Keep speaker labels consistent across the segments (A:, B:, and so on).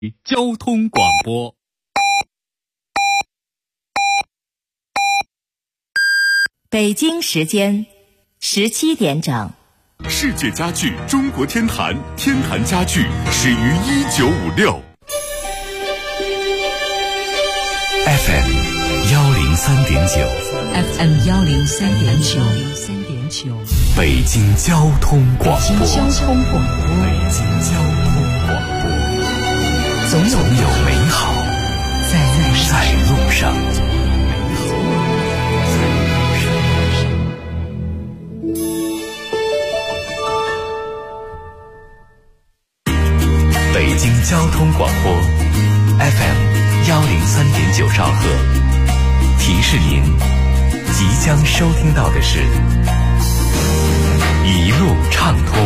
A: 交通广播。
B: 北京时间17点整。
C: 世界家具中国天坛，天坛家具始于1956。FM 103.9
D: FM 103.9
C: 北京交通广播。
D: 北京交通广播。
C: 总有美好在路上。北京交通广播 FM 103.9兆赫，提示您即将收听到的是一路畅通。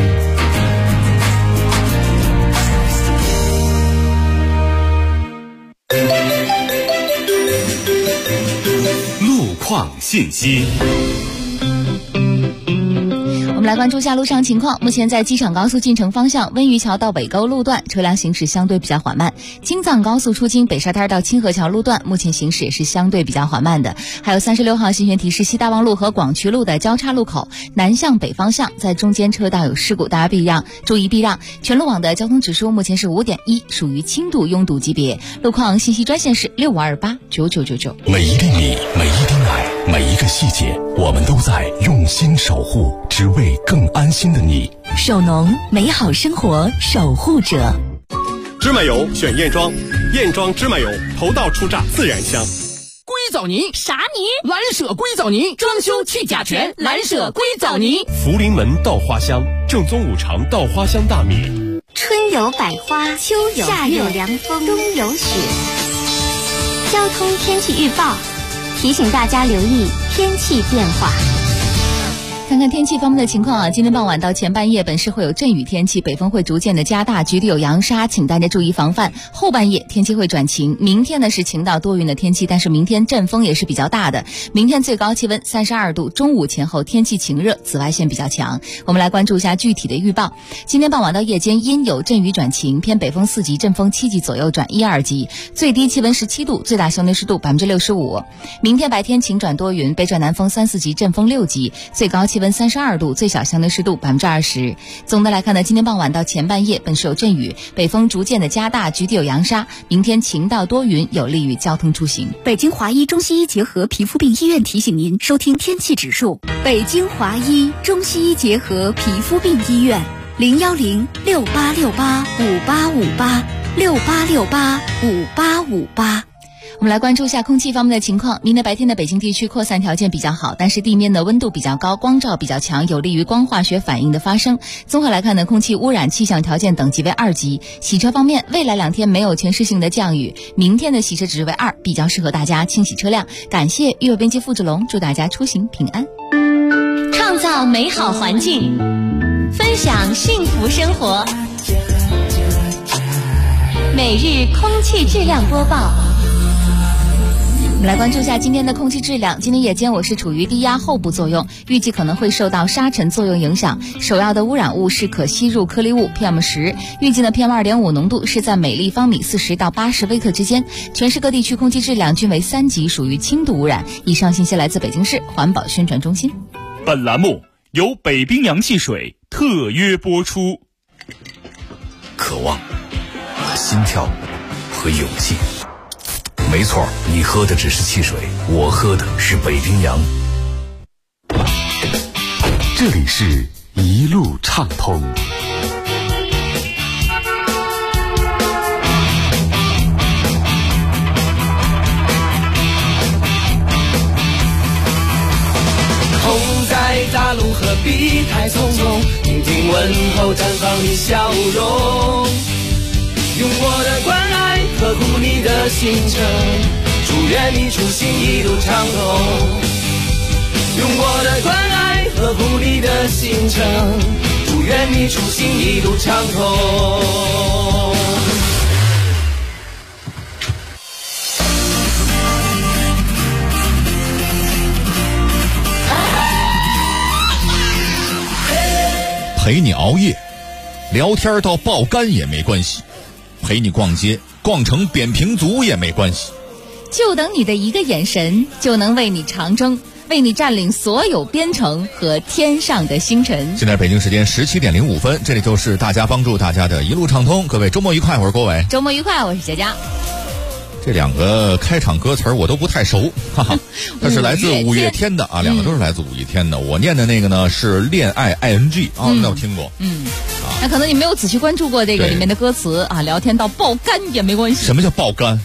C: 路况信息。
E: 我们来关注一下路上情况。目前在机场高速进城方向温榆桥到北沟路段车辆行驶相对比较缓慢，京藏高速出京北沙滩到清河桥路段目前行驶也是相对比较缓慢的。还有36号信宣提示西大望路和广渠路的交叉路口南向北方向在中间车道有事故，大家注意避让。全路网的交通指数目前是 5.1， 属于轻度拥堵级别。路况信息专线是65289999。
C: 每一粒米，每一滴奶，每一个细节，我们都在用心守护，只为更安心的你。
B: 首农，美好生活守护者。
F: 芝麻油选燕庄，燕庄芝麻油头道出榨，自然香。
G: 硅藻泥
H: 啥泥？
G: 蓝舍硅藻泥，装修去甲醛，蓝舍硅藻泥。
F: 福临门稻花香，正宗五常稻花香大米。
H: 春有百花，秋有夏有凉风，冬有雪。交通天气预报提醒大家留意天气变化。
E: 看看天气方面的情况啊，今天傍晚到前半夜本市会有阵雨天气，北风会逐渐的加大，局里有扬沙，请大家注意防范。后半夜天气会转晴，明天呢是晴到多云的天气，但是明天阵风也是比较大的。明天最高气温32度，中午前后天气晴热，紫外线比较强。我们来关注一下具体的预报。今天傍晚到夜间阴有阵雨转晴，偏北风4级，阵风7级左右转1、2级，最低气温17度，最大相对湿度65%。明天白天晴转多云，北转南风3、4级，阵风6级，最高气温32度，最小相对湿度20%。总的来看呢，今天傍晚到前半夜本市有阵雨，北风逐渐的加大，局地有扬沙。明天晴到多云，有利于交通出行。
B: 北京华医中西医结合皮肤病医院提醒您收听天气指数。北京华医中西医结合皮肤病医院01068685858，68685858。
E: 我们来关注一下空气方面的情况。明天白天的北京地区扩散条件比较好，但是地面的温度比较高，光照比较强，有利于光化学反应的发生。综合来看呢，空气污染气象条件等级为2级。洗车方面，未来2天没有全市性的降雨，明天的洗车值为2，比较适合大家清洗车辆。感谢育友编辑付志龙，祝大家出行平安。
H: 创造美好环境，分享幸福生活。每日空气质量播报。
E: 我们来关注一下今天的空气质量。今天夜间我是处于低压候补作用，预计可能会受到沙尘作用影响，首要的污染物是可吸入颗粒物 PM10， 预计的 PM2.5 浓度是在每立方米40到80微克之间。全市各地区空气质量均为3级，属于轻度污染。以上信息来自北京市环保宣传中心。
A: 本栏目由北冰洋汽水特约播出。
C: 渴望、心跳和勇气。没错，你喝的只是汽水，我喝的是北冰洋。这里是一路畅通。
I: 痛在大路何必太匆匆，听听问候绽放你笑容，用我的关爱呵护你的行程，祝愿你出行一路畅通。用我的关爱呵护你的行程，祝愿你出行一路畅通。
J: 陪你熬夜，聊天到爆肝也没关系。 陪你逛街，逛成扁平足也没关系。
E: 就等你的一个眼神，就能为你长征，为你占领所有边城和天上的星辰。
J: 现在北京时间17点05分，这里就是大家帮助大家的一路畅通。各位周末愉快，我是郭伟。
E: 周末愉快，我是佳佳。
J: 这两个开场歌词我都不太熟，哈哈，它是来自五月天的啊，两个都是来自五月天的。我念的那个呢是恋爱 ING 啊，那我听过。
E: 那可能你没有仔细关注过这个里面的歌词啊，聊天到爆肝也没关系。
J: 什么叫爆肝？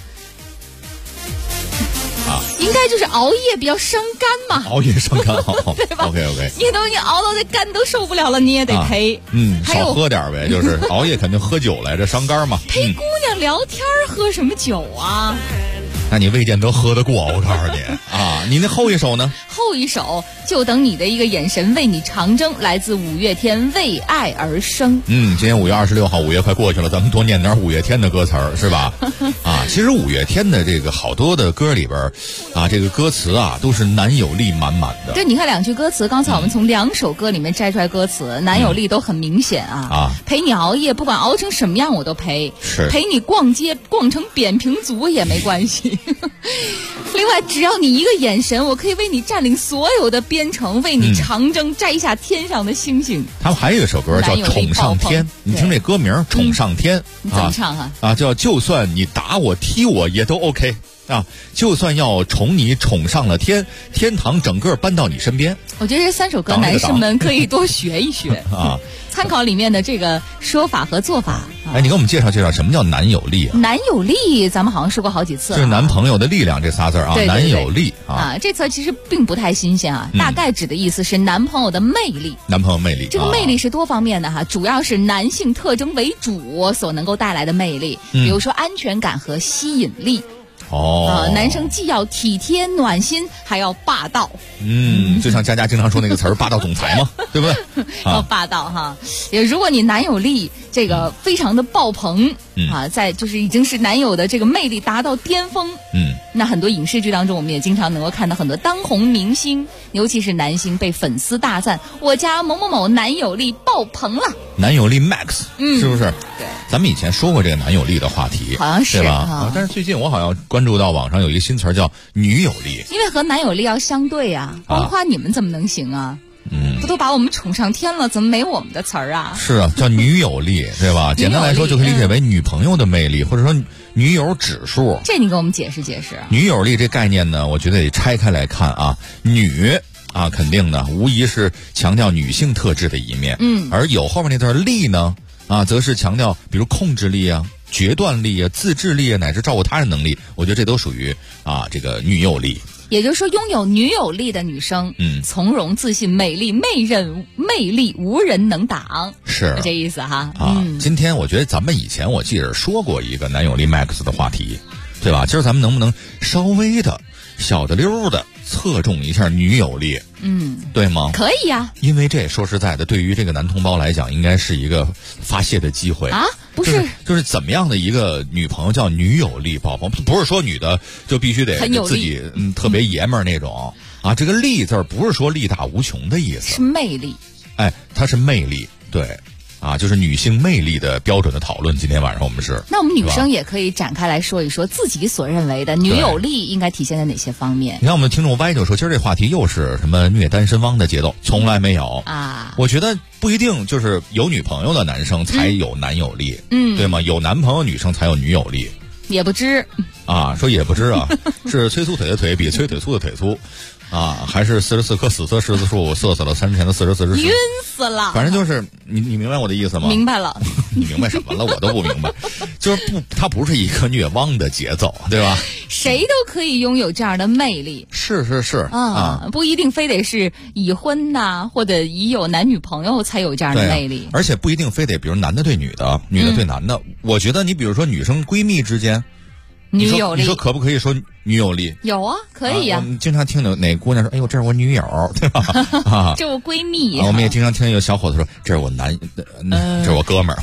E: 应该就是熬夜比较伤肝嘛。
J: 熬夜伤肝，好，
E: 对吧
J: ？OK，
E: 你熬到这肝都受不了了，你也得陪。
J: 少喝点呗，就是熬夜肯定喝酒来着，伤肝嘛。
E: 陪姑娘聊天喝什么酒啊？
J: 那你未见得喝得过，我告诉你啊！你那后一首呢？
E: 后一首就等你的一个眼神，为你长征，来自五月天，为爱而生。
J: 今天5月26号，五月快过去了，咱们多念点五月天的歌词儿，是吧？其实五月天的这个好多的歌里边啊，这个歌词啊都是男友力满满的。
E: 对，你看两句歌词，刚才我们从两首歌里面摘出来歌词，男友力都很明显啊。陪你熬夜，不管熬成什么样我都陪。
J: 是。
E: 陪你逛街，逛成扁平足也没关系。另外，只要你一个眼神，我可以为你占领所有的边城，为你长征，摘下天上的星星。
J: 他们还有一首歌叫《宠上天》，你听这歌名《宠上天》，
E: 你怎么唱啊？
J: 叫就算你打我踢我也都 OK 啊，就算要宠你宠上了天，天堂整个搬到你身边。
E: 我觉得这三首歌男士们可以多学一学
J: 啊，
E: 参考里面的这个说法和做法。
J: 你给我们介绍介绍什么叫男友力啊？
E: 男友力咱们好像说过好几次了，
J: 就是男朋友的力量这仨字啊。
E: 对，
J: 男友力
E: 啊，这词其实并不太新鲜啊，大概指的意思是男朋友的魅力。
J: 男朋友魅力，
E: 这个魅力是多方面的哈，主要是男性特征为主所能够带来的魅力，比如说安全感和吸引力。男生既要体贴暖心，还要霸道。
J: 就像佳佳经常说那个词儿，霸道总裁嘛，对不对？
E: 要霸道哈。如果你男友力这个非常的爆棚在就是已经是男友的这个魅力达到巅峰。那很多影视剧当中，我们也经常能够看到很多当红明星，尤其是男星被粉丝大赞，我家某某某男友力爆棚了，
J: 男友力 max，是不是？
E: 对，
J: 咱们以前说过这个男友力的话题，
E: 好像是
J: 对吧？但是最近我好像关注到网上有一个新词儿叫女友力，
E: 因为和男友力要相对啊，光夸你们怎么能行啊？不都把我们宠上天了，怎么没我们的词儿啊？
J: 是啊，叫女友力，对吧？简单来说就可以理解为女朋友的魅力，或者说女友指数。
E: 这你给我们解释解释。
J: 女友力这概念呢，我觉得得拆开来看啊。女啊，肯定呢，无疑是强调女性特质的一面。而有后面那段力呢，则是强调比如控制力啊、决断力啊、自制力啊，乃至照顾他人能力。我觉得这都属于这个女友力。
E: 也就是说，拥有女友力的女生，从容自信、美丽、魅力无人能挡，
J: 是
E: 这意思哈。
J: 今天我觉得咱们以前我记着说过一个男友力 max 的话题，对吧？今儿咱们能不能稍微的小的溜的侧重一下女友力？对吗？
E: 可以呀。
J: 因为这说实在的，对于这个男同胞来讲，应该是一个发泄的机会
E: 啊。不是，
J: 就是怎么样的一个女朋友叫女友力爆棚？不是说女的就必须得自己特别爷们儿那种这个力字不是说力大无穷的意思，
E: 是魅力。
J: 它是魅力，对。就是女性魅力的标准的讨论。今天晚上我们是，
E: 那我们女生也可以展开来说一说自己所认为的女友力应该体现在哪些方面。
J: 你看我们听众歪就说，今儿这话题又是什么虐单身汪的节奏，从来没有我觉得不一定就是有女朋友的男生才有男友力，对吗？有男朋友女生才有女友力，
E: 也不知
J: 说也不知是催粗腿的腿比催腿粗的腿粗。还是44棵死色柿子树射死了3天的44只
E: 晕死了。
J: 反正就是你明白我的意思吗？
E: 明白了。
J: 你明白什么了？我都不明白。就是它不是一个虐汪的节奏，对吧？
E: 谁都可以拥有这样的魅力。
J: 是
E: 不一定非得是已婚或者已有男女朋友才有这样的魅力。
J: 而且不一定非得比如男的对女的，女的对男的。我觉得你比如说女生闺蜜之间。
E: 女友力，
J: 你说可不可以说女友力？
E: 有啊，可以呀。
J: 我们经常听到哪姑娘说：“哎呦，这是我女友，对吧？”
E: 这是我闺蜜。
J: 我们也经常听有小伙子说：“这是我这是我哥们儿。”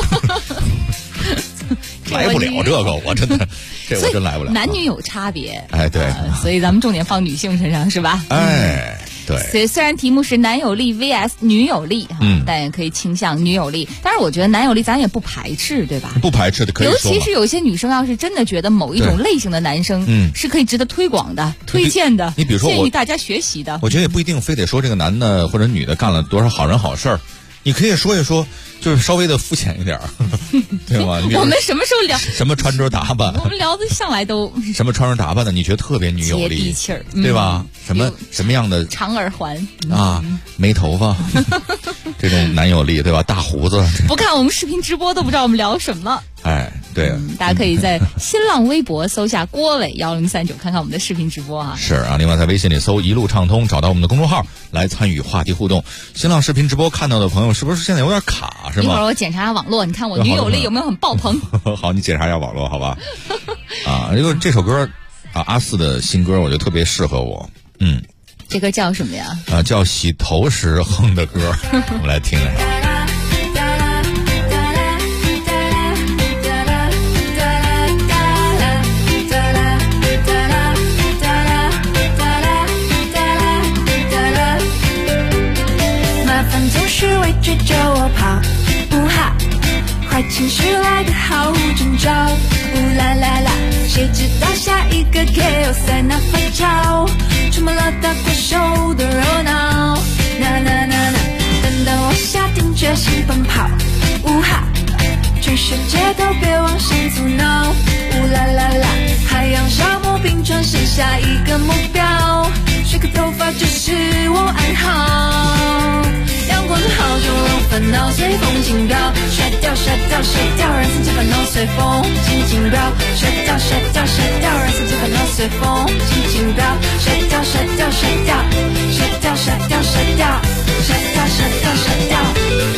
J: 来不了这个，我真的，这我真来不了。
E: 男女有差别，
J: 对，
E: 所以咱们重点放女性身上是吧？
J: 对，
E: 虽然题目是男友力 vs 女友力但也可以倾向女友力。但是我觉得男友力咱也不排斥，对吧？
J: 不排斥的，可以说。
E: 尤其是有些女生要是真的觉得某一种类型的男生是可以值得推广的、推荐的，
J: 你比如说
E: 建议大家学习的。
J: 我觉得也不一定非得说这个男的或者女的干了多少好人好事儿。你可以说一说，就是稍微的肤浅一点对吗？
E: 我们什么时候聊
J: 什么穿着打扮？
E: 我们聊的向来都
J: 什么穿着打扮的？你觉得特别女友力，
E: 接地气儿，
J: 对吧？什么样的
E: 长耳环
J: 啊，没头发，这种男友力，对吧？大胡子。
E: 不看我们视频直播都不知道我们聊什么。
J: 哎，对，
E: 大家可以在新浪微博搜下郭伟1039，看看我们的视频直播啊。
J: 是啊，另外在微信里搜一路畅通，找到我们的公众号来参与话题互动。新浪视频直播看到的朋友，是不是现在有点卡？是吗？
E: 一会儿我检查下网络，你看我女友力有没有很爆棚？
J: 好，你检查一下网络，好吧？因为这首歌阿四的新歌，我觉得特别适合我。
E: 这歌叫什么呀？
J: 叫洗头时哼的歌，我们来听一下。
K: 是围追着我跑，坏情绪来得毫无征兆，啦啦啦，谁知道下一个 chaos 在哪发酵，充满了大怪兽的热闹，那那那那，等到我下定决心奔跑，全世界都别妄想阻挠，啦啦啦，海洋沙漠冰川剩下一个目标，甩个头发就是我暗号。阳光最好就让烦恼随风轻飘，甩掉甩掉甩掉，让自己烦恼随风轻轻飘，甩掉甩掉甩掉，让自己烦恼随风轻轻飘，甩掉甩掉甩掉，甩掉甩掉甩掉，甩掉甩掉甩掉。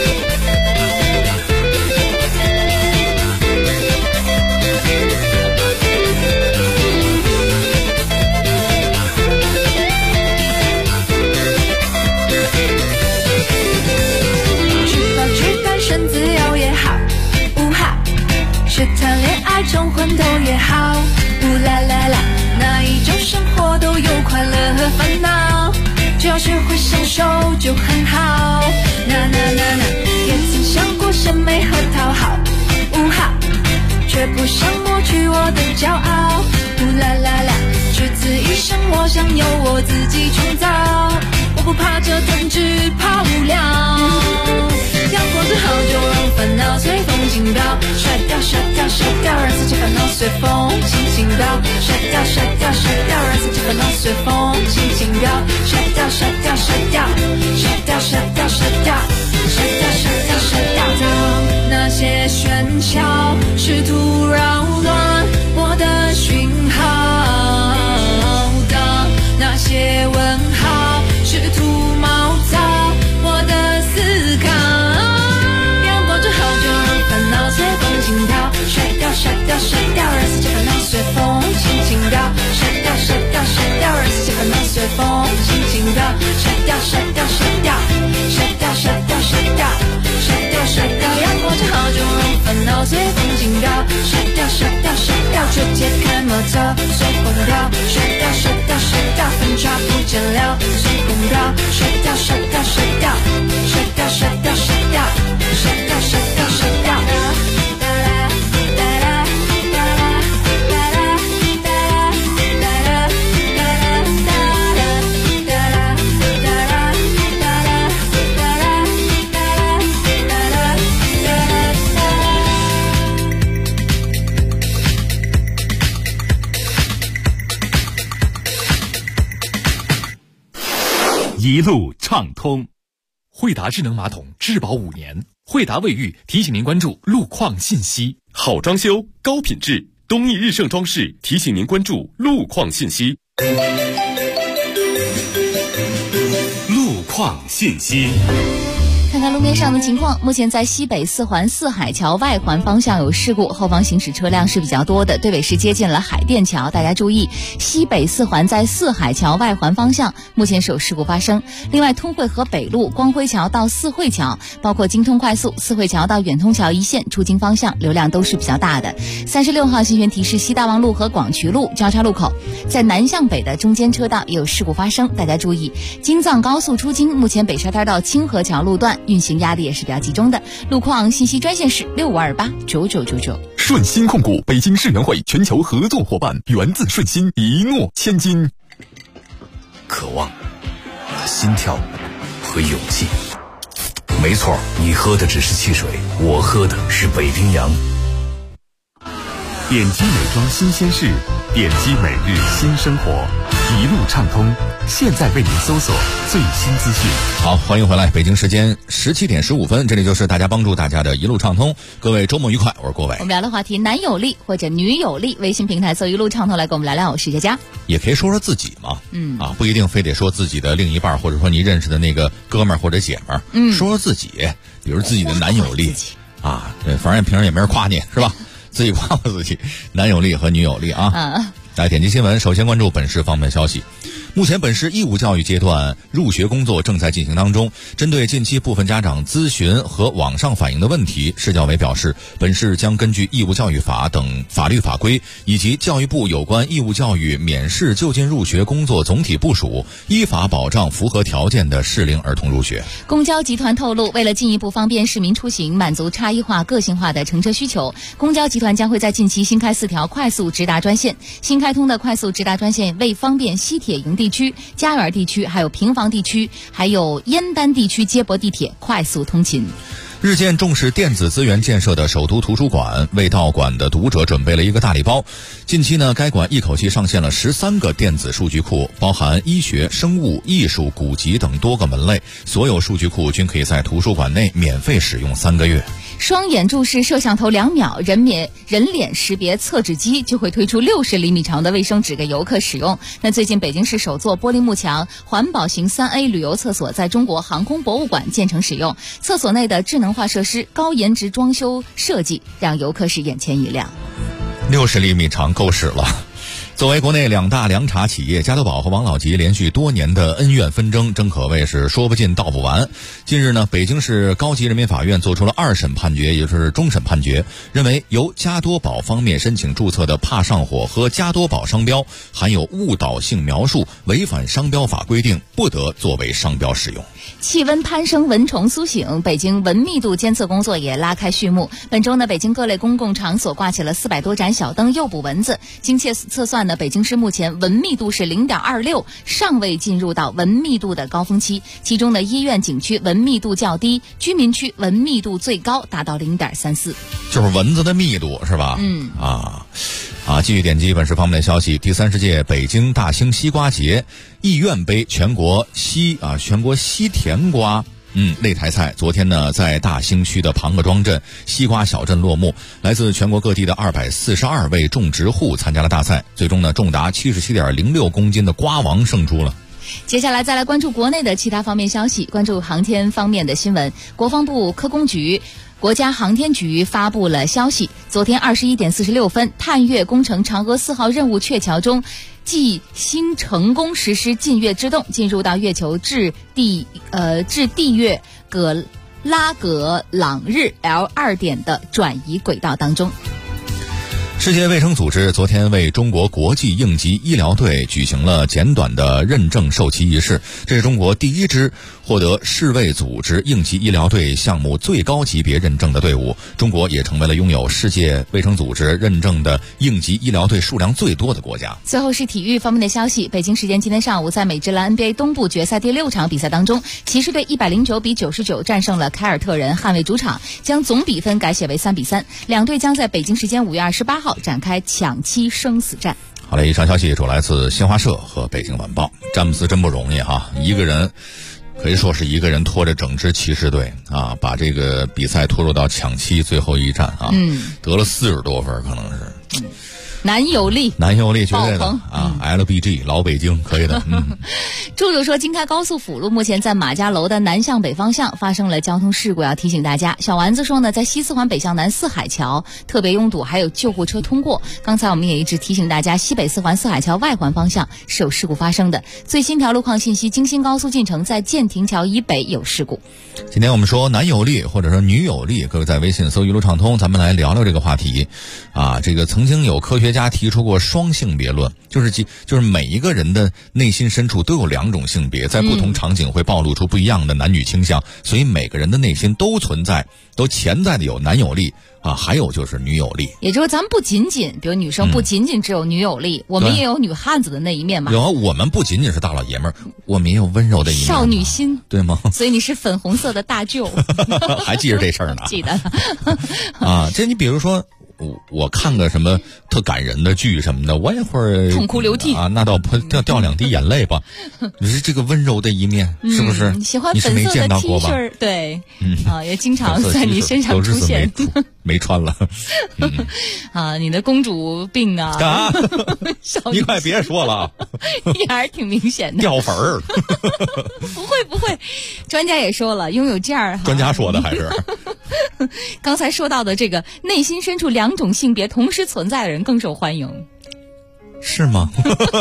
K: 去谈恋爱冲昏头也好，啦啦啦，哪一种生活都有快乐和烦恼，只要学会享受就很好，那那那那，也曾想过审美和讨好，却不想抹去我的骄傲，啦啦啦，只此一生我想由我自己创造，我不怕这团只怕无聊，阳光最好就让烦恼随风轻飘，甩掉甩掉甩掉，让自己烦恼随风轻轻飘，甩掉甩掉甩掉，让自己烦恼随风轻轻飘，甩掉甩掉甩掉，甩掉甩掉甩掉，甩掉甩掉甩掉。那些喧嚣试图扰乱我的讯号，当那些问号试图毛躁我的思考，随风轻飘，甩掉甩掉甩掉，让自己烦恼随风轻轻飘，甩掉甩掉甩掉，让自己烦恼随风轻轻飘，甩掉甩掉甩掉，甩掉甩掉甩掉，甩掉甩掉，阳光正好就让烦恼随风轻飘，甩掉甩掉甩掉，就解开莫测随风飘，甩掉甩掉甩掉，分叉不见了随风飘，甩掉甩掉甩掉，甩掉甩掉甩掉，甩掉甩掉甩掉。
A: 一路畅通。惠达智能马桶质保5年，惠达卫浴提醒您关注路况信息。
F: 好装修高品质，东益日盛装饰提醒您关注路况信息。
A: 路况信息。
E: 看看路面上的情况，目前在西北四环四海桥外环方向有事故，后方行驶车辆是比较多的，队尾是接近了海淀桥，大家注意，西北四环在四海桥外环方向目前是有事故发生。另外，通惠河北路光辉桥到四惠桥，包括京通快速四惠桥到远通桥一线出京方向流量都是比较大的。36号新闻提示，西大望路和广渠路交叉路口，在南向北的中间车道也有事故发生，大家注意。京藏高速出京，目前北沙滩到清河桥路段运行压力也是比较集中的。路况信息专线是65289999。
A: 顺心控股北京世园会全球合作伙伴，源自顺心，一诺千金。
C: 渴望、心跳和勇气。没错，你喝的只是汽水，我喝的是北冰洋。
L: 点击美妆新鲜事，点击每日新生活，一路畅通，现在为您搜索最新资讯。
J: 好，欢迎回来，北京时间17点15分，这里就是大家帮助大家的一路畅通。各位周末愉快，我是郭伟。
E: 我们聊的话题，男友力或者女友力，微信平台搜一路畅通来跟我们聊聊。我是佳佳，
J: 也可以说说自己嘛，不一定非得说自己的另一半，或者说你认识的那个哥们儿或者姐们儿，说说自己，比如自己的男友力啊，对，反正平时也没人夸你是吧？自己夸夸自己，男友力和女友力啊。来点击新闻，首先关注本市方面消息。目前本市义务教育阶段入学工作正在进行当中，针对近期部分家长咨询和网上反映的问题，市教委表示，本市将根据义务教育法等法律法规以及教育部有关义务教育免试就近入学工作总体部署，依法保障符合条件的适龄儿童入学。
E: 公交集团透露，为了进一步方便市民出行，满足差异化个性化的乘车需求，公交集团将会在近期新开4条快速直达专线。新开通的快速直达专线为方便西铁营地区、家园地区、还有平房地区、还有燕丹地区接驳地铁快速通勤。
J: 日渐重视电子资源建设的首都图书馆为到馆的读者准备了一个大礼包。近期呢，该馆一口气上线了13个电子数据库，包含医学、生物、艺术、古籍等多个门类，所有数据库均可以在图书馆内免费使用3个月。
E: 双眼注视摄像头2秒，人脸识别测纸机就会推出60厘米长的卫生纸给游客使用。那最近北京市首座玻璃幕墙环保型3A 旅游厕所在中国航空博物馆建成使用，厕所内的智能化设施、高颜值装修设计让游客是眼前一亮。
J: 60厘米长够使了。作为国内2大凉茶企业，加多宝和王老吉连续多年的恩怨纷争，真可谓是说不尽道不完。近日呢，北京市高级人民法院作出了2审判决，也就是终审判决，认为由加多宝方面申请注册的怕上火和加多宝商标含有误导性描述，违反商标法规定，不得作为商标使用。
E: 气温攀升，蚊虫苏醒，北京蚊密度监测工作也拉开序幕。本周呢，北京各类公共场所挂起了400多盏小灯，诱捕蚊子。经测算呢，北京市目前蚊密度是0.26，尚未进入到蚊密度的高峰期。其中的医院景区蚊密度较低，居民区蚊密度最高，达到0.34。
J: 就是蚊子的密度是吧？继续点击本市方面的消息。第30届北京大兴西瓜节艺苑杯全国西甜瓜擂台赛昨天呢，在大兴区的庞各庄镇西瓜小镇落幕。来自全国各地的242位种植户参加了大赛，最终呢，重达77.06公斤的瓜王胜出了。
E: 接下来再来关注国内的其他方面消息，关注航天方面的新闻。国防部科工局、国家航天局发布了消息，昨天21点46分，探月工程嫦娥4号任务鹊桥中，继新成功实施进月制动，进入到月球至地月拉格朗日 L2 点的转移轨道当中。
J: 世界卫生组织昨天为中国国际应急医疗队举行了简短的认证授旗仪式，这是中国第一支获得世卫组织应急医疗队项目最高级别认证的队伍，中国也成为了拥有世界卫生组织认证的应急医疗队数量最多的国家。
E: 最后是体育方面的消息，北京时间今天上午，在美职篮 NBA 东部决赛第6场比赛当中，骑士队109比99战胜了凯尔特人，捍卫主场，将总比分改写为3比3。两队将在北京时间5月28号展开抢七生死战。
J: 好了，以上消息主来自新华社和北京晚报。詹姆斯真不容易哈，一个人可以说是一个人拖着整支骑士队啊，把这个比赛拖入到抢七最后一战啊，得了40多分，可能是。
E: 男友力，
J: 男友力绝对的
E: 爆棚
J: 啊！LBG 老北京可以的。
E: 朱主说，京开高速辅路目前在马家楼的南向北方向发生了交通事故，要提醒大家。小丸子说呢，在西四环北向南四海桥特别拥堵，还有救护车通过。刚才我们也一直提醒大家，西北四环四海桥外环方向是有事故发生的。最新条路况信息，京新高速进城在建亭桥以北有事故。
J: 今天我们说男友力或者说女友力，各位在微信搜一路畅通，咱们来聊聊这个话题啊。这个曾经有科学家提出过双性别论，就是每一个人的内心深处都有两种性别，在不同场景会暴露出不一样的男女倾向，所以每个人的内心都潜在的有男友力啊，还有就是女友力。
E: 也就是咱们不仅仅，比如女生不仅仅只有女友力，我们也有女汉子的那一面嘛。
J: 有，我们不仅仅是大老爷们儿，我们也有温柔的一面，
E: 少女心，
J: 对吗？
E: 所以你是粉红色的大舅，
J: 还记着这事儿呢？
E: 记得
J: 啊，这你比如说。我看个什么特感人的剧什么的，我也会
E: 痛哭流涕
J: 啊，那倒不掉两滴眼泪吧。你是这个温柔的一面，是不是？
E: 喜欢
J: 你是没
E: 粉色的
J: 见到
E: T
J: 过吧？
E: 恤，对，也经常在你身上出现。
J: 没穿了，
E: 你的公主病啊！
J: 你快别说了，
E: 也还是挺明显的。
J: 掉粉儿，
E: 不会，专家也说了，拥有这样
J: 专家说的还是。
E: 刚才说到的这个内心深处两种性别同时存在的人更受欢迎，
J: 是吗？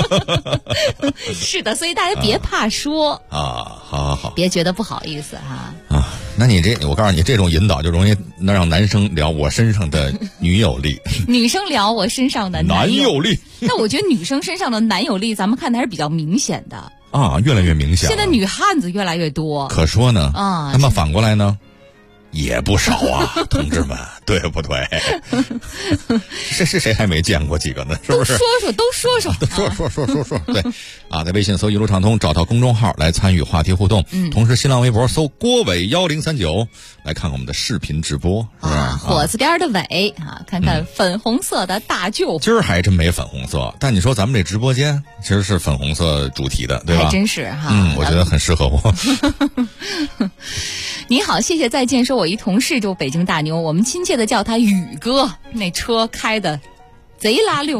E: 是的，所以大家别怕说
J: 啊，好，
E: 别觉得不好意思哈。
J: 啊，那你我告诉你，这种引导就容易能让男生聊我身上的女友力，
E: 女生聊我身上的
J: 男友力。
E: 那我觉得女生身上的男友力，咱们看的还是比较明显的
J: 啊，越来越明显。
E: 现在女汉子越来越多，
J: 可说呢
E: 啊，
J: 那么反过来呢？也不少啊，同志们，对不对？这是谁还没见过几个呢？是不是？
E: 都说
J: 说，对啊，在微信搜一路畅通，找到公众号来参与话题互动。同时新浪微博搜郭伟1039来看看我们的视频直播，是吧？
E: 火字边的伟啊，看看粉红色的大舅。
J: 今儿还真没粉红色，但你说咱们这直播间其实是粉红色主题的，对吧？
E: 还真是哈，
J: 我觉得很适合我。
E: 你好，谢谢再见。说我一同事就北京大妞，我们亲切的叫他宇哥，那车开的贼拉溜。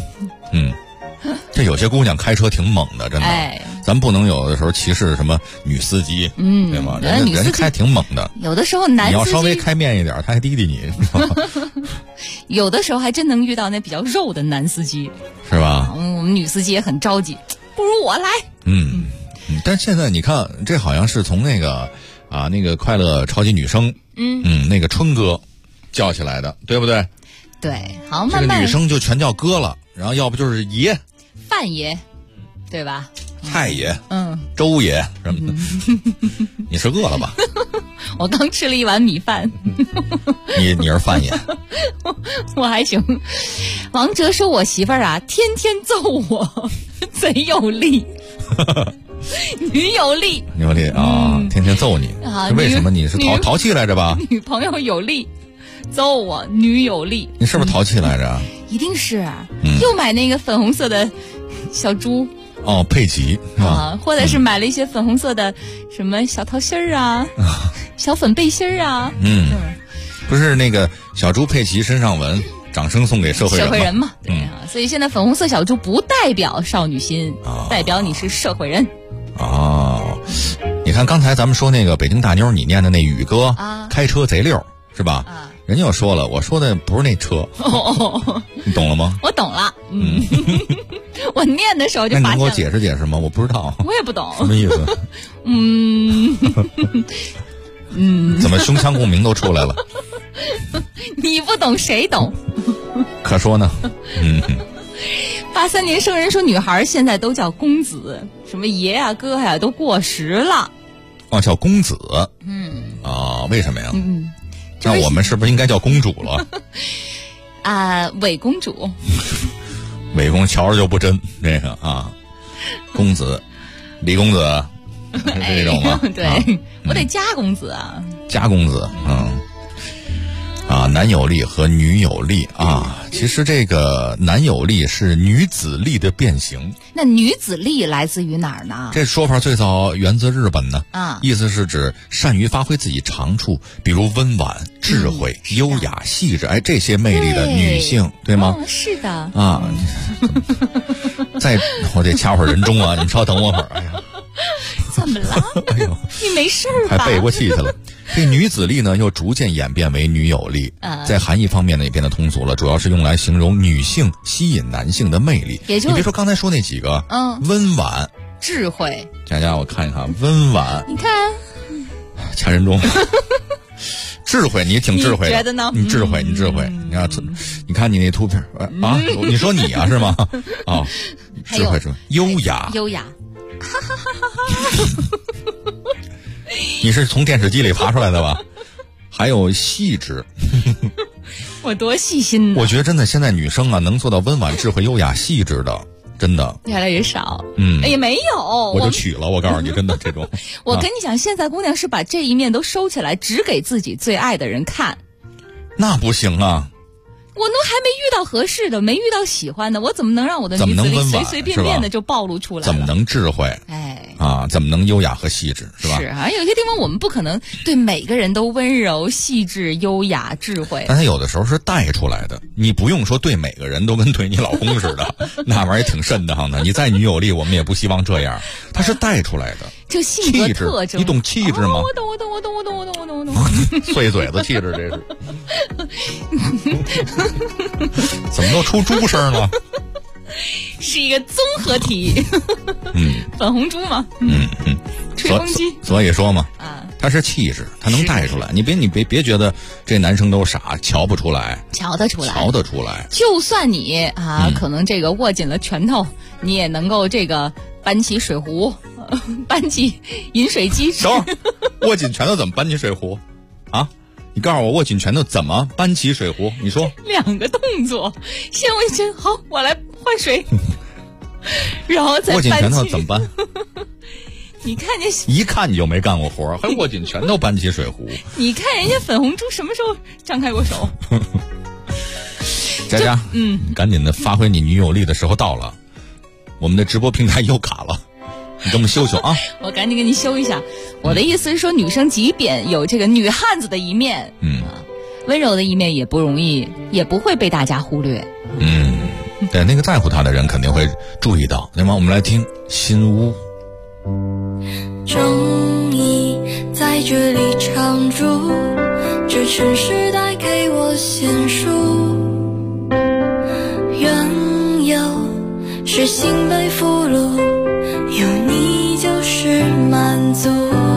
J: 这有些姑娘开车挺猛的，真的。咱不能有的时候歧视什么女司机，对吗？人家开挺猛的。
E: 有的时候男司机
J: 你要稍微开面一点，他还滴滴你。
E: 有的时候还真能遇到那比较肉的男司机，
J: 是吧？
E: 我们女司机也很着急，不如我来。
J: 但现在你看，这好像是从那个快乐超级女声，那个春哥叫起来的，对不对？
E: 对，好，慢慢
J: 这个女生就全叫哥了，然后要不就是爷、
E: 范爷，对吧？
J: 蔡爷，周爷什么的。你是饿了吧？
E: 我刚吃了一碗米饭。
J: 你是范爷。
E: 我还行。王哲说我媳妇儿啊，天天揍我，贼有力。女友力，天天揍你啊！为什么你是淘气来着吧？ 女朋友有力，揍我，女友力。
J: 你是不是淘气来着？
E: 一定是，又买那个粉红色的小猪
J: 佩奇
E: 啊，或者是买了一些粉红色的什么小桃心儿啊，小粉背心儿啊。
J: 不是那个小猪佩奇身上纹。掌声送给社会人
E: 嘛，对啊，所以现在粉红色小猪不代表少女心，代表你是社会人。
J: 你看刚才咱们说那个北京大妞，你念的那宇哥开车贼溜，是吧？人家又说了，我说的不是那车，你懂了吗？
E: 我懂了，我念的时候就发现了。
J: 那你能给我解释解释吗？我不知道，
E: 我也不懂
J: 什么意思。怎么胸腔共鸣都出来了？
E: 你不懂谁懂？
J: 可说呢。
E: 83年生人说，女孩现在都叫公子，什么爷呀、哥呀都过时了。
J: 叫公子。为什么呀？那我们是不是应该叫公主了？
E: 伪公主。
J: 伪公瞧着就不真，这个公子，李公子，是这种吗？
E: 对，我得加公子啊。
J: 加公子， 啊，男友力和女友力啊，其实这个男友力是女子力的变形。
E: 那女子力来自于哪儿呢？
J: 这说法最早源自日本呢，意思是指善于发挥自己长处，比如温婉、智慧、优雅、细致，这些魅力的女性，对吗？
E: 是的
J: 啊。我得掐会儿人中啊，你们稍等我会儿。哎呀，
E: 怎么了？哎呦，你没事吧？
J: 还背过气去了。这女子力呢，又逐渐演变为女友力，在含义方面呢也变得通俗了，主要是用来形容女性吸引男性的魅力。你别说刚才说那几个，温婉、
E: 智慧，
J: 佳佳我看一看，温婉，
E: 你看，
J: 掐人中。智慧，你挺智慧的，
E: 你觉得呢？
J: 你智慧，你智慧，你看你那图片啊，你说你啊是吗？啊，智慧，优雅，
E: 优雅。
J: 你是从电视机里爬出来的吧？还有细致。
E: 我多细心呢！
J: 我觉得真的，现在女生啊，能做到温婉、智慧、优雅、细致的，真的
E: 越来越少。也没有，
J: 我就娶了。我告诉你，真的这种。
E: 我跟你讲，现在姑娘是把这一面都收起来，只给自己最爱的人看。
J: 那不行啊！
E: 我都还没遇到合适的，没遇到喜欢的，我怎么能让我的女子力随随便便的就暴露出来？
J: 怎么能智慧？怎么能优雅和细致？是吧？
E: 是啊，有些地方我们不可能对每个人都温柔、细致、优雅、智慧。
J: 但它有的时候是带出来的，你不用说对每个人都跟对你老公似的，那玩意儿也挺瘆得慌的。你再女友力，我们也不希望这样。它是带出来的，
E: 就性格特征。
J: 你懂气质吗？
E: 我懂。
J: 碎嘴子气质，这是。怎么都出猪声了？
E: 是一个综合体。粉红猪嘛。吹风机。
J: 所以说嘛，它是气质，它能带出来。你别觉得这男生都傻，瞧不出来。
E: 瞧得出来。就算你可能这个握紧了拳头，你也能够这个搬起水壶，搬起饮水机。
J: 等会儿，握紧拳头怎么搬起水壶？啊？你告诉我握紧拳头怎么搬起水壶？你说
E: 2个动作，先握紧拳，好，我来换水，然后再
J: 握紧拳头怎么搬？
E: 你看人家
J: 一看你就没干过活，还握紧拳头搬起水壶。
E: 你看人家粉红猪什么时候张开过手？
J: 佳佳，赶紧的发挥你女友力的时候到了，我们的直播平台又卡了。你给我们修修啊！
E: 我赶紧给你修一下。我的意思是说，女生即便有这个女汉子的一面，温柔的一面也不容易，也不会被大家忽略。
J: 对，那个在乎她的人肯定会注意到，对吗？我们来听《新屋》。
K: 正义在这里常驻，这城市带给我鲜淑，缘由是心被俘虏。有你就是满足，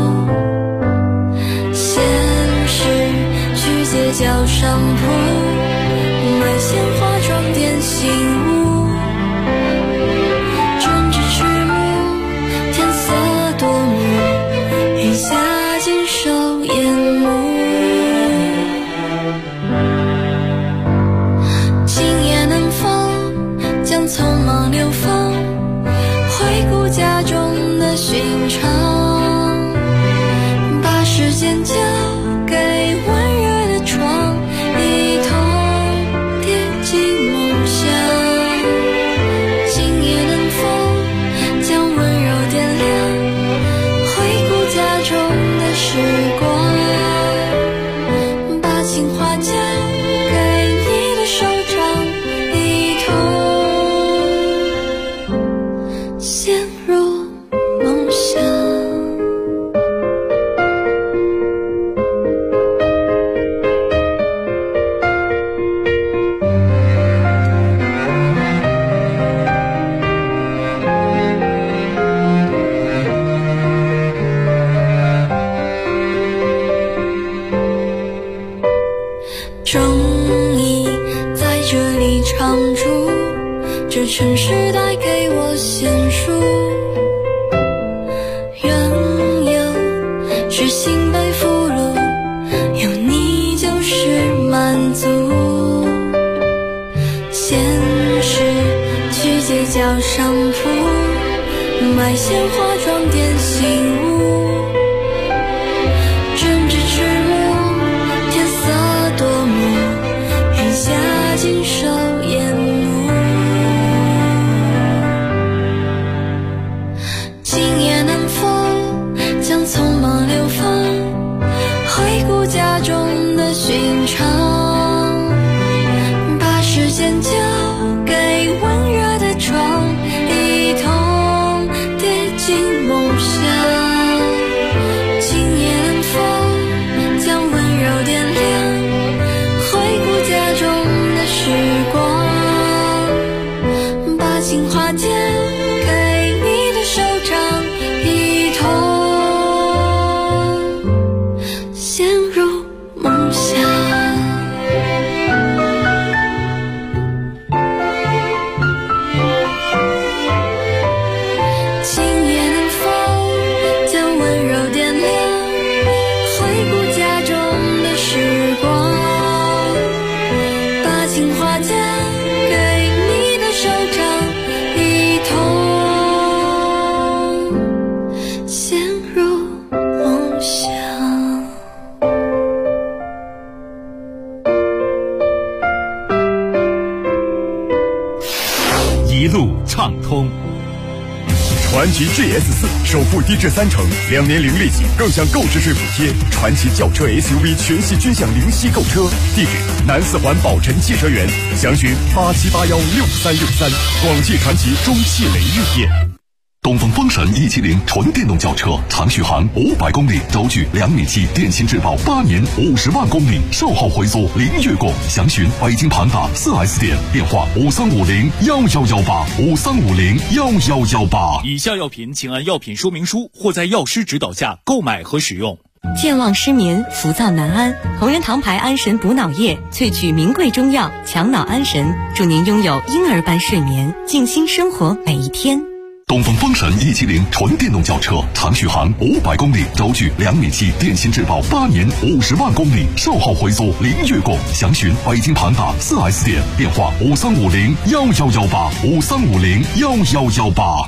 K: 现实去街角商铺买鲜花装点醒悟，针织曲目天色多幕，雨下尽收眼目，今夜能否将匆忙流放，回顾家中的寻常，把时间交给温热的床，一同叠进梦乡。今夜能否将温柔点亮，回顾家中的时光，把情话交给你的手掌，一同陷入梦乡。正义在这里常驻，这城市带给我鲜淑，缘由是心被俘虏，有你就是满足，现实去街角商铺买鲜花装点醒悟，针织曲目天色多幕， 情化解，给你的手掌一同陷入梦乡。
L: 一路畅通。传祺 GS4 首付低至30%，2年零利息，更享购置税补贴。传祺轿车 SUV 全系均享零息购车。地址：南四环宝辰汽车园，详询87816363。广汽传祺中汽雷日店。
M: 东风风神170纯电动轿车，长续航500公里，轴距2.7米，电信质保8年50万公里，售后回租零月供。详询北京庞大 4S 店，电话53501118，53501118。
A: 以下药品请按药品说明书或在药师指导下购买和使用。
N: 健忘失眠、浮躁难安，同仁堂牌安神补脑液萃取名贵中药，强脑安神，祝您拥有婴儿般睡眠，静心生活每一天。
M: 东风风神170纯电动轿车，长续航500公里，轴距2.7米，电信质保8年50万公里，售后回租零月供。详询北京庞大 4S 店，电话53501118，53501118。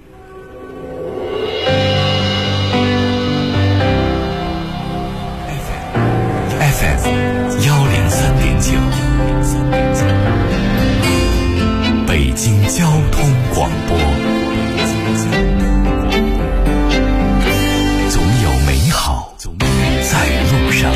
C: FM 103.9，北京交通广播。总有美好在路上。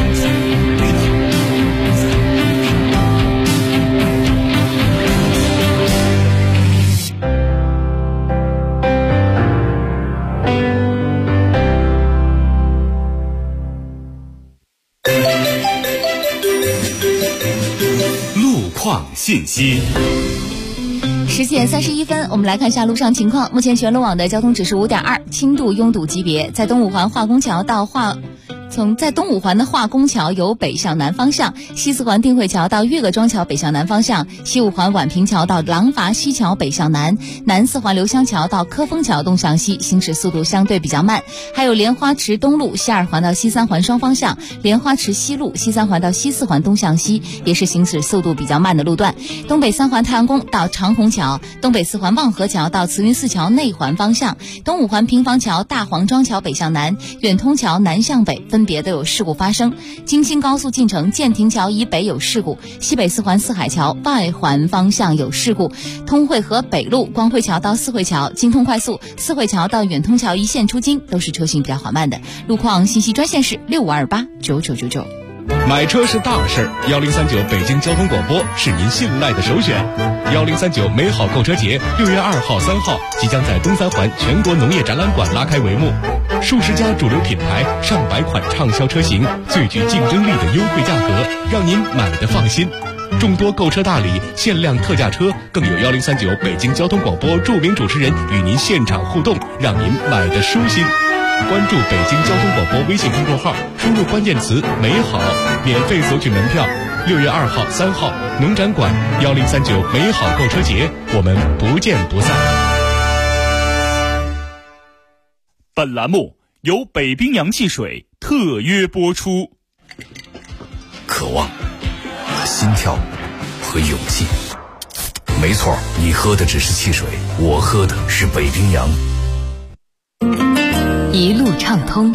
A: 路况信息。
E: 10点31分，我们来看一下路上情况。目前全路网的交通指数5.2，轻度拥堵级别。在东五环化工桥到在东五环的化工桥由北向南方向，西四环定慧桥到岳各庄桥北向南方向，西五环宛平桥到廊坊西桥北向南，南四环刘香桥到科丰桥东向西，行驶速度相对比较慢。还有莲花池东路西二环到西三环双方向，莲花池西路西三环到西四环东向西，也是行驶速度比较慢的路段。东北三环太阳宫到长虹桥，东北四环望河桥到慈云寺桥内环方向，东五环平房桥大黄庄桥北向南，远通桥南向北分别都有事故发生。京新高速进城建亭桥以北有事故，西北四环四海桥外环方向有事故，通惠河北路光辉桥到四惠桥，京通快速四惠桥到远通桥一线出京都是车行比较缓慢的。路况信息专线是65289999。
O: 买车是大事，1039北京交通广播是您信赖的首选。1039美好购车节6月2号、3号即将在东三环全国农业展览馆拉开帷幕，数十家主流品牌、上百款畅销车型，最具竞争力的优惠价格，让您买得放心。众多购车大礼、限量特价车，更有1039北京交通广播著名主持人与您现场互动，让您买得舒心。关注北京交通广播微信公众号，输入关键词“美好”，免费索取门票。6月2号、3号，农展馆1039美好购车节，我们不见不散。
A: 本栏目由北冰洋汽水特约播出。
C: 渴望、心跳和勇气。没错，你喝的只是汽水，我喝的是北冰洋。
N: 一路畅通。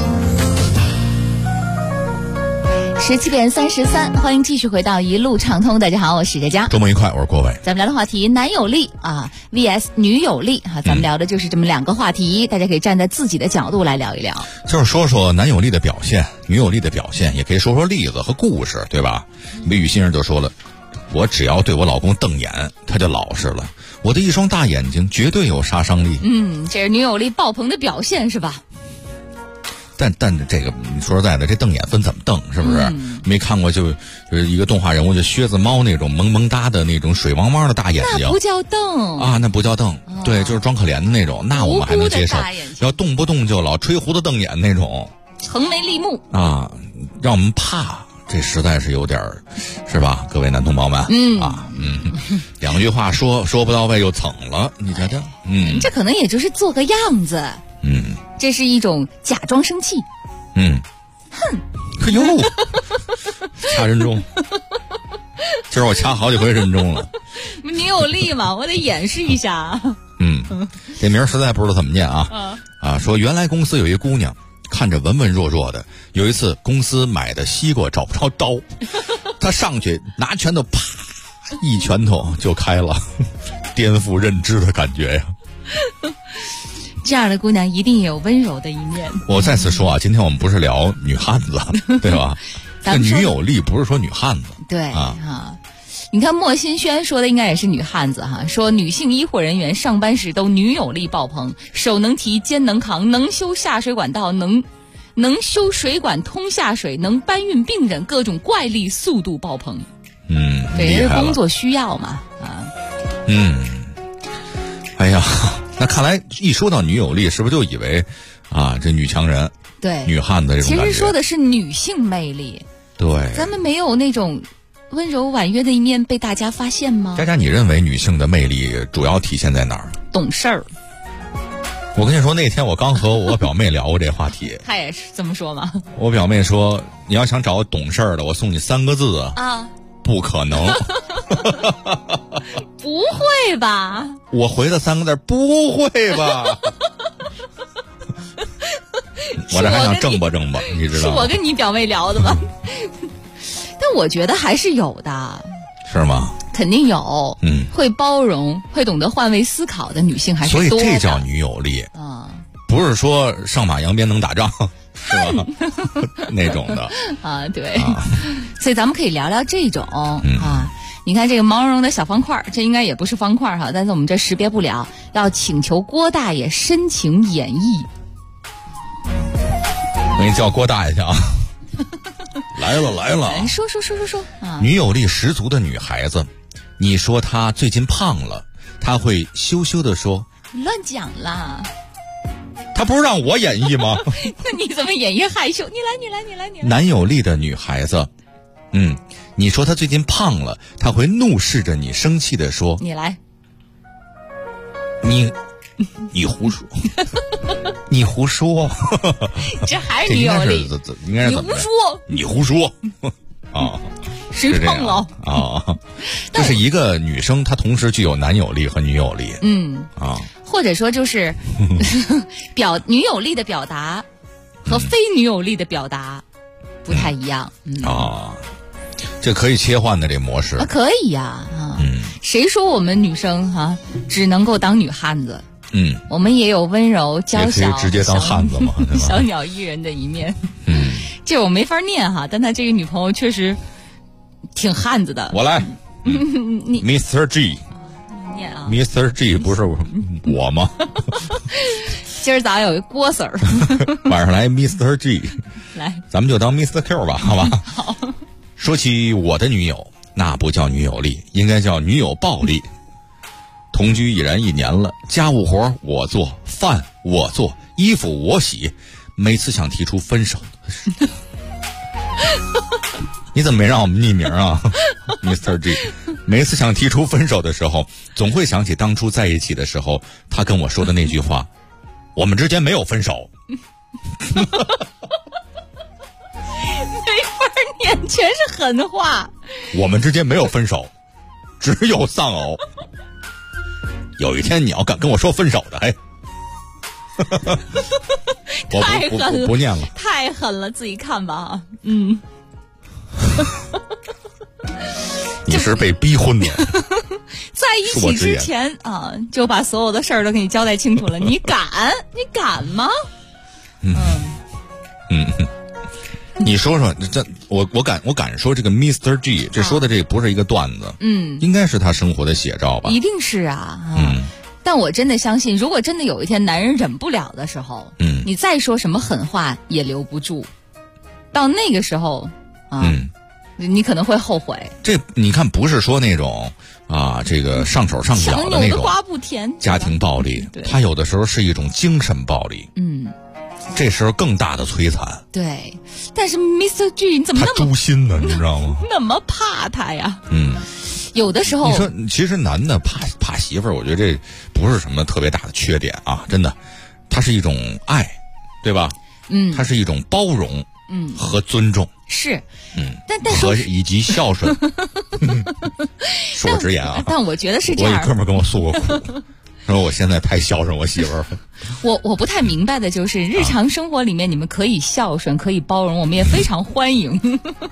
E: 17点33，欢迎继续回到一路畅通。大家好，我是佳佳。
J: 周末愉快，我是郭伟。
E: 咱们聊的话题，男友力vs 女友力咱们聊的就是这么两个话题，大家可以站在自己的角度来聊一聊。
J: 就是说说男友力的表现，女友力的表现，也可以说说例子和故事，对吧？梅雨先生就说了，我只要对我老公瞪眼，他就老实了。我的一双大眼睛绝对有杀伤力。
E: 这是女友力爆棚的表现，是吧？
J: 但这个你说实在的，这瞪眼分怎么瞪，是不是？没看过就是一个动画人物，就靴子猫那种萌萌哒的那种水汪汪的大眼睛，
E: 那不叫瞪
J: 啊，那不叫瞪，对，就是装可怜的那种，那我们还能接受。要动不动就老吹胡子瞪眼那种，
E: 横眉立目
J: 啊，让我们怕。这实在是有点是吧？各位男同胞们，两句话说不到位又蹭了，你瞧瞧，
E: 这可能也就是做个样子，这是一种假装生气，
J: 哼，哎呦，掐人中，今儿我掐好几回人中了，
E: 你有力吗？我得演示一下，
J: 这名实在不知道怎么念啊，说原来公司有一姑娘。看着文文弱弱的，有一次公司买的西瓜找不着刀，他上去拿拳头啪一拳头就开了，颠覆认知的感觉呀。
E: 这样的姑娘一定也有温柔的一面。
J: 我再次说啊，今天我们不是聊女汉子，对吧？这女有力不是说女汉子，
E: 对啊。你看莫新轩说的应该也是女汉子哈，说女性医护人员上班时都女友力爆棚，手能提，肩能扛，能修下水管道，能修水管通下水，能搬运病人，各种怪力速度爆棚。对，人工作需要嘛啊。
J: 哎呀，那看来一说到女友力，是不是就以为啊这女强人，
E: 对，
J: 女汉子这种感觉？
E: 其实说的是女性魅力。
J: 对，
E: 咱们没有那种温柔婉约的一面被大家发现吗？
J: 佳佳，你认为女性的魅力主要体现在哪儿？
E: 懂事儿。
J: 我跟你说，那天我刚和我表妹聊过这话题。
E: 她也是这么说吗？
J: 我表妹说，你要想找懂事儿的，我送你3个字啊，不可能。
E: 不会吧？
J: 我回的3个字，不会吧？我这还想正吧，你知道吗？
E: 是我跟你表妹聊的吗？但我觉得还是有的。
J: 是吗？
E: 肯定有。会包容，会懂得换位思考的女性还是多的。
J: 所以这叫女有力啊，不是说上马扬鞭能打仗，是吧？那种的
E: 啊，对。所以咱们可以聊聊这种啊。你看这个毛茸茸的小方块，这应该也不是方块哈，但是我们这识别不了，要请求郭大爷深情演绎。
J: 我给你叫郭大爷去啊！来了！
E: 说啊！
J: 女友力十足的女孩子，你说她最近胖了，她会羞羞地说：“
E: 乱讲啦！”
J: 她不是让我演绎吗？
E: 那你怎么演绎害羞？你来！
J: 男友力的女孩子，你说她最近胖了，她会怒视着你，生气地说：“
E: 你来。”
J: 你胡说，你胡说，
E: 这还是女友力？
J: 应该是怎么？你胡说啊！
E: 谁胖了
J: 啊？就是一个女生，她同时具有男友力和女友力。
E: 或者说就是女友力的表达和非女友力的表达不太一样。
J: 这可以切换的这模式
E: 可以呀谁说我们女生只能够当女汉子？我们也有温柔娇小，
J: 也可以直接当汉子嘛，
E: 小鸟依人的一面。这我没法念哈，但他这个女朋友确实挺汉子的。
J: 我来，Mr. G，
E: 念啊
J: ，Mr. G 不是我吗？
E: 今儿早上有一郭 Sir，
J: 晚上来 Mr. G，
E: 来，
J: 咱们就当 Mr. Q 吧，好吧？
E: 好。
J: 说起我的女友，那不叫女友力，应该叫女友暴力。同居已然1年了，家务活我做，饭我做，衣服我洗，每次想提出分手你怎么没让我们匿名啊Mr. G？ 每次想提出分手的时候，总会想起当初在一起的时候他跟我说的那句话：我们之间没有分手。
E: 没法念，全是狠话。
J: 我们之间没有分手，只有丧偶。有一天你要敢跟我说分手的，
E: 太狠了，
J: 不念了，
E: 太狠了，自己看吧。
J: 你是被逼婚的，
E: 在一起之前就把所有的事儿都给你交代清楚了，你敢吗？
J: 你说说，这我敢说这个 Mr. G， 这说的这不是一个段子，应该是他生活的写照吧？
E: 一定是啊，但我真的相信，如果真的有一天男人忍不了的时候， 你再说什么狠话也留不住。到那个时候啊，你可能会后悔。
J: 这你看，不是说那种这个上手上脚的那种
E: 瓜不甜
J: 家庭暴力，它有的时候是一种精神暴力。这时候更大的摧残。
E: 对，但是 Mr. G 你怎么那么
J: 他诛心呢？你知道吗？
E: 那么怕他呀？有的时候
J: 你说，其实男的怕媳妇儿，我觉得这不是什么特别大的缺点啊，真的，它是一种爱，对吧？它是一种包容，和尊重。
E: 是，但
J: 和以及孝顺。恕我直言啊，
E: 但我觉得是这样。
J: 我一哥们跟我诉过苦。说我现在太孝顺我媳妇儿了。
E: 我不太明白的就是日常生活里面你们可以孝顺可以包容，我们也非常欢迎。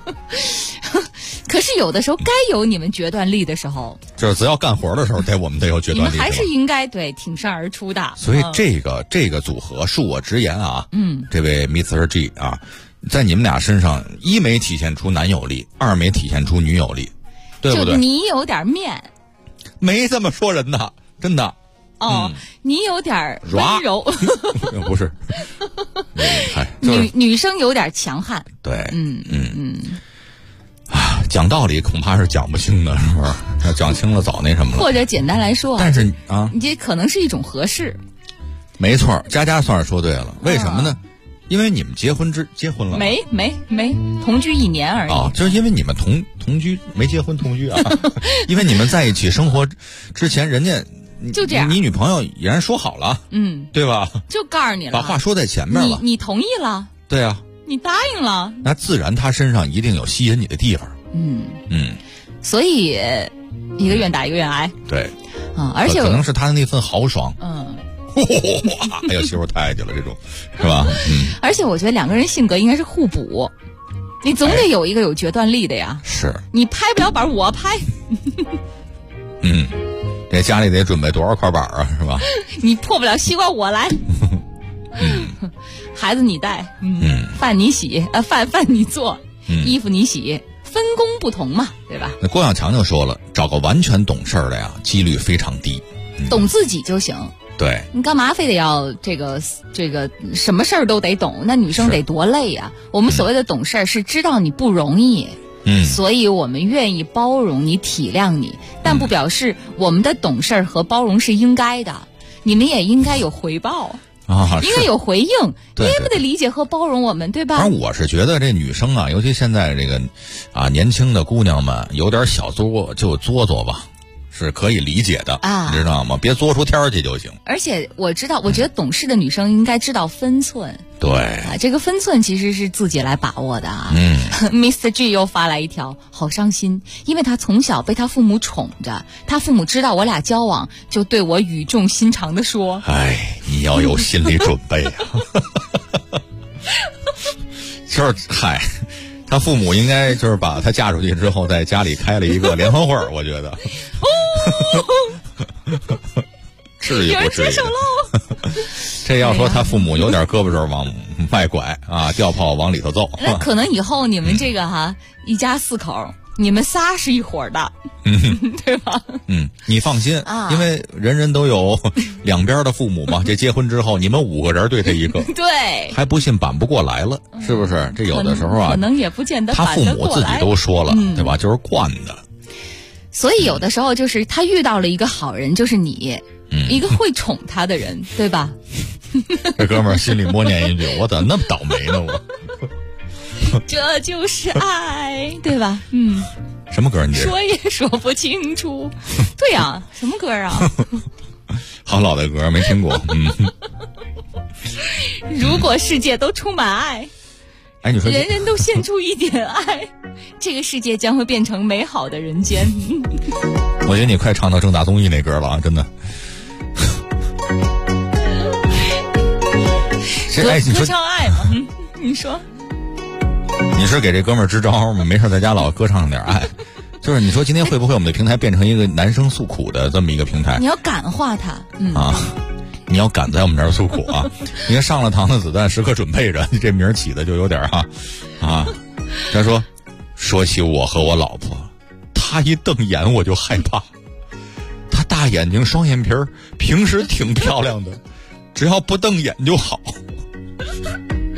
E: 可是有的时候该有你们决断力的时候，
J: 就是只要干活的时候我们得有决断力，
E: 你们还是应该挺身而出的。
J: 所以这个组合恕我直言啊，这位 Mr. G 啊，在你们俩身上一没体现出男友力，二没体现出女友力，对不对？
E: 就你有点面，
J: 没这么说人的，真的。
E: 你有点温柔。
J: 不是。
E: 女生有点强悍。
J: 对，讲道理恐怕是讲不清的，是不是？要讲清了早那什么了。
E: 或者简单来说，
J: 但是
E: 你这可能是一种合适。
J: 没错，佳算是说对了。为什么呢？因为你们结婚了。
E: 没同居1年而已。
J: 就是因为你们同居没结婚同居啊。因为你们在一起生活之前，人家
E: 就这样，
J: 你女朋友已然说好了，对吧？
E: 就告诉你了，
J: 把话说在前面了，
E: 你同意了，
J: 对啊，
E: 你答应了，
J: 那自然他身上一定有吸引你的地方，
E: 所以一个愿打一个愿挨，
J: 对
E: 而且
J: 可能是他的那份豪爽，哎呀，媳妇太去了，这种是吧？
E: 而且我觉得两个人性格应该是互补，你总得有一个有决断力的呀，
J: 是
E: 你拍不了板，我拍，
J: 这家里得准备多少块板啊，是吧？
E: 你破不了西瓜我来，孩子你带，饭你洗，饭你做，衣服你洗，分工不同嘛，对吧？
J: 那郭小强就说了，找个完全懂事儿的呀，几率非常低，
E: 懂自己就行。
J: 对，
E: 你干嘛非得要这个什么事儿都得懂？那女生得多累呀！我们所谓的懂事儿是知道你不容易。所以我们愿意包容你体谅你，但不表示我们的懂事和包容是应该的，你们也应该有回报应该有回应，你也不得理解和包容我们，对吧？
J: 反正我是觉得这女生啊，尤其现在这个年轻的姑娘们有点小作就作吧，是可以理解的你知道吗？别作出天去就行。
E: 而且我觉得懂事的女生应该知道分寸。
J: 对
E: 这个分寸其实是自己来把握的Mr. G 又发来一条，好伤心，因为他从小被他父母宠着，他父母知道我俩交往，就对我语重心长地说：“
J: 你要有心理准备啊。”就是他父母应该就是把他嫁出去之后，在家里开了一个联欢会儿，我觉得。至于不至于？接手喽！这要说他父母有点胳膊肘往外拐吊炮往里头揍。
E: 那可能以后你们这个一家4口，你们仨是一伙的，对吧？
J: 你放心因为人人都有两边的父母嘛。这结婚之后，你们5个人对他一个，
E: 对，
J: 还不信扳不过来了，是不是？这有的时候
E: 可能也不见得
J: 他父母自己都说了，对吧？就是惯的。
E: 所以有的时候就是他遇到了一个好人，就是你。一个会宠他的人，对吧？
J: 这哥们儿心里默念一句：“我咋那么倒霉呢？我。”
E: 这就是爱，对吧？
J: 什么歌你
E: 说也说不清楚。对呀，什么歌啊？
J: 好老的歌没听过。
E: 如果世界都充满爱，
J: 你说
E: 人人都献出一点爱，这个世界将会变成美好的人间。
J: 我觉得你快唱到正大综艺那歌了真的。
E: 歌唱爱吗？你说，
J: 你是给这哥们儿支招吗？没事在家老歌唱点爱，就是你说今天会不会我们的平台变成一个男生诉苦的这么一个平台？
E: 你要感化他，
J: 你要敢在我们这儿诉苦啊！你看上了膛的子弹时刻准备着，这名起的就有点他说起我和我老婆，他一瞪眼我就害怕，他大眼睛双眼皮儿，平时挺漂亮的，只要不瞪眼就好。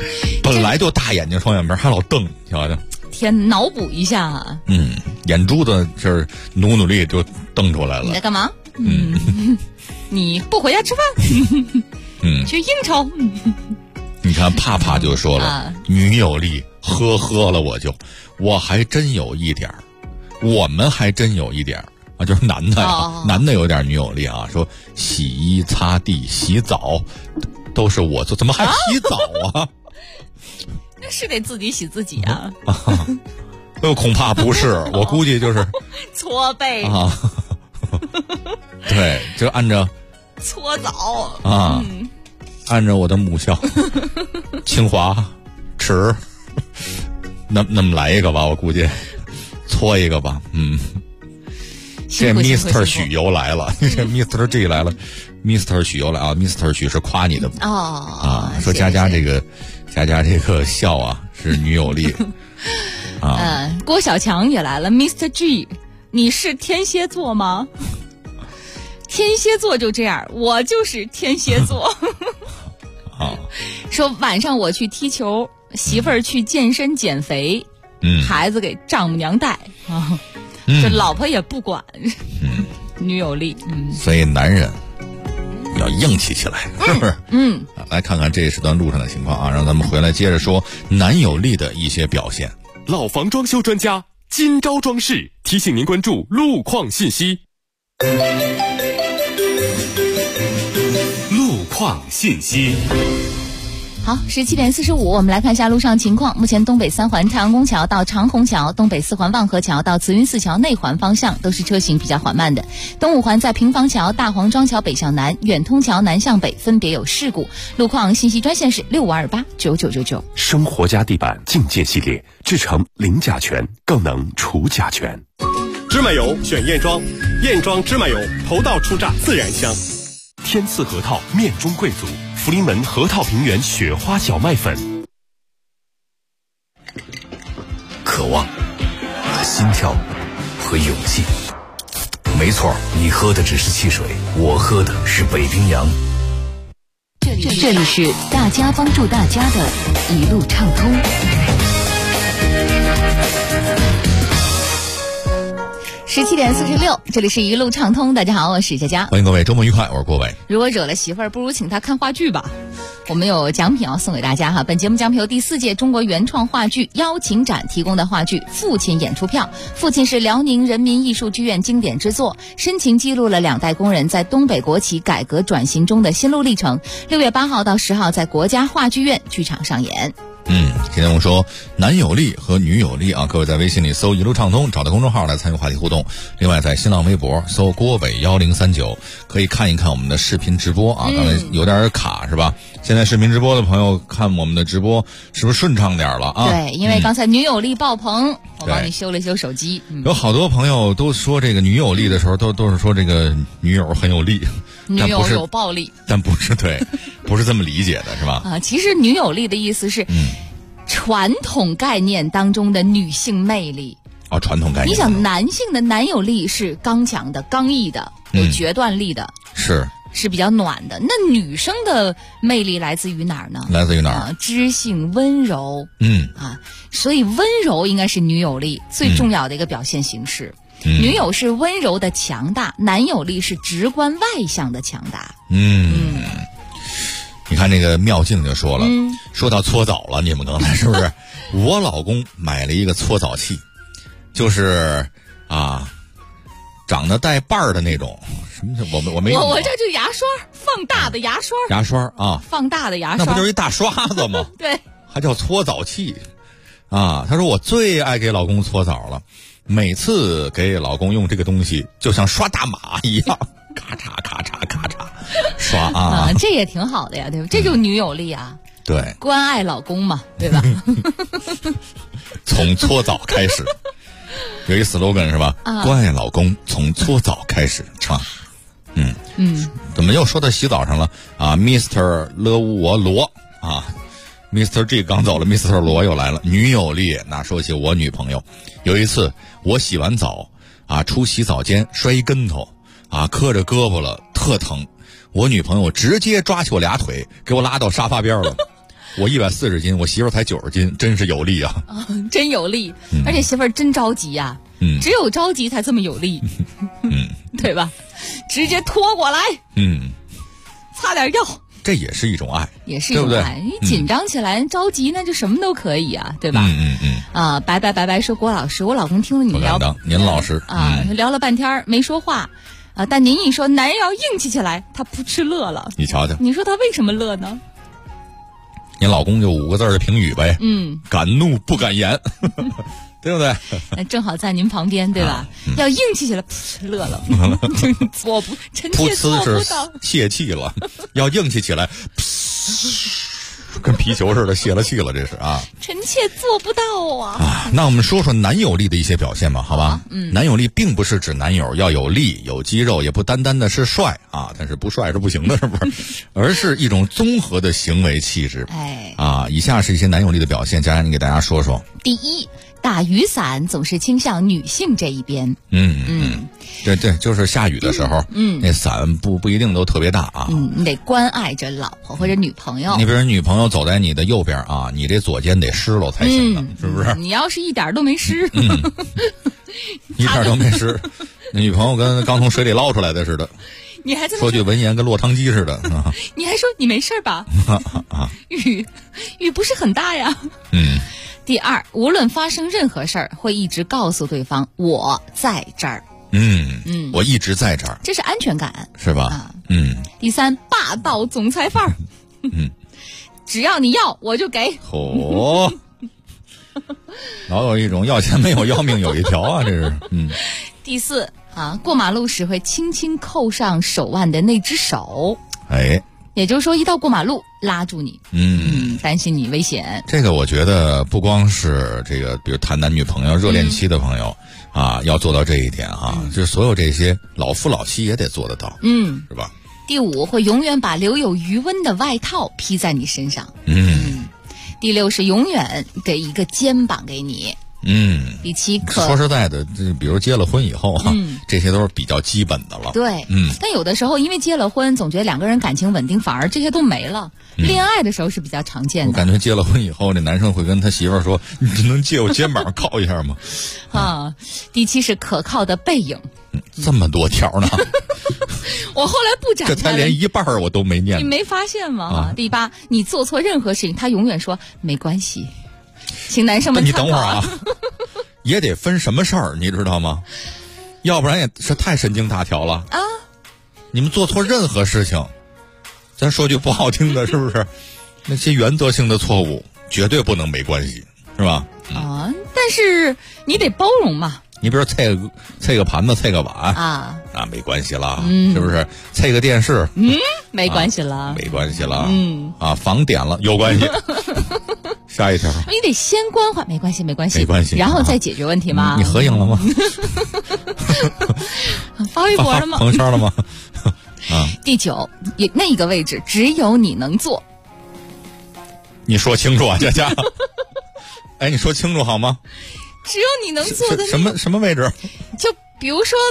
J: 本来就大眼睛双眼皮，还老瞪，瞧瞧。
E: 天，脑补一下。
J: 眼珠子这努力就瞪出来了。
E: 你在干嘛？你不回家吃饭？去应酬。
J: 你看帕帕就说了，女友力，呵了，我还真有一点儿，我们还真有一点儿啊，就是男的呀，男的有点女友力啊，说洗衣、擦地、洗澡都是我做，怎么还洗澡啊？
E: 那是得自己洗自己啊。
J: 恐怕不是，我估计就是
E: 搓背
J: 啊。对，就按照
E: 搓澡
J: 啊。按照我的母校清华池那么来一个吧，我估计搓一个吧。这 Mr. 许由来了，这 Mr. G 来了，Mr. 许由来啊 ，Mr. 许是夸你的说佳佳这个笑啊是女友力
E: 郭小强也来了 ，Mr. G， 你是天蝎座吗？天蝎座就这样，我就是天蝎座。说晚上我去踢球，媳妇儿去健身减肥，孩子给丈母娘带啊，这老婆也不管，女友力，
J: 所以男人要硬气起来，是不是？来看看这一时段路上的情况啊，让咱们回来接着说男友力的一些表现。
F: 老房装修专家金招装饰提醒您关注路况信息。路况信息。
E: 好，17点45，我们来看一下路上情况。目前东北3环太阳宫桥到长虹桥、东北4环望河桥到慈云寺桥内环方向都是车行比较缓慢的。东5环在平房桥、大黄庄桥北向南、远通桥南向北分别有事故。路况信息专线是65289999。
F: 生活家地板净健系列，制成零甲醛，更能除甲醛。
P: 芝麻油选燕庄，燕庄芝麻油头道出榨，自然香。
F: 天赐核桃面中贵族，福临门核桃平原雪花小麦粉。
C: 渴望、心跳和勇气。没错，你喝的只是汽水，我喝的是北冰洋。
N: 这里是大家帮助大家的一路畅通。
E: 17点46，这里是一路畅通。大家好，我是佳佳，
J: 欢迎各位，周末愉快，我是郭伟。
E: 如果惹了媳妇儿，不如请她看话剧吧。我们有奖品要送给大家哈。本节目奖品由第4届中国原创话剧邀请展提供的话剧《父亲》演出票。父亲是辽宁人民艺术剧院经典之作，深情记录了2代工人在东北国企改革转型中的心路历程。6月8号到10号在国家话剧院剧场上演。
J: 今天我们说男友力和女友力啊，各位在微信里搜一路畅通，找到公众号来参与话题互动。另外在新浪微博搜郭伟1039，可以看一看我们的视频直播啊。刚才有点卡是吧？现在视频直播的朋友看我们的直播是不是顺畅点了啊？
E: 对，因为刚才女友力爆棚，我帮你修了修手机。
J: 有好多朋友都说这个女友力的时候都是说这个女友很有力，
E: 女友有暴力，
J: 但不是对，不是这么理解的是吧？
E: 其实女友力的意思是传统概念当中的女性魅力。
J: 传统概念。
E: 你想，男性的男友力是刚强的、刚毅的、有决断力的，是比较暖的。那女生的魅力来自于哪儿呢？
J: 来自于哪儿？
E: 知性、温柔。所以温柔应该是女友力最重要的一个表现形式。女友是温柔的强大，男友力是直观外向的强大。
J: 你看这个妙静就说了，说到搓澡了，你们刚才是不是？我老公买了一个搓澡器，就是长得带瓣儿的那种。什么？我没有。
E: 我这就牙刷，放大的牙刷。
J: 牙刷啊，
E: 放大的牙刷，
J: 那不就是一大刷子吗？
E: 对，
J: 还叫搓澡器啊。他说我最爱给老公搓澡了，每次给老公用这个东西，就像刷大码一样，咔嚓咔嚓咔嚓刷啊。
E: 这也挺好的呀，对吧？这就是女友力啊。
J: 对，
E: 关爱老公嘛，对吧？
J: 从搓澡开始，有一 slogan 是吧？关爱老公，从搓澡开始啊。怎么又说到洗澡上了啊 ？Mr. 勒乌我罗啊 ，Mr. G 刚走了 ，Mr. 罗又来了。女友力，那说起我女朋友，有一次我洗完澡出洗澡间摔一跟头磕着胳膊了，特疼。我女朋友直接抓起我俩腿，给我拉到沙发边了。 我140斤，我媳妇儿才90斤，真是有力啊！
E: 真有力，而且媳妇儿真着急呀、只有着急才这么有力，对吧？直接拖过来，擦点药，
J: 这也是一种爱，
E: 也是一种爱。你紧张起来、着急，那就什么都可以啊，对吧？白说郭老师，我老公听了你们聊，
J: 您老师
E: 聊了半天没说话。但您一说男人要硬气起来，他扑哧乐了。
J: 你瞧瞧，
E: 你说他为什么乐呢？
J: 您老公就5个字的评语呗，敢怒不敢言，对不对？
E: 正好在您旁边，对吧？要硬气起来，扑哧乐了，臣妾做不到，
J: 泄气了；要硬气起来，跟皮球似的泄了气了，这是啊。
E: 臣妾做不到啊。
J: 那我们说说男友力的一些表现吧，好吧？男友力并不是指男友要有力、有肌肉，也不单单的是帅啊，但是不帅是不行的，是不是？而是一种综合的行为气质。以下是一些男友力的表现，佳佳你给大家说说。
E: 第一，打雨伞总是倾向女性这一边。
J: 对，就是下雨的时候，那伞不一定都特别大啊。
E: 你得关爱着老婆或者女朋友。
J: 你比如女朋友走在你的右边啊，你这左肩得湿了才行的，是不是？
E: 你要是一点都没湿，
J: 一点都没湿，那女朋友跟刚从水里捞出来的似的。
E: 你还
J: 说句文言，跟落汤鸡似的。
E: 你还说你没事吧？雨不是很大呀。第二，无论发生任何事儿，会一直告诉对方我在这儿。
J: 我一直在这儿，
E: 这是安全感，
J: 是吧？
E: 第三，霸道总裁范儿。只要你要，我就给。
J: 老有一种要钱没有要命有一条啊，这是。
E: 第四过马路时会轻轻扣上手腕的那只手。也就是说，一到过马路拉住你，担心你危险。
J: 这个我觉得不光是这个，比如谈男女朋友、热恋期的朋友要做到这一点就是所有这些老夫老妻也得做得到，是吧？
E: 第五，会永远把留有余温的外套披在你身上。第六是永远给一个肩膀给你。第七，
J: 说实在的，比如结了婚以后这些都是比较基本的了。
E: 对，但有的时候因为结了婚，总觉得两个人感情稳定，反而这些都没了。恋爱的时候是比较常见的。
J: 我感觉结了婚以后，这男生会跟他媳妇儿说：“你能借我肩膀靠一下吗？”
E: 第七是可靠的背影。
J: 这么多条呢？
E: 我后来不展开了，
J: 这才连一半我都没念。
E: 你没发现吗？第八，你做错任何事情，他永远说没关系。请男生们
J: 你等会儿啊，也得分什么事儿，你知道吗？要不然也是太神经大条了啊！你们做错任何事情，咱说句不好听的，是不是？那些原则性的错误绝对不能没关系，是吧？
E: 但是你得包容嘛。
J: 你比如菜个盘子、菜个碗没关系了，是不是？菜个电视，
E: 没关系了，
J: 没关系了，房点了有关系。下一条，
E: 你得先关怀，没关系，然后再解决问题吗？
J: 你合影了吗？
E: 发微博了吗？
J: 朋友圈了吗？
E: 第九，那一个位置只有你能坐。
J: 你说清楚啊，佳佳。你说清楚好吗？
E: 只有你能坐的
J: 什么位置？
E: 就比如说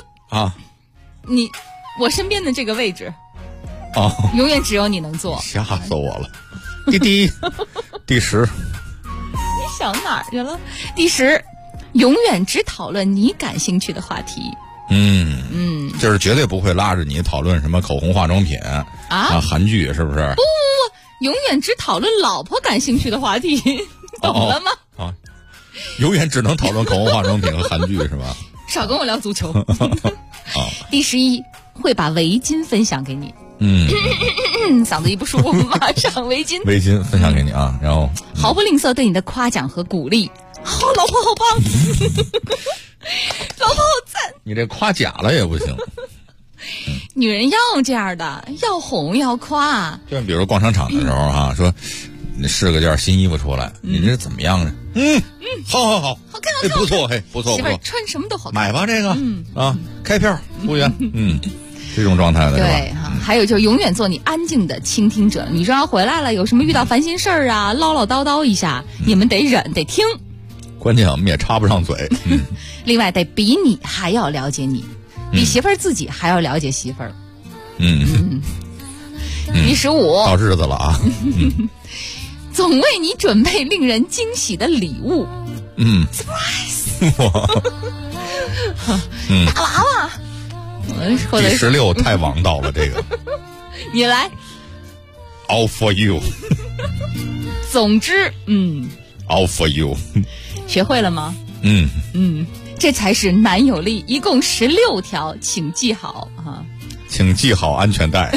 E: 我身边的这个位置永远只有你能坐。
J: 吓死我了！第10，
E: 你想哪儿去了？第10，永远只讨论你感兴趣的话题。
J: 就是绝对不会拉着你讨论什么口红、化妆品韩剧，是不是？
E: 不，永远只讨论老婆感兴趣的话题，懂了吗？
J: 永远只能讨论口红、化妆品和韩剧，是吧？
E: 少跟我聊足球。第11，会把围巾分享给你。嗓子一不舒服，马上围巾
J: 分享给你啊，然后
E: 毫不吝啬对你的夸奖和鼓励。老婆好棒，老婆好赞。
J: 你这夸假了也不行。
E: 女人要这样的，要哄要夸。
J: 就比如逛商场的时候说你试个件新衣服出来，你这怎么样呢？好，
E: 好看，
J: 不错，不错。
E: 媳妇儿穿什么都好看，
J: 买吧这个，开票，服务员，这种状态的，
E: 对还有就永远做你安静的倾听者。你说要回来了，有什么遇到烦心事儿唠唠叨一下，你们得忍得听。
J: 关键我们也插不上嘴。
E: 另外得比你还要了解你，比媳妇儿自己还要了解媳妇儿。第15，
J: 到日子了啊。
E: 总为你准备令人惊喜的礼物。
J: surprise。
E: 大娃娃，或者
J: 第16太王道了，这个。
E: 你来。
J: All for you。
E: 总之
J: ，All for you。
E: 学会了吗？这才是男友力，一共16条，请记好啊！
J: 请系好安全带，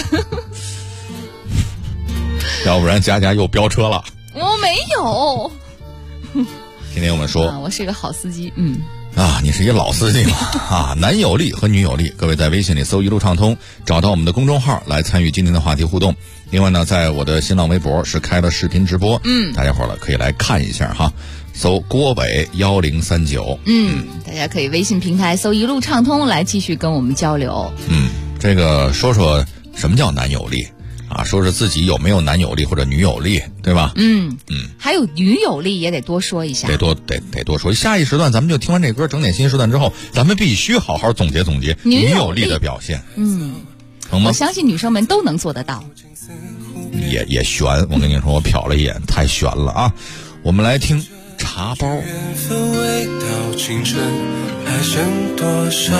J: 要不然佳佳又飙车了。
E: 我没有。
J: 今天我们说，
E: 我是一个好司机。
J: 你是一老司机了啊！男友力和女友力，各位在微信里搜一路畅通，找到我们的公众号来参与今天的话题互动。另外呢，在我的新浪微博是开了视频直播，大家伙儿可以来看一下哈。搜郭伟1039，
E: 大家可以微信平台搜一路畅通来继续跟我们交流。
J: 这个说说什么叫男友力啊？说说自己有没有男友力或者女友力，对吧？
E: 还有女友力也得多说一下，
J: 得多说。下一时段咱们就听完这歌，整点新时段之后，咱们必须好好总结总结女友力的表现。成吗？
E: 我相信女生们都能做得到。
J: 也悬，我跟你说，我瞟了一眼，太悬了啊！我们来听茶包。
I: 缘分未到，青春还剩多少？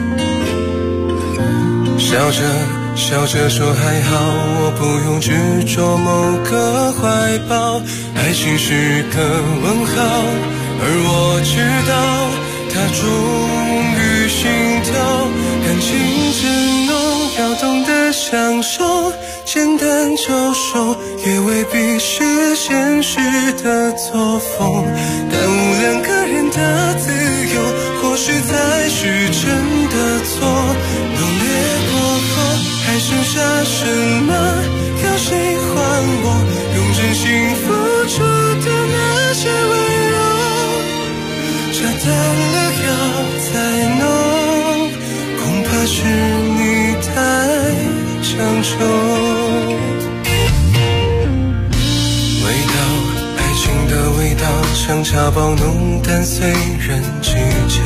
I: 笑着笑着说还好，我不用执着某个怀抱。爱情是个问号，而我知道它终于心跳。感情真浓，要懂得享受，简单就熟，也未必是现实的作风。耽误两个人的自由，或许才是真的错。浓烈过后，还剩下什么要谁还我？用真心付出的那些温柔，这淡了要再浓，恐怕是你太强求。味道，爱情的味道，像茶包浓淡随人计较。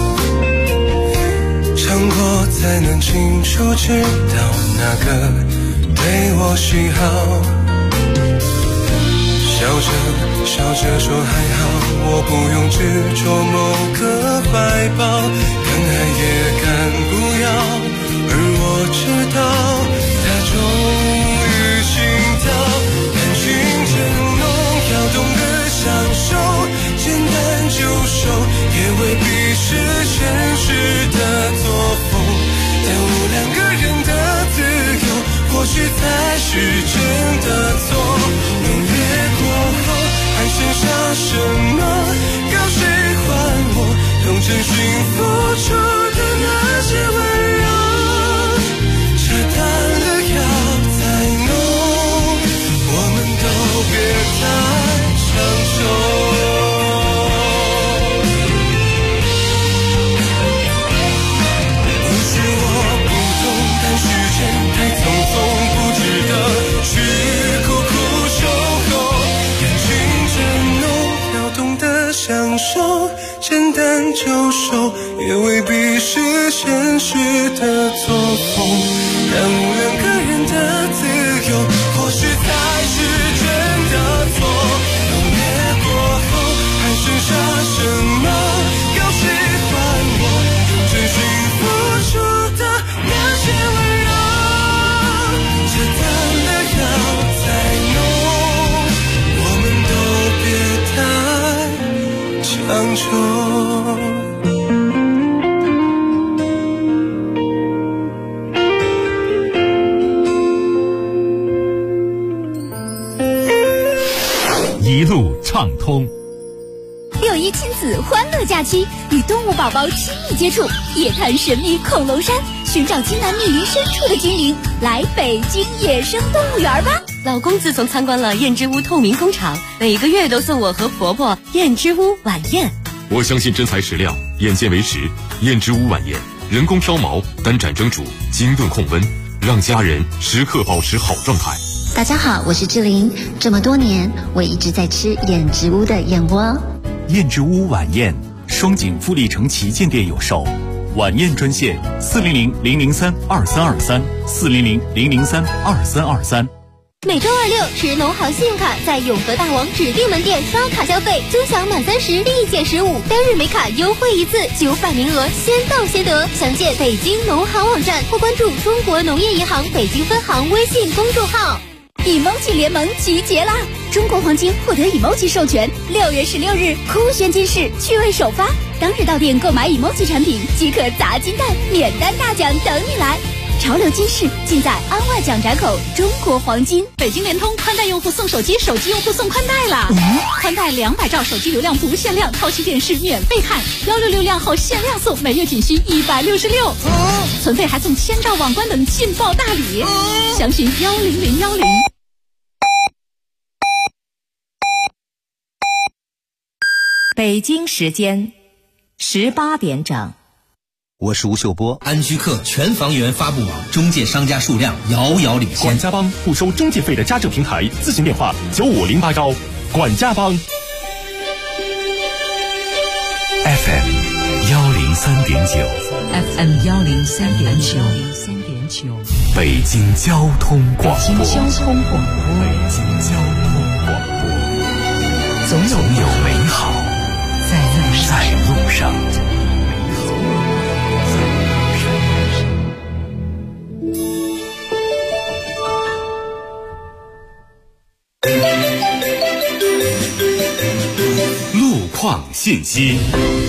I: 尝过才能清楚知道哪个对我喜好。笑着笑着说还好，我不用执着某个怀抱，敢爱也敢不要，而我知道它终于心跳。感情真浓，要懂得享受，简单就熟，也未必是现实的作风。耽误两个人的自由，或许才是真的错。浓烈过后，还剩下什么要谁还我？用真心付出的那些温柔，这淡了要再浓，我们都别太强求。太匆匆，不值得去苦苦守候。感情真浓，要懂得享受，简单就熟，也未必是现实的作风。耽误两个人的自由，或许才是真的错。浓烈过后，还剩下什么要谁还我？用真心付出的那些温柔，这淡了要再浓，我们都别太强求。
A: 一路畅通。
B: 6·1亲子欢乐假期，与动物宝宝亲密接触，夜探神秘恐龙山，寻找金南密林深处的精灵，来北京野生动物园吧！
N: 老公自从参观了燕之屋透明工厂，每个月都送我和婆婆燕之屋晚宴。
F: 我相信真材实料，眼见为实。燕之屋晚宴，人工挑毛，单盏蒸煮，精炖控温，让家人时刻保持好状态。
H: 大家好，我是志玲。这么多年，我一直在吃燕之屋的燕窝。
Q: 燕之屋晚宴，双井富力城旗舰店有售。晚宴专线400-003-2323，400-003-2323。
B: 每周2、6持农行信用卡在永和大王指定门店刷卡消费，尊享满30立减15，单日每卡优惠1次900名额，先到先得。详见北京农行网站或关注中国农业银行北京分行微信公众号。emoji 联盟集结啦！中国黄金获得 emoji 授权，6月16日酷炫金市趣味首发，当日到店购买 emoji 产品即可砸金蛋，免单大奖等你来！潮流金市尽在安外蒋闸口中国黄金。
G: 北京联通宽带用户送手机，手机用户送宽带啦！宽带200兆手机流量不限量，超级电视免费看，166量后限量送，每月仅需166，存费还送1000兆网关等劲爆大礼，详询10010。
D: 北京时间18点整。
R: 我是吴秀波。安居客全房源发布网，中介商家数量遥遥领先。
P: 管家帮不收中介费的家政平台，咨询电话9508高。管家帮
C: FM 103.9
D: FM 103.9
C: 北京交通广播。
D: 北京交通广播，总有
C: 美好在路上。
F: 路况信息。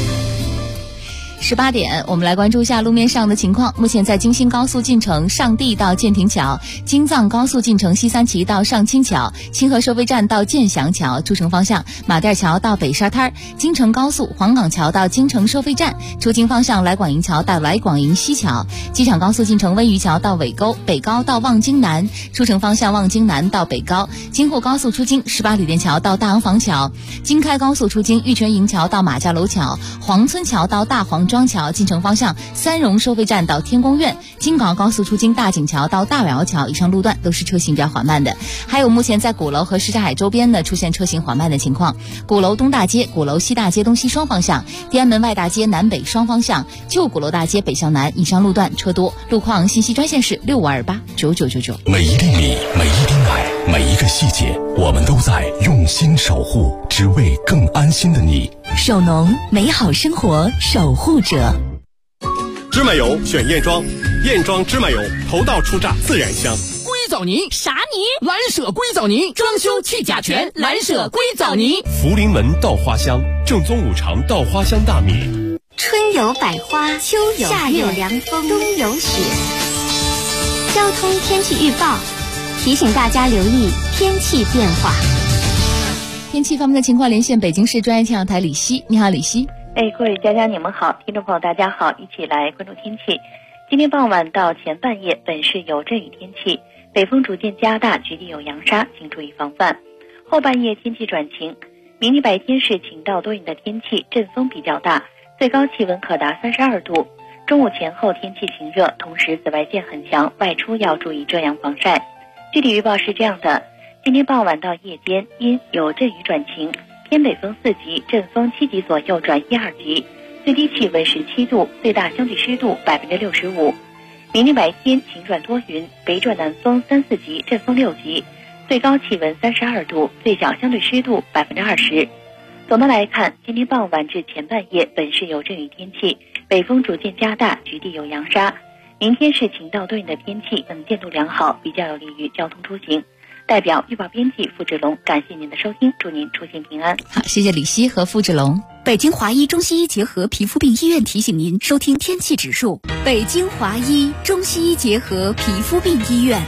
E: 18点，我们来关注一下路面上的情况。目前在京新高速进城上地到建亭桥，京藏高速进城西三旗到上清桥，清河收费站到建祥桥，出城方向马甸桥到北沙滩，京承高速黄岗桥到京承收费站，出京方向来广营桥到来广营西桥，机场高速进城温榆桥到尾沟，北高到望京南，出城方向望京南到北高，京沪高速出京18里店桥到大洋房桥，京开高速出京玉泉营桥到马家楼桥，黄村桥到大黄庄桥，进城方向三荣收费站到天宫苑，京港高速出京大井桥到大尾桥，以上路段都是车行比较缓慢的。还有目前在鼓楼和什刹海周边呢出现车行缓慢的情况，鼓楼东大街、鼓楼西大街东西双方向，天安门外大街南北双方向，旧鼓楼大街北向南，以上路段车多。路况信息专线是65289999。
M: 每一粒米，每一滴奶，每一个细节，我们都在用心守护，只为更安心的你。
D: 首农，美好生活守护者。
P: 芝麻油选燕庄，燕庄芝麻油头道出榨自然香。
G: 硅藻泥啥泥？蓝舍硅藻泥，装修去甲醛，蓝舍硅藻泥。
P: 福临门稻花香，正宗5常稻花香大米。
H: 春有百花，秋有夏有凉风，冬有雪。交通天气预报提醒大家留意天气变化。
E: 天气方面的情况，连线北京市专业气象台李希。你好，李希。
S: 各位佳佳你们好，听众朋友大家好，一起来关注天气。今天傍晚到前半夜本市有阵雨天气，北风逐渐加大，局地有扬沙，请注意防范。后半夜天气转晴，明天白天是晴到多云的天气，阵风比较大，最高气温可达32度。中午前后天气晴热，同时紫外线很强，外出要注意遮阳防晒。具体预报是这样的，今天傍晚到夜间阴有阵雨转晴，偏北风4级，阵风7级左右转1、2级，最低气温17度，最大相对湿度65%。明天白天晴转多云，北转南风3、4级，阵风6级，最高气温32度，最小相对湿度20%。总的来看，今天傍晚至前半夜本市有阵雨天气，北风逐渐加大，局地有扬沙。明天是晴到多云的天气，能见度良好，比较有利于交通出行。代表预报编辑付志龙，感谢您的收听，祝您出行平安。
E: 好，谢谢李希和付志龙。
B: 北京华医中西医结合皮肤病医院提醒您收听天气指数。北京华医中西医结合皮肤病医院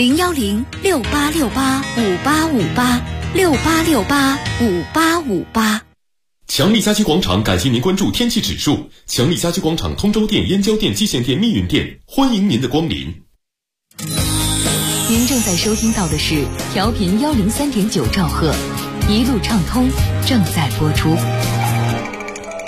B: ，01068685858，68685858。
F: 强力家居广场感谢您关注天气指数。强力家居广场通州店、燕郊店、蓟县店、密云店，欢迎您的光临。
N: 您正在收听到的是调频103.9兆赫，一路畅通正在播出。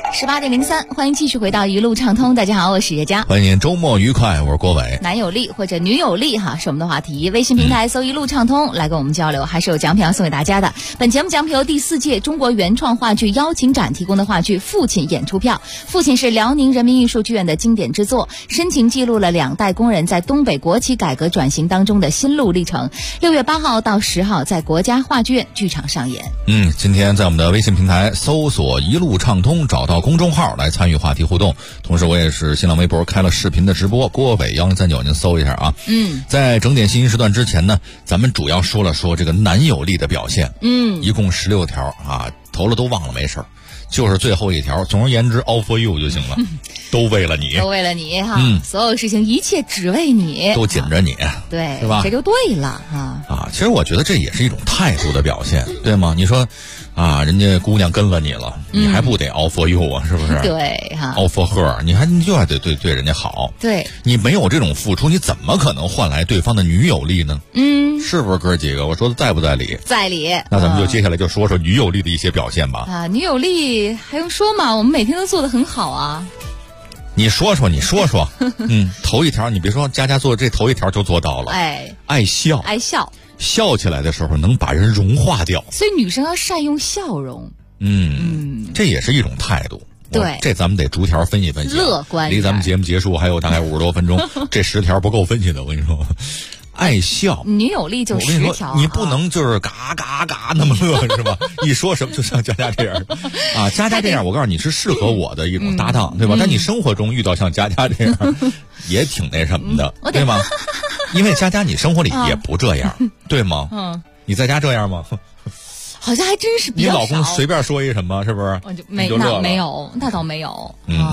E: 18:03，欢迎继续回到一路畅通。大家好，我是叶佳，
J: 欢迎周末愉快，我是郭伟。
E: 男友力或者女友力哈，是我们的话题。微信平台搜一路畅通，来跟我们交流，还是有奖品要送给大家的。本节目奖品由第4届中国原创话剧邀请展提供的话剧《父亲》演出票。父亲是辽宁人民艺术剧院的经典之作，深情记录了2代工人在东北国企改革转型当中的心路历程。6月8号到10号在国家话剧院剧场上演。
J: 今天在我们的微信平台搜索一路畅通，找到公众号来参与话题互动。同时我也是新浪微博开了视频的直播，郭伟1039您搜一下啊。在整点信息时段之前呢，咱们主要说了说这个男友力的表现。一共16条啊，头了都忘了没事儿，就是最后一条，总而言之 all for you 就行了。都为了你，
E: 都为了你哈，所有事情一切只为你，
J: 都紧着你，
E: 对，
J: 是吧？
E: 这就对了啊！
J: 其实我觉得这也是一种态度的表现，对吗？你说啊，人家姑娘跟了你了，你还不得 all for you 啊？是不是？
E: 对哈
J: ，all for her， 你就还得对人家好。
E: 对，
J: 你没有这种付出，你怎么可能换来对方的女友力呢？是不是哥几个？我说的在不在理？
E: 在理。
J: 那咱们就接下来就说说女友力的一些表现吧。
E: 女友力还用说吗？我们每天都做得很好啊。
J: 你说说，头一条，你别说，佳佳做这头一条就做到了。爱笑，笑起来的时候能把人融化掉。
E: 所以女生要善用笑容。
J: 这也是一种态度。
E: 对，
J: 这咱们得逐条分析分析。
E: 乐观。
J: 离咱们节目结束还有大概50多分钟，这10条不够分析的，我跟你说。爱笑，
E: 女友力就10条。
J: 你不能就是嘎嘎嘎那么乐是吧？一说什么就像佳佳这样啊，佳佳这样，我告诉你是适合我的一种搭档，对吧？但你生活中遇到像佳佳这样，也挺那什么的，对吗？因为佳佳你生活里也不这样，对吗？你在家这样吗？
E: 好像还真是比较少。
J: 你老公随便说一什么，是不是？
E: 那倒没有。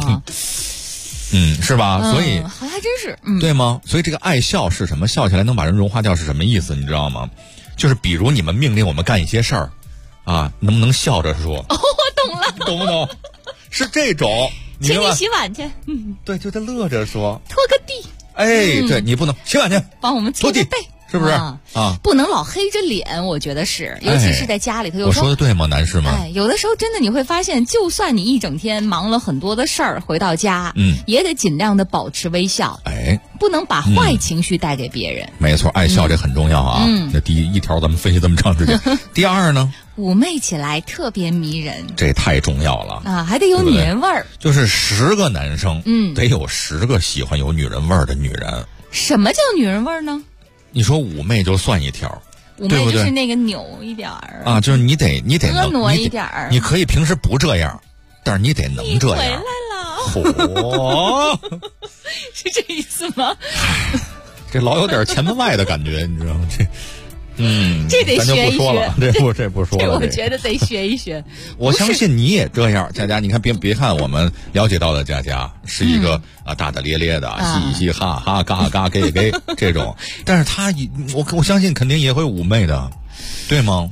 J: 是吧？所以
E: 好像还真是，
J: 对吗？所以这个爱笑是什么？笑起来能把人融化掉是什么意思？你知道吗？就是比如你们命令我们干一些事儿，啊，能不能笑着说？
E: 我懂了，
J: 懂不懂？是这种，
E: 请你洗碗去。
J: 对，就得乐着说。
E: 拖个地。
J: 对你不能洗碗去，
E: 帮我们拖地。
J: 是不是
E: 不能老黑着脸，我觉得是，尤其是在家里头。
J: 我说的对吗，男士们？
E: 有的时候真的你会发现，就算你一整天忙了很多的事儿，回到家，也得尽量的保持微笑，不能把坏情绪带给别人。
J: 没错，爱笑这很重要啊。这第一条咱们分析这么长时间，第二呢，
E: 妩媚起来特别迷人，
J: 这太重要了
E: 啊，还得有女人味儿。
J: 就是10个男生，得有10个喜欢有女人味儿的女人。
E: 什么叫女人味儿呢？
J: 你说妩媚就算一条，
E: 妩媚就是那个扭一点儿
J: 啊，就是你得
E: 婀娜一点儿。
J: 你可以平时不这样，但是你得能这样。
E: 你回来了，是这意思吗？
J: 这老有点前门外的感觉，你知道吗？
E: 这得学一学，
J: 这不说了。
E: 我觉得得学一学。
J: 我相信你也这样，佳佳，你看别看我们了解到的佳佳是一个大大咧咧的，嘻嘻哈哈，嘎嘎给这种，但是他我相信肯定也会妩媚的，对吗？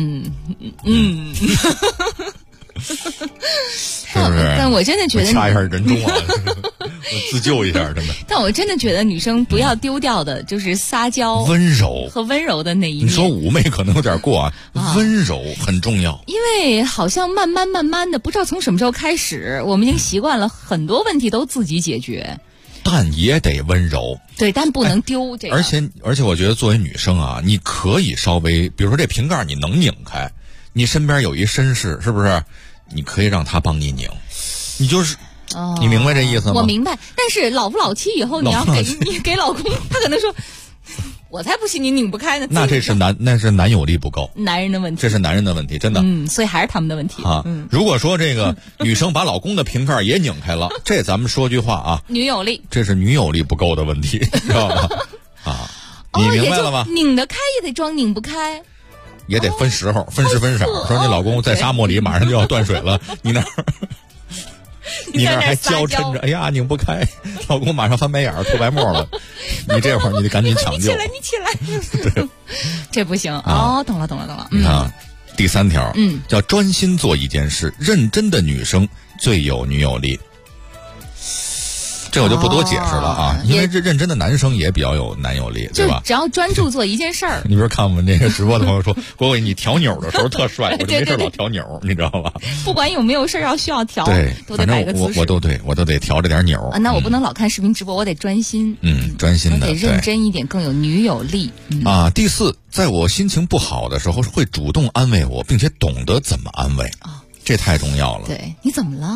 J: 是不是？
E: 但我真的觉得
J: 掐一下人中啊，我自救一下，真的。
E: 但我真的觉得女生不要丢掉的就是撒娇、
J: 温柔
E: 和温柔的那一面。
J: 你说妩媚可能有点过啊，温柔很重要。
E: 因为好像慢慢的，不知道从什么时候开始，我们已经习惯了很多问题都自己解决。
J: 但也得温柔，
E: 对，但不能丢这个。
J: 而且我觉得作为女生啊，你可以稍微，比如说这瓶盖你能拧开，你身边有一绅士，是不是？你可以让他帮你拧，你就是，你明白这意思吗？
E: 我明白，但是老夫老妻以后，你要给老公，他可能说，我才不信你拧不开呢。
J: 那是男友力不够，
E: 男人的问题，
J: 这是男人的问题，真的。
E: 所以还是他们的问题
J: 啊。如果说这个女生把老公的瓶盖也拧开了，这咱们说句话啊，
E: 女友力，
J: 这是女友力不够的问题，知道吧？啊，你明白了吗？
E: 拧得开也得装拧不开。
J: 也得分时候，分时分色。说你老公在沙漠里马上就要断水了，你那儿还娇嗔着，哎呀拧不开，老公马上翻白眼儿吐白沫了，你这会儿你得赶紧抢救。
E: 你起来。对，这不行懂了。
J: 第3条，叫专心做一件事，认真的女生最有女友力。 这我就不多解释了啊，因为这认真的男生也比较有男友力，对吧？
E: 只要专注做一件事儿。
J: 你比如看我们那个直播的朋友说，国伟你调钮的时候特帅，我就没事老调钮，你知道吧？
E: 不管有没有事要需要调，
J: 对，
E: 都得摆个姿势。
J: 我都得调着点钮
E: 啊。那我不能老看视频直播，我得专心。
J: 专心的，
E: 得认真一点，更有女友力。
J: 啊，第4，在我心情不好的时候，会主动安慰我，并且懂得怎么安慰。这太重要了。
E: 对，你怎么了？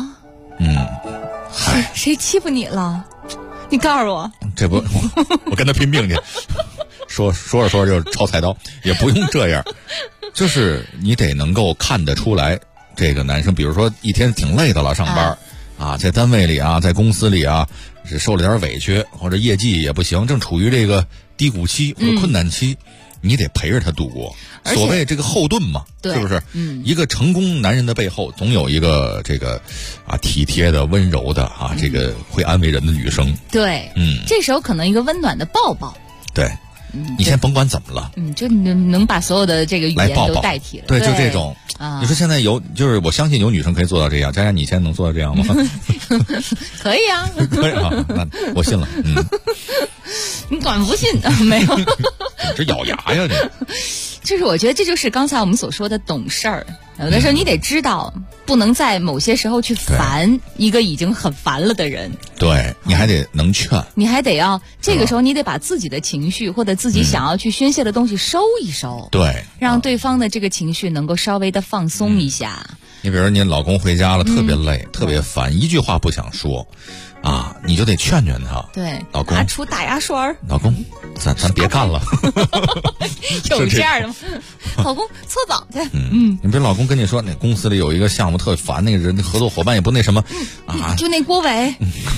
E: 谁欺负你了？你告诉我。
J: 这不，我跟他拼命去。说着就抄菜刀，也不用这样，就是你得能够看得出来，这个男生，比如说一天挺累的了，上班啊，在单位里啊，在公司里啊，是受了点委屈，或者业绩也不行，正处于这个低谷期或者困难期，你得陪着他度过。所谓这个后盾嘛，是不是？一个成功男人的背后，总有一个这个体贴的、温柔的这个会安慰人的女生。
E: 对，这时候可能一个温暖的抱抱。
J: 对。你先甭管怎么了，
E: 就能把所有的这个语言都代替了。
J: 对，就这种你说现在就是我相信有女生可以做到这样，佳佳，你现在能做到这样吗？
E: 可以啊，
J: 可以啊，那我信了。
E: 你管不信？没有，
J: 这咬牙呀，这。
E: 就是我觉得这就是刚才我们所说的懂事儿。有的时候你得知道，不能在某些时候去烦一个已经很烦了的人。
J: 对，你还得能劝，
E: 你还得要这个时候你得把自己的情绪或者自己想要去宣泄的东西收一收，
J: 对，
E: 让对方的这个情绪能够稍微的放松一下。
J: 你比如你老公回家了，特别累，特别烦，一句话不想说，你就得劝劝他。
E: 对，
J: 老公
E: 拿出大牙刷，
J: 老公，咱别干了。
E: 有这样的吗？老公搓澡去。
J: 你别老公跟你说，那公司里有一个项目特烦，那个人合作伙伴也不那什么
E: 就那郭伟。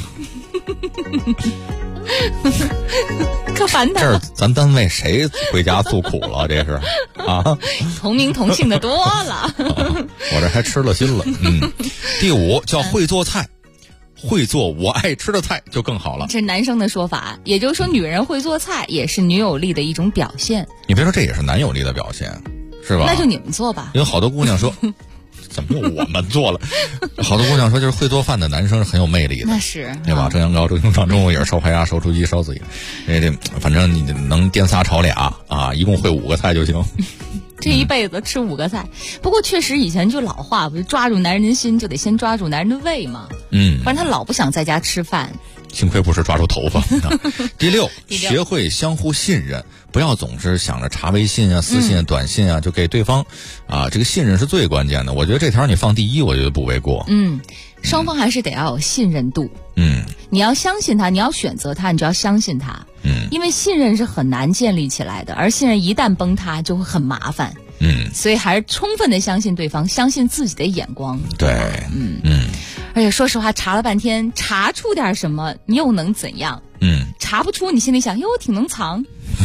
E: 可烦他了。
J: 这咱单位谁回家诉苦了？这是
E: 同名同姓的多了。
J: 我这还吃了心了。第5叫会做菜，会做我爱吃的菜就更好了。
E: 这是男生的说法，也就是说女人会做菜也是女友力的一种表现。
J: 你别说，这也是男友力的表现，是吧？
E: 那就你们做吧。
J: 有好多姑娘说怎么我们做了？好多姑娘说，就是会做饭的男生是很有魅力的，
E: 那是
J: 对吧？蒸羊羔、蒸熊掌、蒸火眼、烧排鸭、烧雏鸡、烧子鸡，反正你能颠仨炒俩一共会5个菜就行。
E: 这一辈子吃5个菜。不过确实以前就老话，不是抓住男人的心就得先抓住男人的胃吗？不然他老不想在家吃饭。
J: 幸亏不是抓住头发。第6，学会相互信任，不要总是想着查微信啊、私信、短信啊，就给对方这个信任是最关键的。我觉得这条你放第1，我觉得不为过。
E: 双方还是得要有信任度。你要相信他，你要选择他，你就要相信他。因为信任是很难建立起来的，而信任一旦崩塌就会很麻烦。所以还是充分的相信对方，相信自己的眼光。
J: 对，
E: 而且说实话，查了半天，查出点什么，你又能怎样？查不出，你心里想，哟，我挺能藏。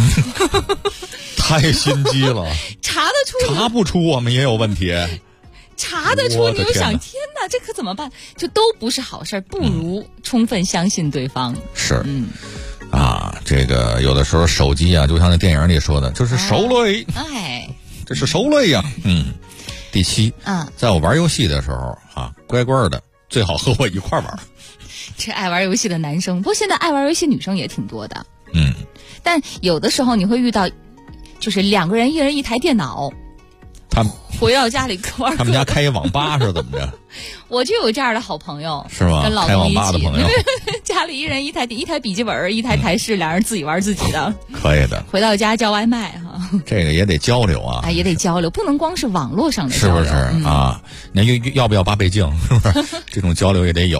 J: 太心机了。
E: 查得出，
J: 查不出，我们也有问题。
E: 查得出，你又想，天哪，这可怎么办？就都不是好事，不如充分相信对方。
J: 是，这个有的时候手机就像那电影里说的，就是手累。这是手累呀。第7，在我玩游戏的时候乖乖的，最好和我一块玩。
E: 这爱玩游戏的男生，不过现在爱玩游戏女生也挺多的。但有的时候你会遇到，就是2个人，一人一台电脑，
J: 他们
E: 回到家里各玩各的。
J: 他们家开一网吧是怎么着？
E: 我就有这样的好朋友，
J: 是吗？
E: 跟老公一起，
J: 开网吧的朋友，
E: 家里一人一台笔记本，一台台式，2人自己玩自己的，
J: 可以的。
E: 回到家叫外卖
J: 这个也得交流
E: 也得交流，不能光是网络上的交流，
J: 是不是那要不要拔背镜？是不是？这种交流也得有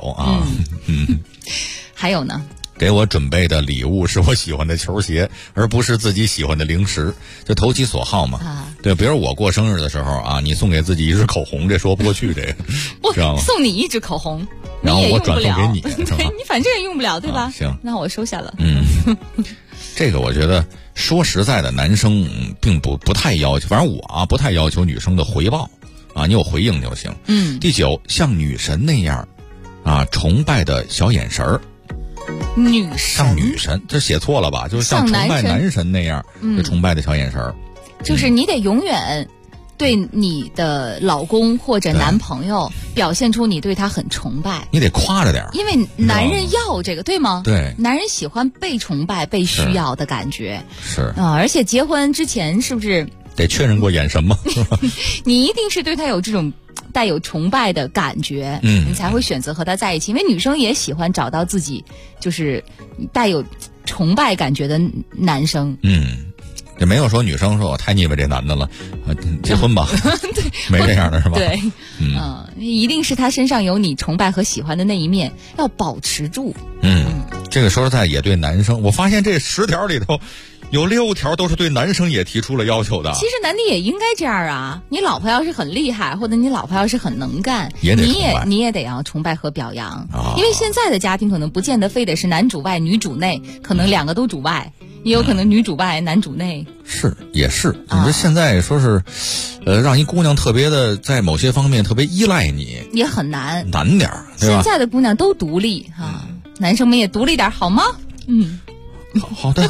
E: 还有呢？
J: 给我准备的礼物是我喜欢的球鞋，而不是自己喜欢的零食，就投其所好嘛。对，比如我过生日的时候你送给自己一支口红，这说不过去，这个知道吗？
E: 送你一支口红，
J: 然后我转送给你，
E: 对，你反正也用不了，对吧？
J: 行，
E: 那我收下了。
J: 这个我觉得说实在的，男生并不太要求，反正我不太要求女生的回报你有回应就行。第9，像女神那样崇拜的小眼神儿。像女神，这写错了吧？就是像崇拜男神那样，就崇拜的小眼神儿。
E: 就是你得永远对你的老公或者男朋友表现出你对他很崇拜，
J: 你得夸着点，
E: 因为男人要这个，对吗？
J: 对，
E: 男人喜欢被崇拜、被需要的感觉。
J: 是
E: 而且结婚之前是不是
J: 得确认过眼神吗？
E: 你一定是对他有这种带有崇拜的感觉，你才会选择和他在一起。因为女生也喜欢找到自己就是带有崇拜感觉的男生。
J: 也没有说女生说我太腻歪这男的了，结婚吧，对，没这样的是吧？
E: 对，一定是他身上有你崇拜和喜欢的那一面，要保持住。
J: 这个说实在也对男生，我发现这10条里头有6条都是对男生也提出了要求的。
E: 其实男的也应该这样啊，你老婆要是很厉害，或者你老婆要是很能干，你也得要崇拜和表扬。因为现在的家庭可能不见得非得是男主外女主内，可能2个都主外，也有可能女主外男主内。
J: 也是你说现在说是让一姑娘特别的在某些方面特别依赖你
E: 也很难
J: 点，对吧？
E: 现在的姑娘都独立男生们也独立点好吗？
J: 好的。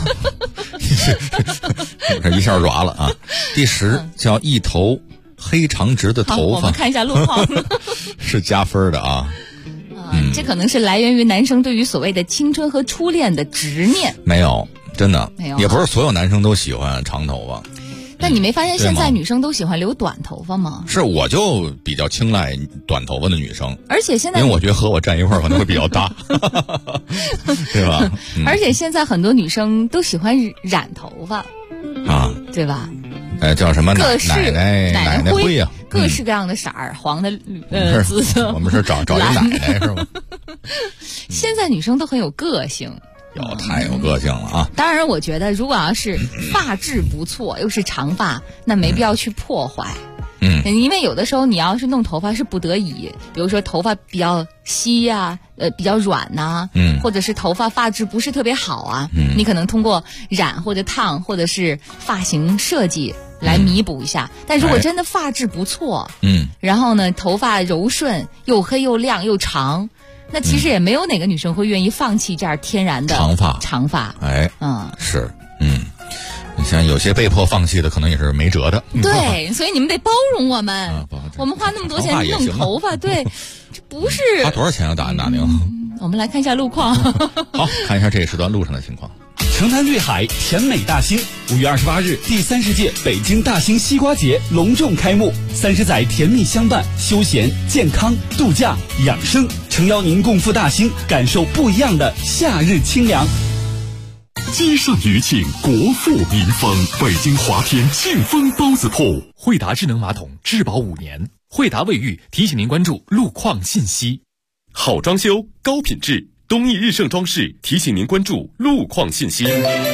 J: 这一下软了啊。第10叫一头黑长直的头发，
E: 我们看一下路况
J: 是加分的啊。
E: 这可能是来源于男生对于所谓的青春和初恋的执念。
J: 没有，真的
E: 没有，
J: 也不是所有男生都喜欢长头发。
E: 但你没发现现在女生都喜欢留短头发吗？
J: 是，我就比较青睐短头发的女生，
E: 而且现在
J: 因为我觉得和我站一块儿可能会比较搭，对吧？
E: 而且现在很多女生都喜欢染头发
J: 啊，
E: 对吧？
J: 叫什么奶奶灰呀，
E: 各式各样的色儿，黄的、紫色。
J: 我们是找一奶奶是吗？
E: 现在女生都很有个性。
J: 太有个性了啊！
E: 当然，我觉得如果要是发质不错，又是长发，那没必要去破坏。因为有的时候你要是弄头发是不得已，比如说头发比较稀呀，比较软呐，或者是头发发质不是特别好啊，你可能通过染或者烫或者是发型设计来弥补一下。但如果真的发质不错，然后呢头发柔顺又黑又亮又长。那其实也没有哪个女生会愿意放弃这样天然的长发。
J: 是，你像有些被迫放弃的，可能也是没辙的。
E: 对，所以你们得包容我们。我们花那么多钱弄头发，对，这不是
J: 花多少钱啊？打铃。
E: 我们来看一下路况。
J: 好，看一下这一时段路上的情况。
Q: 城南绿海甜美大兴，5月28日第30届北京大兴西瓜节隆重开幕，30载甜蜜相伴，休闲、健康、度假、养生，诚邀您共赴大兴，感受不一样的夏日清凉。
M: 积善余庆，国富民丰。北京华天庆丰包子铺，
A: 惠达智能马桶质保5年。惠达卫浴提醒您关注路况信息。
F: 好装修，高品质。东义日盛装饰提醒您关注路况信息。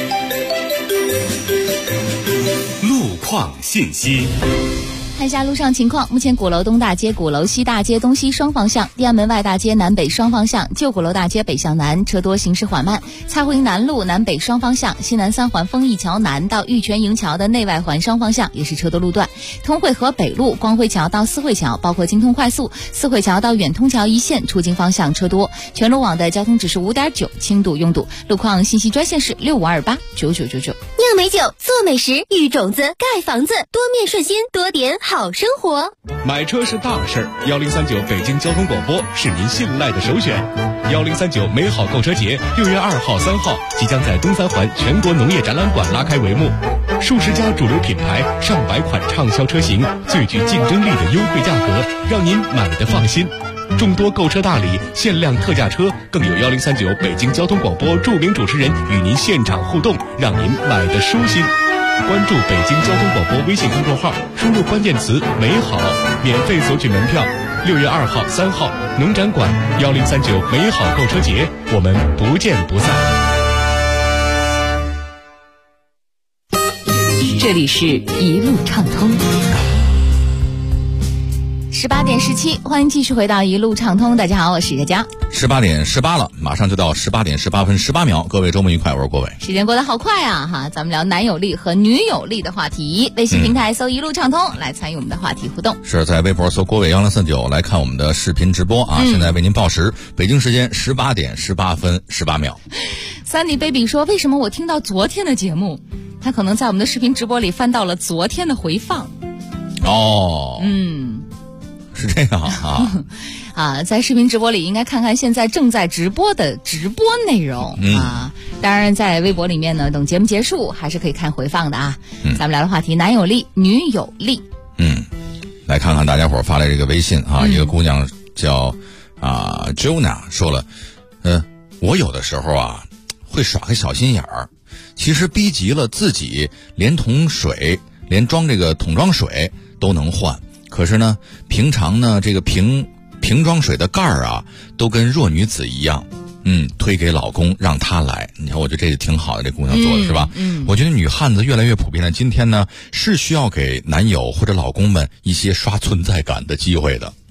F: 路况信息。
E: 看一下路上情况，目前鼓楼东大街、鼓楼西大街东西双方向、地安门外大街南北双方向、旧鼓楼大街北向南车多，行驶缓慢。蔡胡营南路南北双方向、西南三环丰益桥南到玉泉营桥的内外环双方向也是车多路段。通惠河北路光辉桥到四惠桥，包括京通快速、四惠桥到远通桥一线出京方向车多。全路网的交通指数5.9，轻度拥堵。路况信息专线是65289999。
B: 酿美酒，做美食，育种子，盖房子，多面顺心，多点好生活。
O: 买车是大事儿，1039北京交通广播是您信赖的首选。1039美好购车节6月2号、3号即将在东三环全国农业展览馆拉开帷幕，数十家主流品牌、上百款畅销车型，最具竞争力的优惠价格，让您买得放心。众多购车大礼、限量特价车，更有1039北京交通广播著名主持人与您现场互动，让您买得舒心。关注北京交通广播微信公众号，输入关键词“美好”，免费索取门票。6月2号、3号，农展馆1039美好购车节，我们不见不散。
D: 这里是一路畅通。
E: 18点17，欢迎继续回到一路畅通。大家好，我是佳佳。
J: 18点18了，马上就到18点18分18秒。各位周末愉快，我是郭伟。
E: 时间过得好快啊！哈，咱们聊男友力和女友力的话题。微信平台搜一路畅通，来参与我们的话题互动。
J: 是在微博搜郭伟1039来看我们的视频直播啊！现在为您报时，北京时间18点18分18秒。
E: Sunny Baby 说：“为什么我听到昨天的节目？他可能在我们的视频直播里翻到了昨天的回放。”
J: 哦，是这样啊。
E: 啊，在视频直播里应该看看现在正在直播的直播内容啊。当然，在微博里面呢，等节目结束还是可以看回放的啊。咱们聊的话题，男友力、女友力。
J: 来看看大家伙发来这个微信啊，一个姑娘叫Jonah 说了，我有的时候啊会耍个小心眼儿，其实逼急了自己连装这个桶装水都能换，可是呢，平常呢这个瓶装水的盖儿啊，都跟弱女子一样，推给老公让他来。你看，我觉得这个挺好的，这姑娘做的是吧？我觉得女汉子越来越普遍了，今天呢是需要给男友或者老公们一些刷存在感的机会的。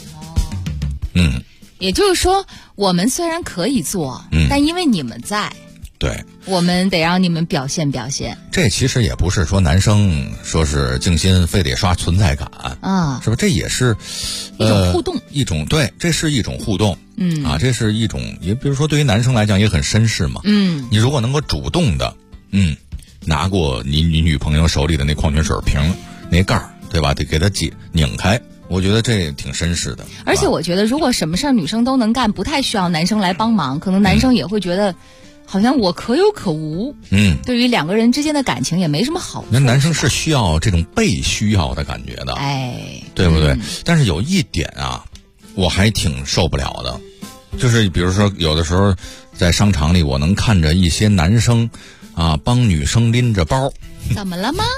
E: 也就是说，我们虽然可以做，但因为你们在，
J: 对，
E: 我们得让你们表现表现。
J: 这其实也不是说男生说是静心非得刷存在感啊，是吧？这也是
E: 一种互动，
J: 对，这是一种互动，这是一种，也比如说对于男生来讲也很绅士嘛，你如果能够主动的，拿过你女朋友手里的那矿泉水瓶那盖儿，对吧？得给它拧开。我觉得这挺绅士的，
E: 而且我觉得如果什么事儿女生都能干，不太需要男生来帮忙，可能男生也会觉得好像我可有可无，对于两个人之间的感情也没什么好处。
J: 那男生是需要这种被需要的感觉的，对不对？但是有一点啊，我还挺受不了的，就是比如说有的时候在商场里，我能看着一些男生啊帮女生拎着包，
E: 怎么了吗？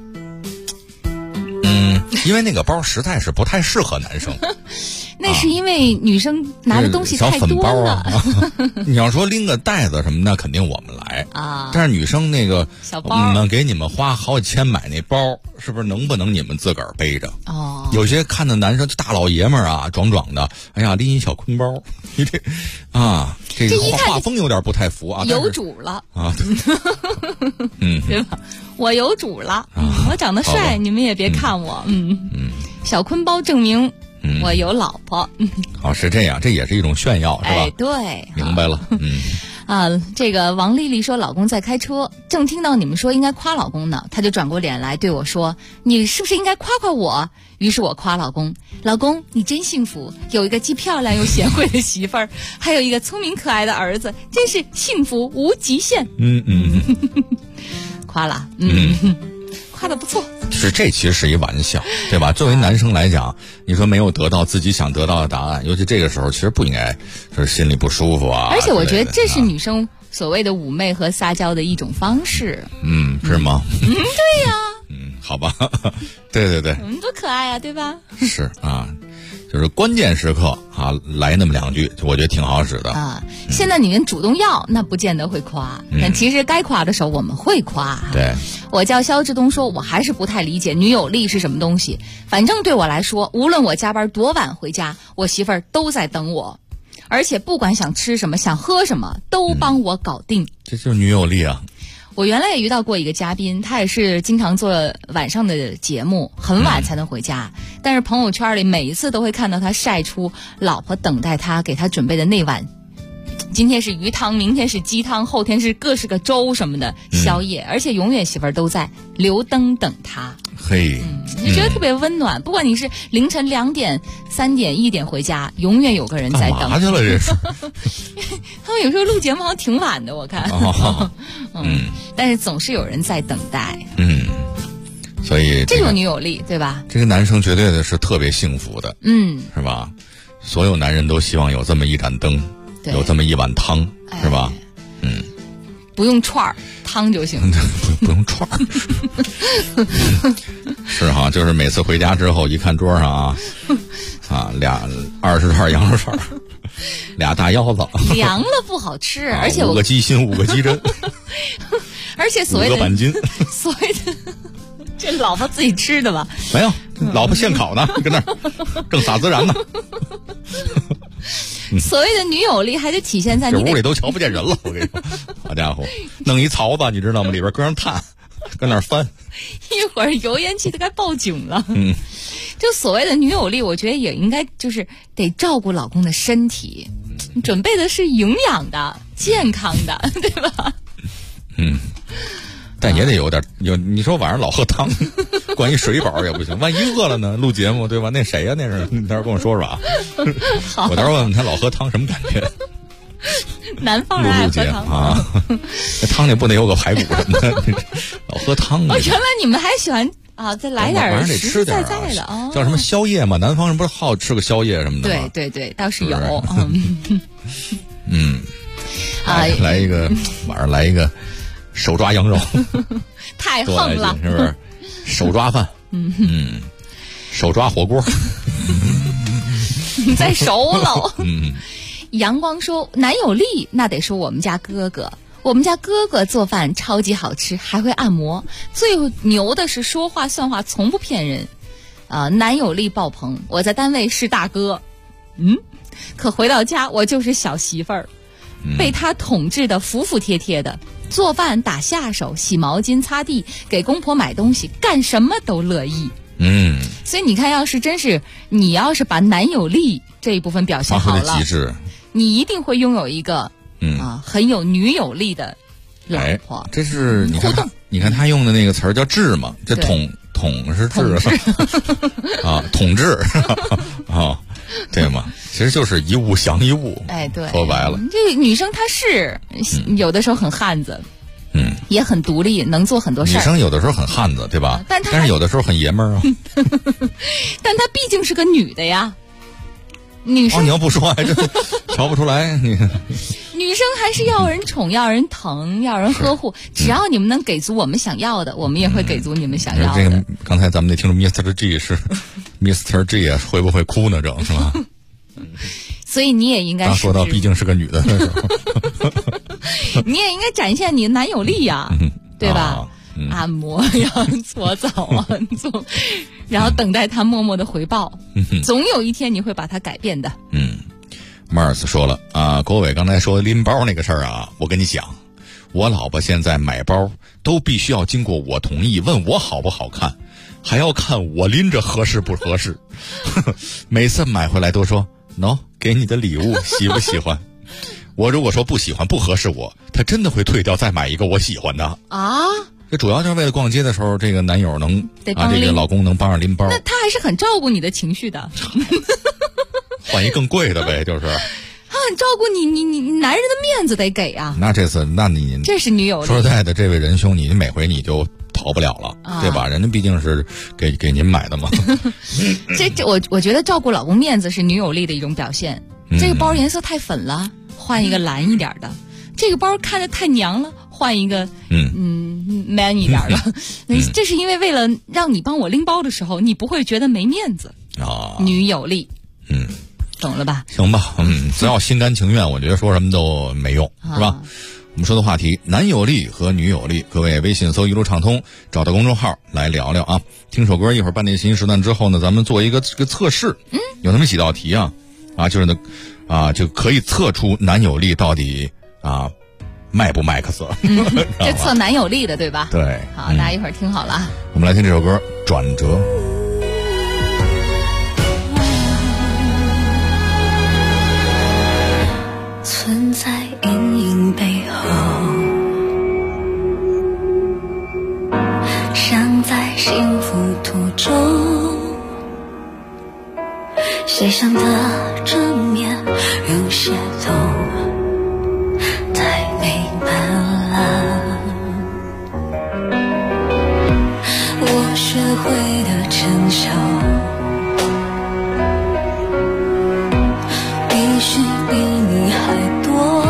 J: 因为那个包实在是不太适合男生。
E: 那是因为女生拿的东西太多了。
J: 小粉包啊，你要说拎个袋子什么的，肯定我们来
E: 啊。
J: 但是女生那个
E: 小包，
J: 我们给你们花好几千买那包，是不是能不能你们自个儿背着？有些看的男生大老爷们儿啊，壮的，哎呀，拎一小坤包，你这画风有点不太符啊。
E: 有主了
J: 啊，
E: 对吧？我有主了，我长得帅，你们也别看我，小坤包证明我有老婆。
J: 好，是这样，这也是一种炫耀，是吧？
E: 对，
J: 明白了。
E: 这个王丽丽说，老公在开车，正听到你们说应该夸老公呢，他就转过脸来对我说，你是不是应该夸夸我？于是我夸老公，老公你真幸福，有一个既漂亮又贤惠的媳妇儿，还有一个聪明可爱的儿子，真是幸福无极限。夸了，夸得不错。
J: 是，这其实是一玩笑，对吧？作为男生来讲，你说没有得到自己想得到的答案，尤其这个时候，其实不应该就是心里不舒服啊。
E: 而且我觉得这是女生所谓的妩媚和撒娇的一种方式。
J: 是吗？
E: 对呀。
J: 好吧，对，
E: 多可爱啊，对吧？
J: 是啊。就是关键时刻啊，来那么两句，我觉得挺好使的
E: 啊。现在你们主动要，那不见得会夸，但其实该夸的时候我们会夸。
J: 对，
E: 我叫肖志东说，我还是不太理解女友力是什么东西。反正对我来说，无论我加班多晚回家，我媳妇儿都在等我，而且不管想吃什么、想喝什么，都帮我搞定。
J: 这就是女友力啊。
E: 我原来也遇到过一个嘉宾，他也是经常做晚上的节目，很晚才能回家，但是朋友圈里每一次都会看到他晒出老婆等待他给他准备的那碗，今天是鱼汤，明天是鸡汤，后天是各式个粥什么的宵夜，而且永远媳妇儿都在留灯等他。
J: 嘿，
E: 你觉得特别温暖，不管你是凌晨2点、3点、1点回家，永远有个人在等。
J: 干嘛去了这是？
E: 他们有时候录节目好像挺晚的，我看。但是总是有人在等待。
J: 所以
E: 这种女友力，对吧？
J: 这个男生绝对的是特别幸福的，是吧？所有男人都希望有这么一盏灯，有这么一碗汤，是吧？
E: 不用串儿，汤就行。
J: 不用串儿。是哈，就是每次回家之后一看桌上俩20串羊肉串，俩大腰子，
E: 凉了不好吃，而且
J: 5个鸡心，5个鸡胗，
E: 而且所谓的
J: 5个板筋，
E: 所谓的这老婆自己吃的吧？
J: 没有，老婆现烤呢，跟那儿正撒孜然呢。
E: 所谓的女友力还得体现在你
J: 这屋里都瞧不见人了，我跟你说，好家伙，弄一槽子，你知道吗？里边搁上炭，跟那儿翻，
E: 一会儿油烟气都该报警了。就所谓的女友力，我觉得也应该就是得照顾老公的身体，准备的是营养的、健康的，对吧？
J: 但也得有点你说晚上老喝汤，灌一水饱也不行，万一饿了呢？录节目对吧？那谁呀？那是你待会儿跟我说说啊。我待会儿问问他老喝汤什么感觉。
E: 南方人爱喝汤
J: 啊，那汤里不得有个排骨什么的？老喝汤。
E: 原来你们还喜欢啊，再来点实实在在的哦。
J: 叫什么宵夜嘛？南方人不是好吃个宵夜什么的吗？
E: 对，倒是有。
J: 来一个晚上来一个手抓羊肉，
E: 太横了，
J: 是不是？手抓饭，手抓火锅，
E: 你再熟喽。阳光说男友力那得说我们家哥哥，我们家哥哥做饭超级好吃，还会按摩，最牛的是说话算话从不骗人男友力爆棚。我在单位是大哥，可回到家我就是小媳妇儿，被他统治的服服帖帖的，做饭打下手，洗毛巾擦地，给公婆买东西，干什么都乐意。所以你看，要是你要是把男友力这一部分表现好了，
J: 极致，
E: 你一定会拥有一个很有女友力的老婆。
J: 这是你看他用的那个词儿叫治嘛，这统是治啊，统治啊，对吗？其实就是一物降一物。
E: 对，
J: 说白了，
E: 这个女生她是有的时候很汉子。也很独立，能做很多事儿。
J: 女生有的时候很汉子，对吧？但是有的时候很爷们儿啊。
E: 但她毕竟是个女的呀。女生
J: 你要不说还真瞧不出来。女生
E: 还是要人宠，要人疼，要人呵护。只要你们能给足我们想要的，我们也会给足你们想要的。
J: 这个刚才咱们那听众 Mr. G 是 Mr. G 啊，会不会哭呢？这是吧？
E: 所以你也应该
J: 刚说到毕竟是个女的的时候
E: 你也应该展现你的男友力呀，对吧？按摩呀，搓澡啊，然后等待他默默的回报。总有一天你会把他改变的。
J: Mars 说了啊，郭伟刚才说拎包那个事儿啊，我跟你讲，我老婆现在买包都必须要经过我同意，问我好不好看，还要看我拎着合适不合适。每次买回来都说 no， 给你的礼物喜不喜欢？我如果说不喜欢不合适他真的会退掉再买一个我喜欢的
E: 啊。
J: 这主要就是为了逛街的时候这个男友能这个老公能帮着拎包，
E: 那他还是很照顾你的情绪的。
J: 换一更贵的呗，就是
E: 他很照顾你男人的面子得给啊。
J: 那这是女友。说实在的，这位仁兄，你每回你就逃不了了，对吧？人家毕竟是给您买的嘛。
E: 我觉得照顾老公面子是女友力的一种表现。这个包颜色太粉了，换一个蓝一点的。这个包看着太娘了，换一个man 一点的。这是因为了让你帮我拎包的时候，你不会觉得没面子啊。女友力，懂了吧？
J: 行吧，只要心甘情愿，我觉得说什么都没用，是吧？我们说的话题，男友力和女友力，各位微信搜一路畅通，找到公众号来聊聊啊。听首歌，一会儿半点新时段之后呢，咱们做一个这个测试，有那么几道题就是呢就可以测出男友力到底卖不卖克色。
E: 这测男友力的对吧？
J: 对。
E: 好，大家一会儿听好了。
J: 我们来听这首歌《转折》。
K: 存在阴影背后，想在幸福途中，写上的正面有些痛，太美满了。我学会的承受，必须比你还多，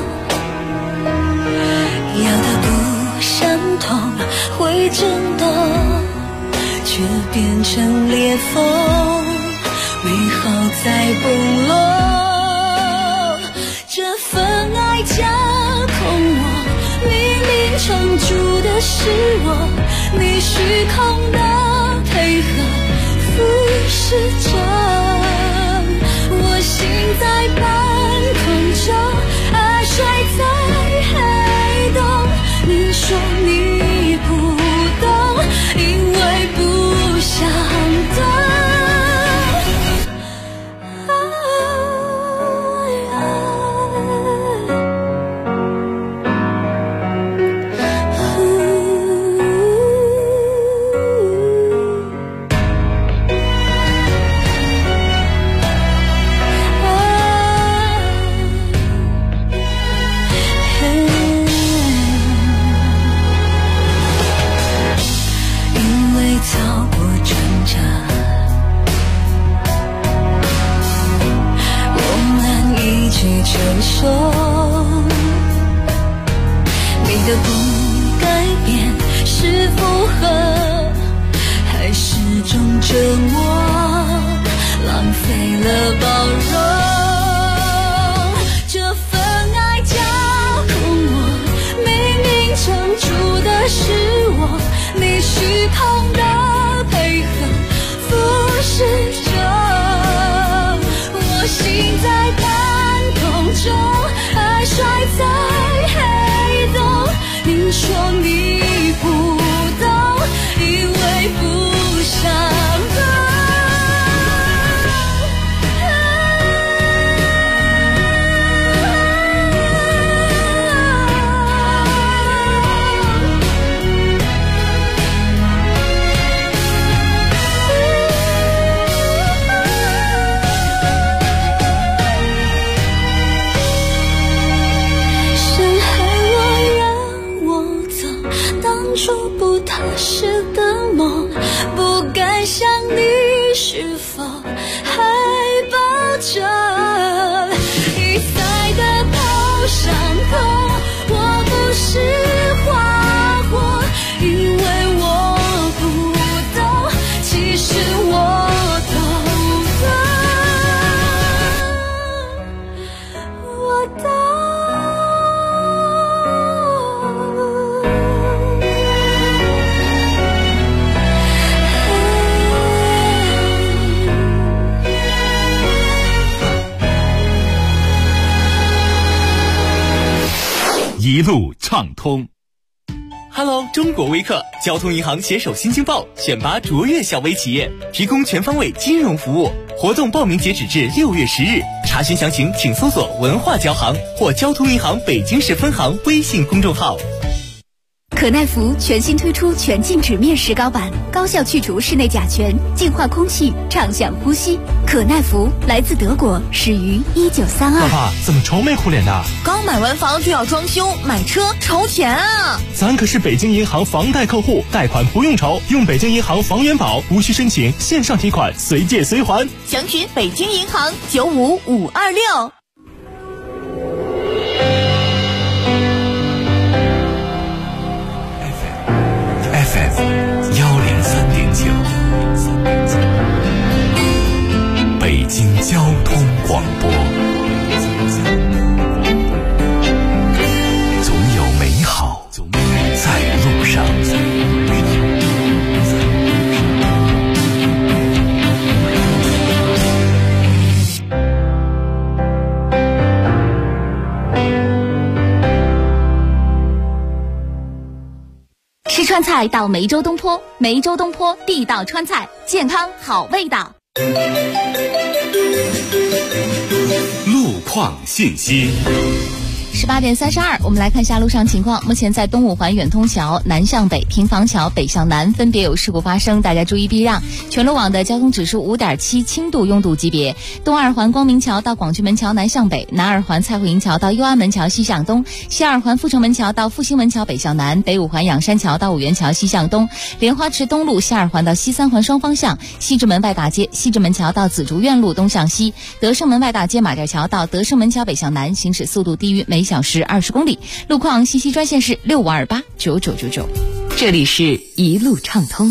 K: 要的不像痛，会震动，却变成裂缝，美好在崩落。这份爱架空我，明明撑住的是我，你虚空的配合俯视着，我心在半空中，爱睡在黑洞。你说你不懂，因为不想懂。 走过挣扎，我们一起承受。你的不改变是附和，还是种折磨，浪费了包容。这份爱交空我，明明撑住的是我，你虚空的配合俯视着我，心在感动中，爱摔在黑洞。你说你不懂，以为不想懂。踏实的梦，不敢想你是否还抱着一再的头伤痛。我不是花火，因为我不懂，其实我都懂，我懂。
A: 一路畅通。
T: Hello， 中国微客交通银行携手新京报选拔卓越小微企业，提供全方位金融服务。活动报名截止至6月10日，查询详情请搜索文化交行或交通银行北京市分行微信公众号。
G: 可耐福全新推出全净纸面石膏版，高效去除室内甲醛，净化空气，畅享呼吸。可耐福来自德国，始于1932。
U: 爸爸怎么愁眉苦脸的？
V: 刚买完房就要装修，买车愁钱啊！
U: 咱可是北京银行房贷客户，贷款不用愁，用北京银行房源宝，无需申请，线上提款，随借随还。
V: 详询北京银行95526。
C: 103.9，北京交通广播，总有美好在路上。
E: 吃川菜到梅州东坡，梅州东坡地道川菜，健康好味道。
A: 路况信息。
E: 18点32，我们来看一下路上情况。目前在东五环远通桥南向北、平房桥北向南分别有事故发生，大家注意避让。全路网的交通指数5.7，轻度拥堵级别。东二环光明桥到广渠门桥南向北，南二环蔡慧营桥到右安门桥西向东，西二环阜成门桥到复兴门桥北向南，北五环仰山桥到五原桥西向东，莲花池东路西二环到西三环双方向，西直门外大街西直门桥到紫竹院路东向西，德胜门外大街马甸桥到德胜门桥北向南，行驶速度低于每小时20公里。路况信息专线是65289999。
N: 这里是一路畅通。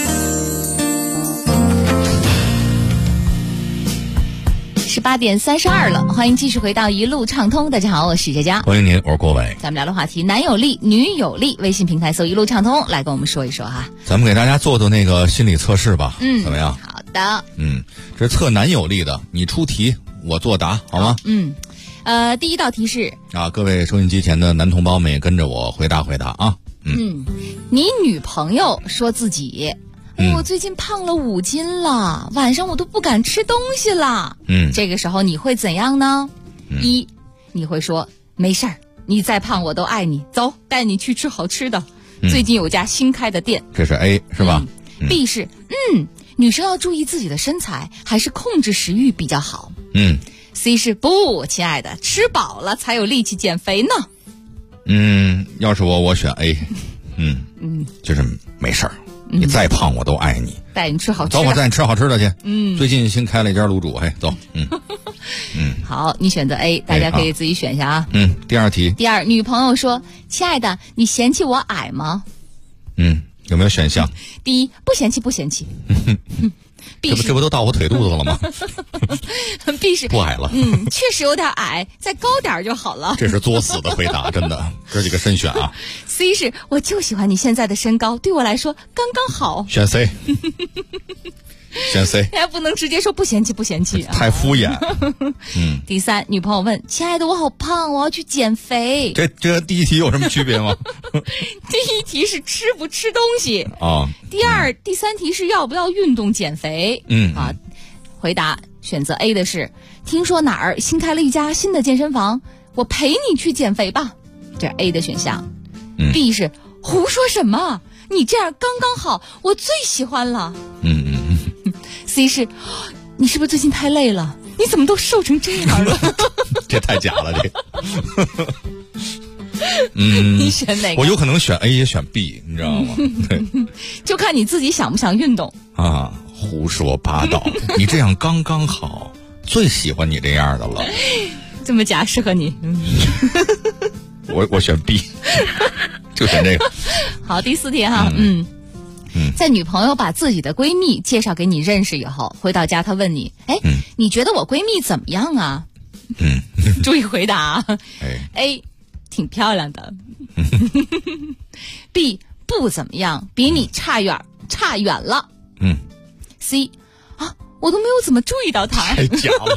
E: 18点32了，欢迎继续回到一路畅通。大家好，我是佳佳，
J: 欢迎您，我是郭伟。
E: 咱们聊的话题，男有力，女有力。微信平台搜一路畅通，来跟我们说一说哈。
J: 咱们给大家做那个心理测试吧，怎么样？
E: 好的。
J: 这是测男有力的，你出题，我作答，好吗？
E: 第一道题是
J: 各位收音机前的男同胞们也跟着我回答回答啊。
E: 你女朋友说自己我最近胖了5斤了，晚上我都不敢吃东西了。这个时候你会怎样呢？一，你会说没事儿，你再胖我都爱你，走，带你去吃好吃的。最近有家新开的店。
J: 这是 A 是吧
E: ？B 是女生要注意自己的身材，还是控制食欲比较好。C 是不，亲爱的，吃饱了才有力气减肥呢。
J: 要是我选 A，就是没事儿。 你再胖我都爱你。
E: 带你吃好吃的。
J: 走，我带你吃好吃的去。
E: 嗯，
J: 最近新开了一家卤煮，嘿，走。
E: 好，你选择 A， 大家可以自己选一下啊。
J: 第二题。
E: 第二，女朋友说：“亲爱的，你嫌弃我矮吗？”
J: 有没有选项？
E: 第一，不嫌弃，不嫌弃。
J: 这不都到我腿肚子了吗
E: ？B 是
J: 不矮了。
E: 确实有点矮，再高点就好了。
J: 这是作死的回答，真的。这几个慎选啊。
E: C 是我就喜欢你现在的身高，对我来说刚刚好。
J: 选 C。选 C。
E: 你还不能直接说不嫌弃，不嫌弃啊，
J: 太敷衍。
E: 第三，女朋友问：“亲爱的，我好胖，我要去减肥。”
J: 这第一题有什么区别吗？
E: 第一题是吃不吃东西
J: 啊。
E: 第三题是要不要运动减肥。回答选择 A 的是：听说哪儿新开了一家新的健身房，我陪你去减肥吧。这是 A 的选项。B 是胡说什么？你这样刚刚好，我最喜欢了。C 是你是不是最近太累了？你怎么都瘦成这样了？
J: 这太假了，这个。
E: 你选哪个？
J: 我有可能选 A 也选 B， 你知道吗？对，
E: 就看你自己想不想运动
J: 啊！胡说八道，你这样刚刚好，最喜欢你这样的了。
E: 这么假适合你。
J: 我选 B， 就选这个。
E: 好，第四题哈，在女朋友把自己的闺蜜介绍给你认识以后，回到家她问你：“哎，你觉得我闺蜜怎么样啊？”注意回答。A 挺漂亮的。B 不怎么样，比你差远了。C 啊，我都没有怎么注意到她。
J: 太假了。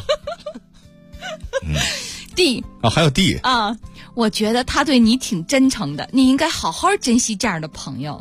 E: D
J: 啊，还有 D
E: 啊，我觉得她对你挺真诚的，你应该好好珍惜这样的朋友。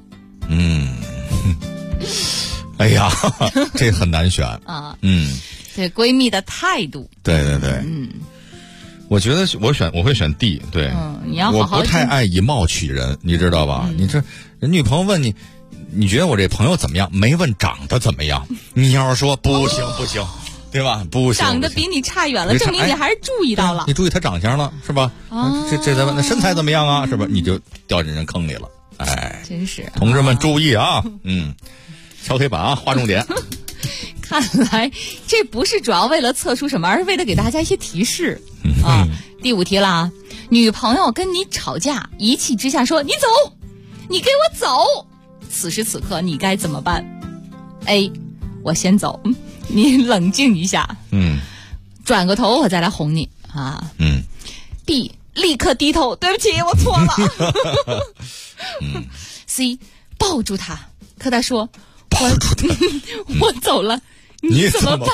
J: 哎呀，这很难选
E: 啊。对闺蜜的态度。
J: 对。我觉得我会选 D。对，
E: 你要好好。
J: 我不太爱以貌取人，你知道吧？你这人女朋友问你，你觉得我这朋友怎么样？没问长得怎么样。你要是说不行，对吧？不行，
E: 长得比你差远了，证明你还是注意到了。
J: 你注意他长相了，是吧？这再问那身材怎么样啊？是吧？你就掉进人坑里了。哎，
E: 真是。
J: 同志们注意啊！敲黑板啊，划重点。
E: 看来这不是主要为了测出什么，而是为了给大家一些提示啊。第五题啦，女朋友跟你吵架，一气之下说：“你走，你给我走。”此时此刻你该怎么办？ A 我先走，你冷静一下，转个头我再来哄你啊。B 立刻低头，对不起，我错了。C 抱住他，可他说
J: 抱住他，
E: 我走了，你怎么办？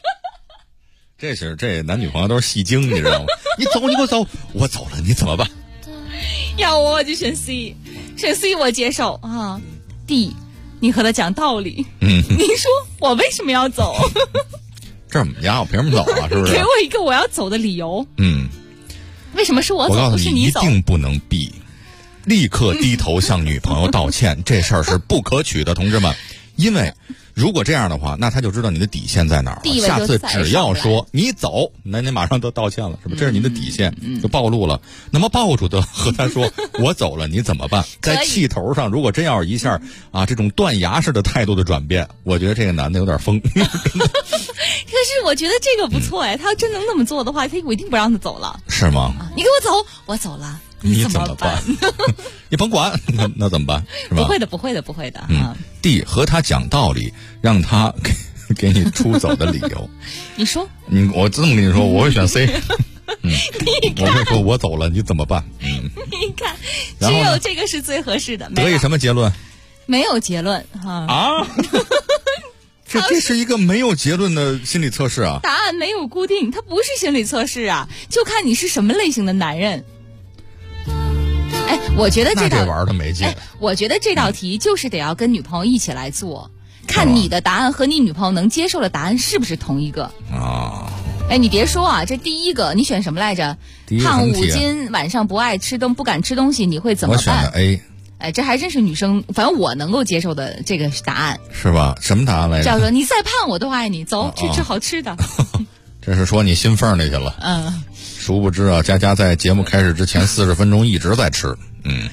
J: 这男女朋友都是戏精，你知道吗？你走，你给我走，我走了，你怎么办？
E: 要我就选 C， 选 C 我接受啊。D 你和他讲道理，你说我为什么要走？
J: 这是我们家，我凭什么走啊？是不是？
E: 给我一个我要走的理由。为什么是我走，不是
J: 你
E: 走？
J: 一定不能避，立刻低头向女朋友道歉，这事儿是不可取的，同志们。因为如果这样的话，那他就知道你的底线在哪儿了。下次只要说你走，那你马上都道歉了，是吧？这是你的底线，就暴露了。那么抱住的和他说我走了，你怎么办？在气头上，如果真要是一下啊这种断崖式的态度的转变，我觉得这个男的有点疯。可
E: 是我觉得这个不错哎，他要真能那么做的话，我一定不让他走了。
J: 是吗？
E: 你给我走，我走了。
J: 你怎么办？你甭管，那怎么办？是吧？
E: 不会的。
J: D 和他讲道理，让他给你出走的理由。
E: 你说？
J: 我这么跟你说，我会选 C。我会说我走了，你怎么办？
E: 你看，只有这个是最合适的。
J: 得以什么结论？
E: 没有结论啊！
J: 这是一个没有结论的心理测试啊！
E: 答案没有固定，它不是心理测试啊，就看你是什么类型的男人。哎，我觉得
J: 这玩的没劲。
E: 我觉得这道题就是得要跟女朋友一起来做，看你的答案和你女朋友能接受的答案是不是同一个啊？哎，你别说啊，这第一个你选什么来着？胖5斤，晚上不爱吃不敢吃东西，你会怎么办？
J: 我选了 A。
E: 哎，这还真是女生，反正我能够接受的这个答案。
J: 是吧？什么答案来着？
E: 叫做你再胖我都爱你，走去吃好吃的。
J: 这是说你心缝里去了。殊不知啊，佳佳在节目开始之前40分钟一直在吃。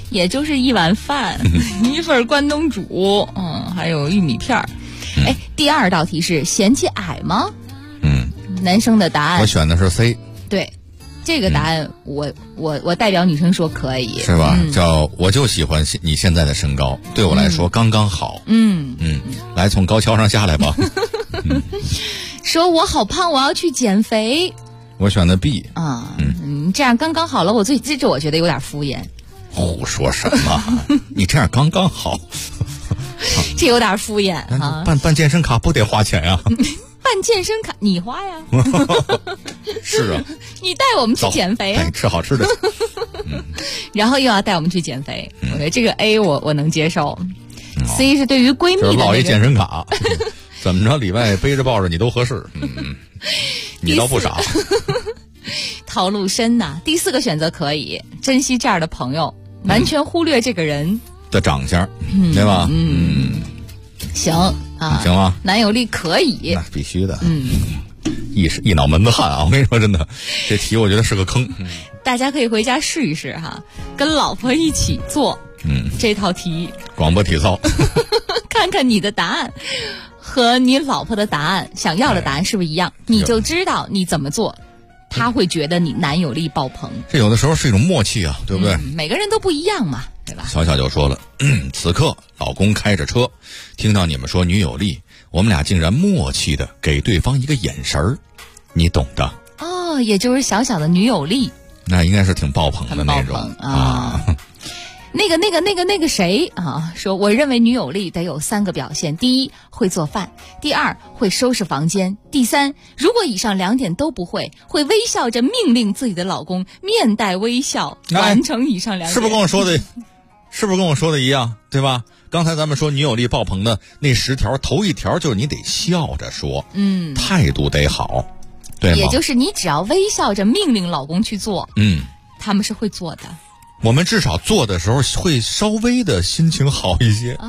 E: 也就是一碗饭，一份关东煮，还有玉米片儿。第二道题是嫌弃矮吗？男生的答案
J: 我选的是 C。
E: 对，这个答案我代表女生说可以，
J: 是吧？叫我就喜欢你现在的身高，对我来说刚刚好。来从高跷上下来吧。
E: 说我好胖，我要去减肥。
J: 我选的 B。
E: 这样刚刚好了。这我觉得有点敷衍。
J: 胡说什么？你这样刚刚好。
E: 这有点敷衍啊！
J: 办健身卡不得花钱呀？
E: 办健身卡你花呀？
J: 是啊，
E: 你带我们去减肥啊！
J: 吃好吃的。
E: 然后又要带我们去减肥，我觉得这个 A 我能接受。C 是对于闺蜜的
J: 落一健身卡，怎么着里外背着抱着你都合适。你倒不傻。
E: 套路深呐。第4个选择可以珍惜这样的朋友，完全忽略这个人
J: 的长相，对吧？
E: 行啊，
J: 行吗？
E: 男友力可以，
J: 那必须的。一脑门子汗啊！我跟你说，真的，这题我觉得是个坑。
E: 大家可以回家试一试哈，跟老婆一起做这套题，
J: 广播体操，
E: 看看你的答案和你老婆的答案想要的答案是不是一样，你就知道你怎么做，他会觉得你男友力爆棚。
J: 这有的时候是一种默契啊，对不对？
E: 每个人都不一样嘛，对吧？
J: 小小就说了，此刻老公开着车，听到你们说女友力，我们俩竟然默契的给对方一个眼神儿，你懂的。
E: 也就是小小的女友力，
J: 那应该是挺爆棚的那种啊。
E: 那个谁啊，说我认为女友力得有3个表现：第一，会做饭；第二，会收拾房间；第三，如果以上2点都不会，会微笑着命令自己的老公面带微笑完成以上2点。
J: 是不是跟我说的一样，对吧？刚才咱们说女友力爆棚的那10条，头一条就是你得笑着说，态度得好，对吗？
E: 也就是你只要微笑着命令老公去做，他们是会做的。
J: 我们至少做的时候会稍微的心情好一些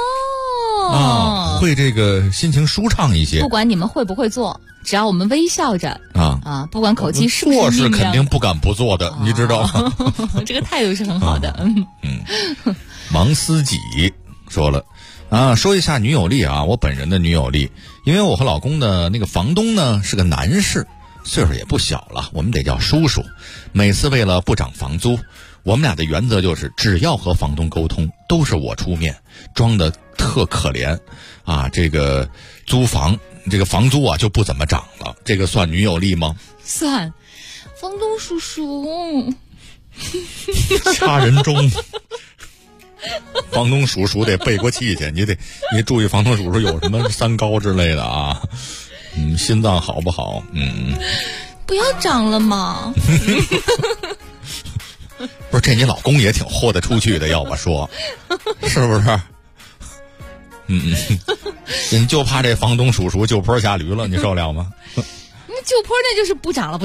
J: 会这个心情舒畅一些。
E: 不管你们会不会做，只要我们微笑着不管口气是不是
J: 做是肯定不敢不做的，你知道吗？
E: 这个态度是很好的。
J: 王思己说了说一下女友力啊，我本人的女友力，因为我和老公的那个房东呢是个男士，岁数也不小了，我们得叫叔叔。每次为了不涨房租，我们俩的原则就是只要和房东沟通都是我出面，装的特可怜这个这个房租就不怎么涨了，这个算女友力吗？
E: 算。房东叔叔
J: 掐人中。房东叔叔得背过气去，你注意房东叔叔有什么3高之类的心脏好不好？
E: 不要涨了嘛。
J: 不是，这你老公也挺豁得出去的，要我说，是不是？你就怕这房东叔叔就坡下驴了，你受了吗？
E: 就坡那就是不涨了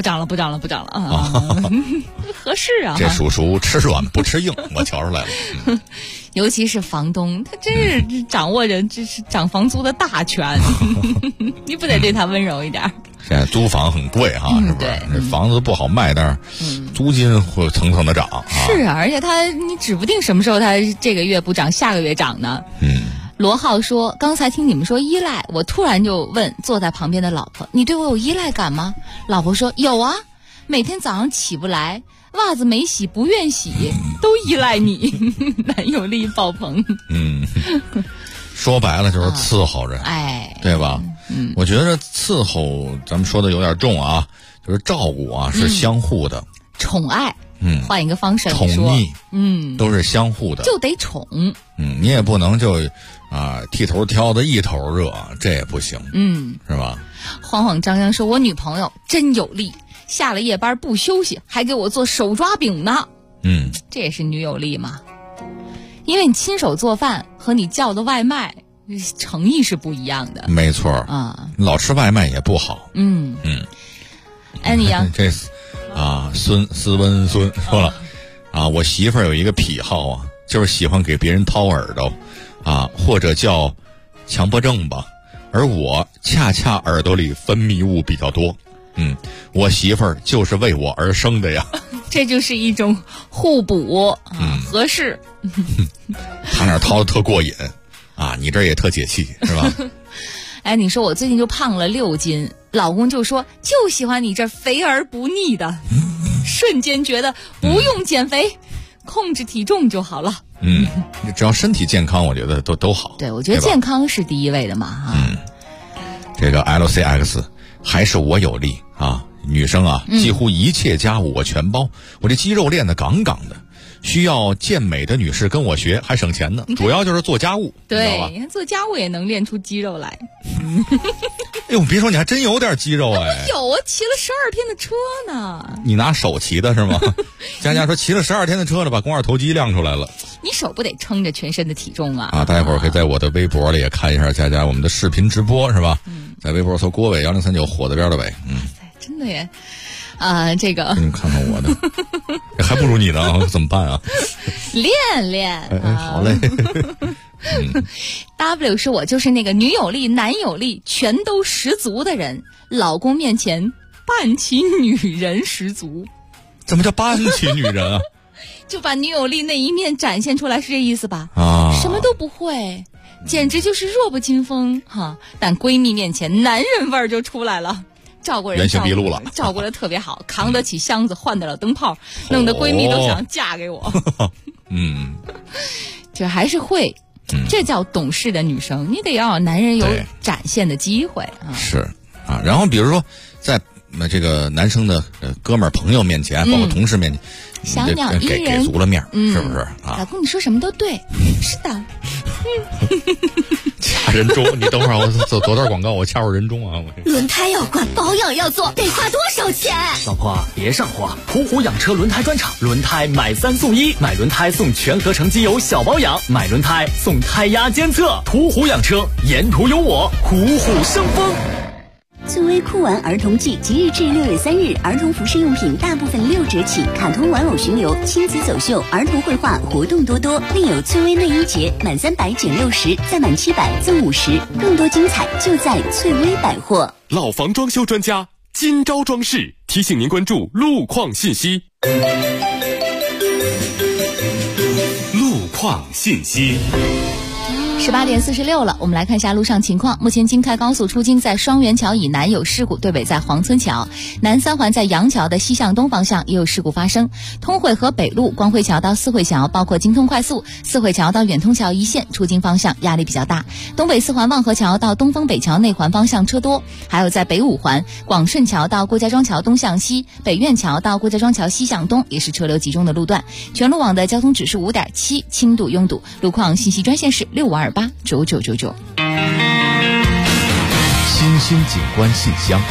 E: 合适啊。
J: 这叔叔吃软不吃硬，我瞧出来了。
E: 尤其是房东，他真是掌握着这是涨房租的大权，你不得对他温柔一点？
J: 现在租房很贵是不是？这房子不好卖，但是租金会层层的涨。
E: 是啊，而且你指不定什么时候他这个月不涨，下个月涨呢。罗浩说，刚才听你们说依赖，我突然就问坐在旁边的老婆，你对我有依赖感吗？老婆说有啊，每天早上起不来，袜子没洗不愿洗，都依赖你。男友力爆棚。
J: 说白了就是伺候人，对吧？我觉得伺候咱们说的有点重就是照顾是相互的。
E: 宠爱，换一个方式来
J: 说，宠
E: 溺，
J: 都是相互的，
E: 就得宠。
J: 你也不能就剃头挑的一头热，这也不行，是吧？
E: 慌慌张张说，我女朋友真有力，下了夜班不休息，还给我做手抓饼呢。这也是女友力嘛？因为你亲手做饭和你叫的外卖诚意是不一样的。
J: 没错老吃外卖也不好。
E: 安妮呀，
J: 这斯温孙说了我媳妇儿有一个癖好就是喜欢给别人掏耳朵或者叫强迫症吧，而我恰恰耳朵里分泌物比较多。我媳妇儿就是为我而生的呀。
E: 这就是一种互补合适。
J: 他那儿掏的特过瘾啊，你这也特解气是吧？
E: 哎，你说我最近就胖了6斤，老公就说就喜欢你这肥而不腻的，瞬间觉得不用减肥，控制体重就好了。
J: 只要身体健康，我觉得都好。
E: 对，我觉得健康是第一位的嘛。
J: 这个 LCX 还是我有力啊，女生啊，几乎一切家务我全包，我这肌肉练得杠杠的。需要健美的女士跟我学，还省钱呢。主要就是做家务，
E: 对，你看做家务也能练出肌肉来。
J: 哎呦，别说你还真有点肌肉哎！
E: 有啊，骑了12天的车呢。
J: 你拿手骑的是吗？佳佳说骑了12天的车呢，把肱二头肌亮出来了。
E: 你手不得撑着全身的体重啊！
J: 大家伙儿可以在我的微博里也看一下佳佳我们的视频直播是吧？在微博搜郭伟1039火的边的伟。
E: 真的耶。这个
J: 你看看我的还不如你呢，怎么办啊？
E: 练
J: 好嘞。
E: W 说我就是那个女友力男友力全都十足的人，老公面前扮起女人十足。
J: 怎么叫扮起女人啊？
E: 就把女友力那一面展现出来，是这意思吧？什么都不会，简直就是弱不禁风哈。但闺蜜面前男人味儿就出来了，照顾人
J: 原形毕露了，
E: 照顾得特别好，扛得起箱子，换得了灯泡，弄得闺蜜都想嫁给我。这还是会，这叫懂事的女生，你得让男人有展现的机会啊。
J: 是啊，然后比如说在这个男生的哥们儿朋友面前，包括同事面前，
E: 小鸟依人，
J: 给足了面，是不是啊？
E: 老公，你说什么都对，是的。
J: 掐人中，你等会儿我走段广告，我掐入人中啊！
B: 轮胎要换，保养要做，得花多少钱？
I: 老婆别上火，途虎养车轮胎专场，轮胎买3送1，买轮胎送全合成机油小保养，买轮胎送胎压监测。途虎养车，沿途有我，虎虎生风。
L: 翠微酷玩儿童季即日至6月3日，儿童服饰用品大部分6折起，卡通玩偶巡游、亲子走秀、儿童绘画活动多多，另有翠微内衣节，满300减60，再满700赠50，更多精彩就在翠微百货。
F: 老房装修专家今朝装饰提醒您关注路况信息。路况信息。
E: 18点46了，我们来看一下路上情况。目前京开高速出京在双元桥以南有事故，对北在黄村桥，南3环在杨桥的西向东方向也有事故发生。通惠河北路光辉桥到四惠桥，包括京通快速、四惠桥到远通桥一线出京方向压力比较大。东北4环望河桥到东风北桥内环方向车多，还有在北5环广顺桥到郭家庄桥东向西，北苑桥到郭家庄桥西向东也是车流集中的路段。全路网的交通指数5.7，轻度拥堵。路况信息专线是65289999。
A: 新兴景观信箱。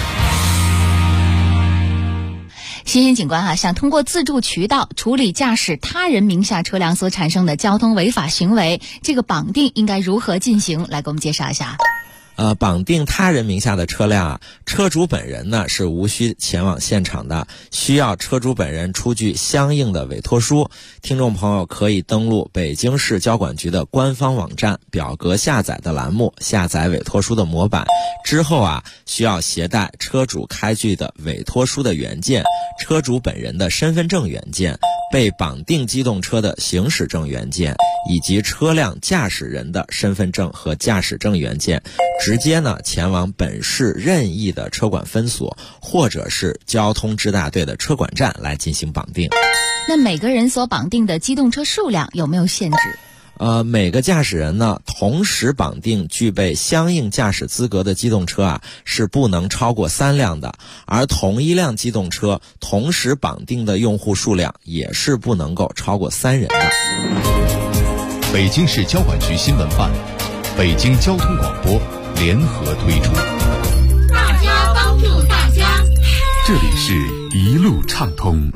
E: 新兴景观想通过自助渠道处理驾驶他人名下车辆所产生的交通违法行为，这个绑定应该如何进行？来给我们介绍一下。
W: 绑定他人名下的车辆，车主本人呢是无需前往现场的，需要车主本人出具相应的委托书。听众朋友可以登录北京市交管局的官方网站，表格下载的栏目下载委托书的模板，之后需要携带车主开具的委托书的原件、车主本人的身份证原件、被绑定机动车的行驶证原件，以及车辆驾驶人的身份证和驾驶证原件，直接前往本市任意的车管分所或者是交通支大队的车管站来进行绑定。
E: 那每个人所绑定的机动车数量有没有限制？
W: 每个驾驶人同时绑定具备相应驾驶资格的机动车是不能超过3辆的，而同一辆机动车同时绑定的用户数量也是不能够超过3人的。
A: 北京市交管局新闻办、北京交通广播联合推出，
B: 大家帮助大家。
A: 这里是一路畅通。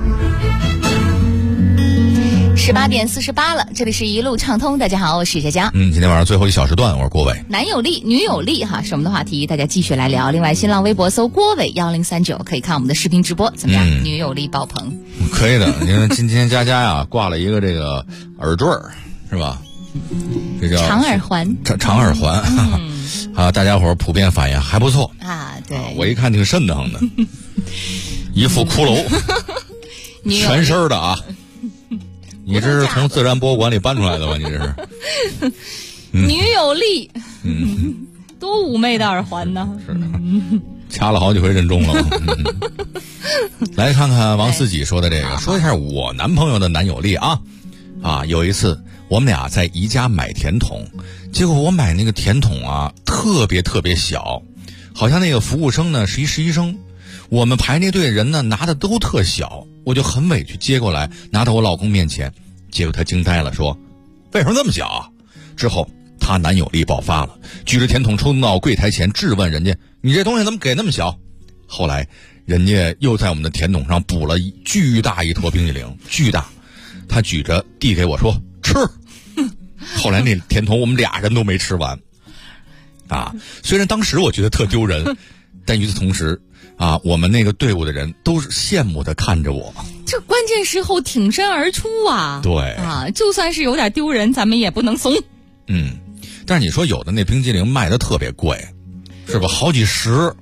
E: 18点48了，这里是一路畅通。大家好，我是佳佳。
J: 今天晚上最后1小时段，我是郭伟。
E: 男友力、女友力是我们的话题，大家继续来聊。另外，新浪微博搜郭伟1039，可以看我们的视频直播，怎么样？女友力爆棚，
J: 可以的。因为今天佳佳挂了一个这个耳坠是吧？这叫
E: 长耳环。
J: 长耳环。大家伙普遍反应还不错
E: 对，
J: 我一看挺瘆得慌的，一副骷髅，全身的你这是从自然博物馆里搬出来的吧？你这是？
E: 女友力，多妩媚的耳环呢！
J: 是的，掐了好几回认中了。来看看王四己说的这个，说一下我男朋友的男友力啊。有一次我们俩在宜家买甜筒，结果我买那个甜筒啊，特别特别小，好像那个服务生呢是一实习生，我们排那队人呢拿的都特小，我就很委屈接过来拿到我老公面前，结果他惊呆了，说为什么这么小啊？之后他男友力爆发了，举着甜筒冲到柜台前质问人家，你这东西怎么给那么小？后来人家又在我们的甜筒上补了巨大一坨冰淇淋，巨大，他举着递给我说吃。后来那甜筒我们俩人都没吃完虽然当时我觉得特丢人，但与此同时我们那个队伍的人都是羡慕的看着我，
E: 这关键时候挺身而出
J: 对
E: 就算是有点丢人，咱们也不能怂。
J: 但是你说有的那冰激凌卖的特别贵，是吧？好几十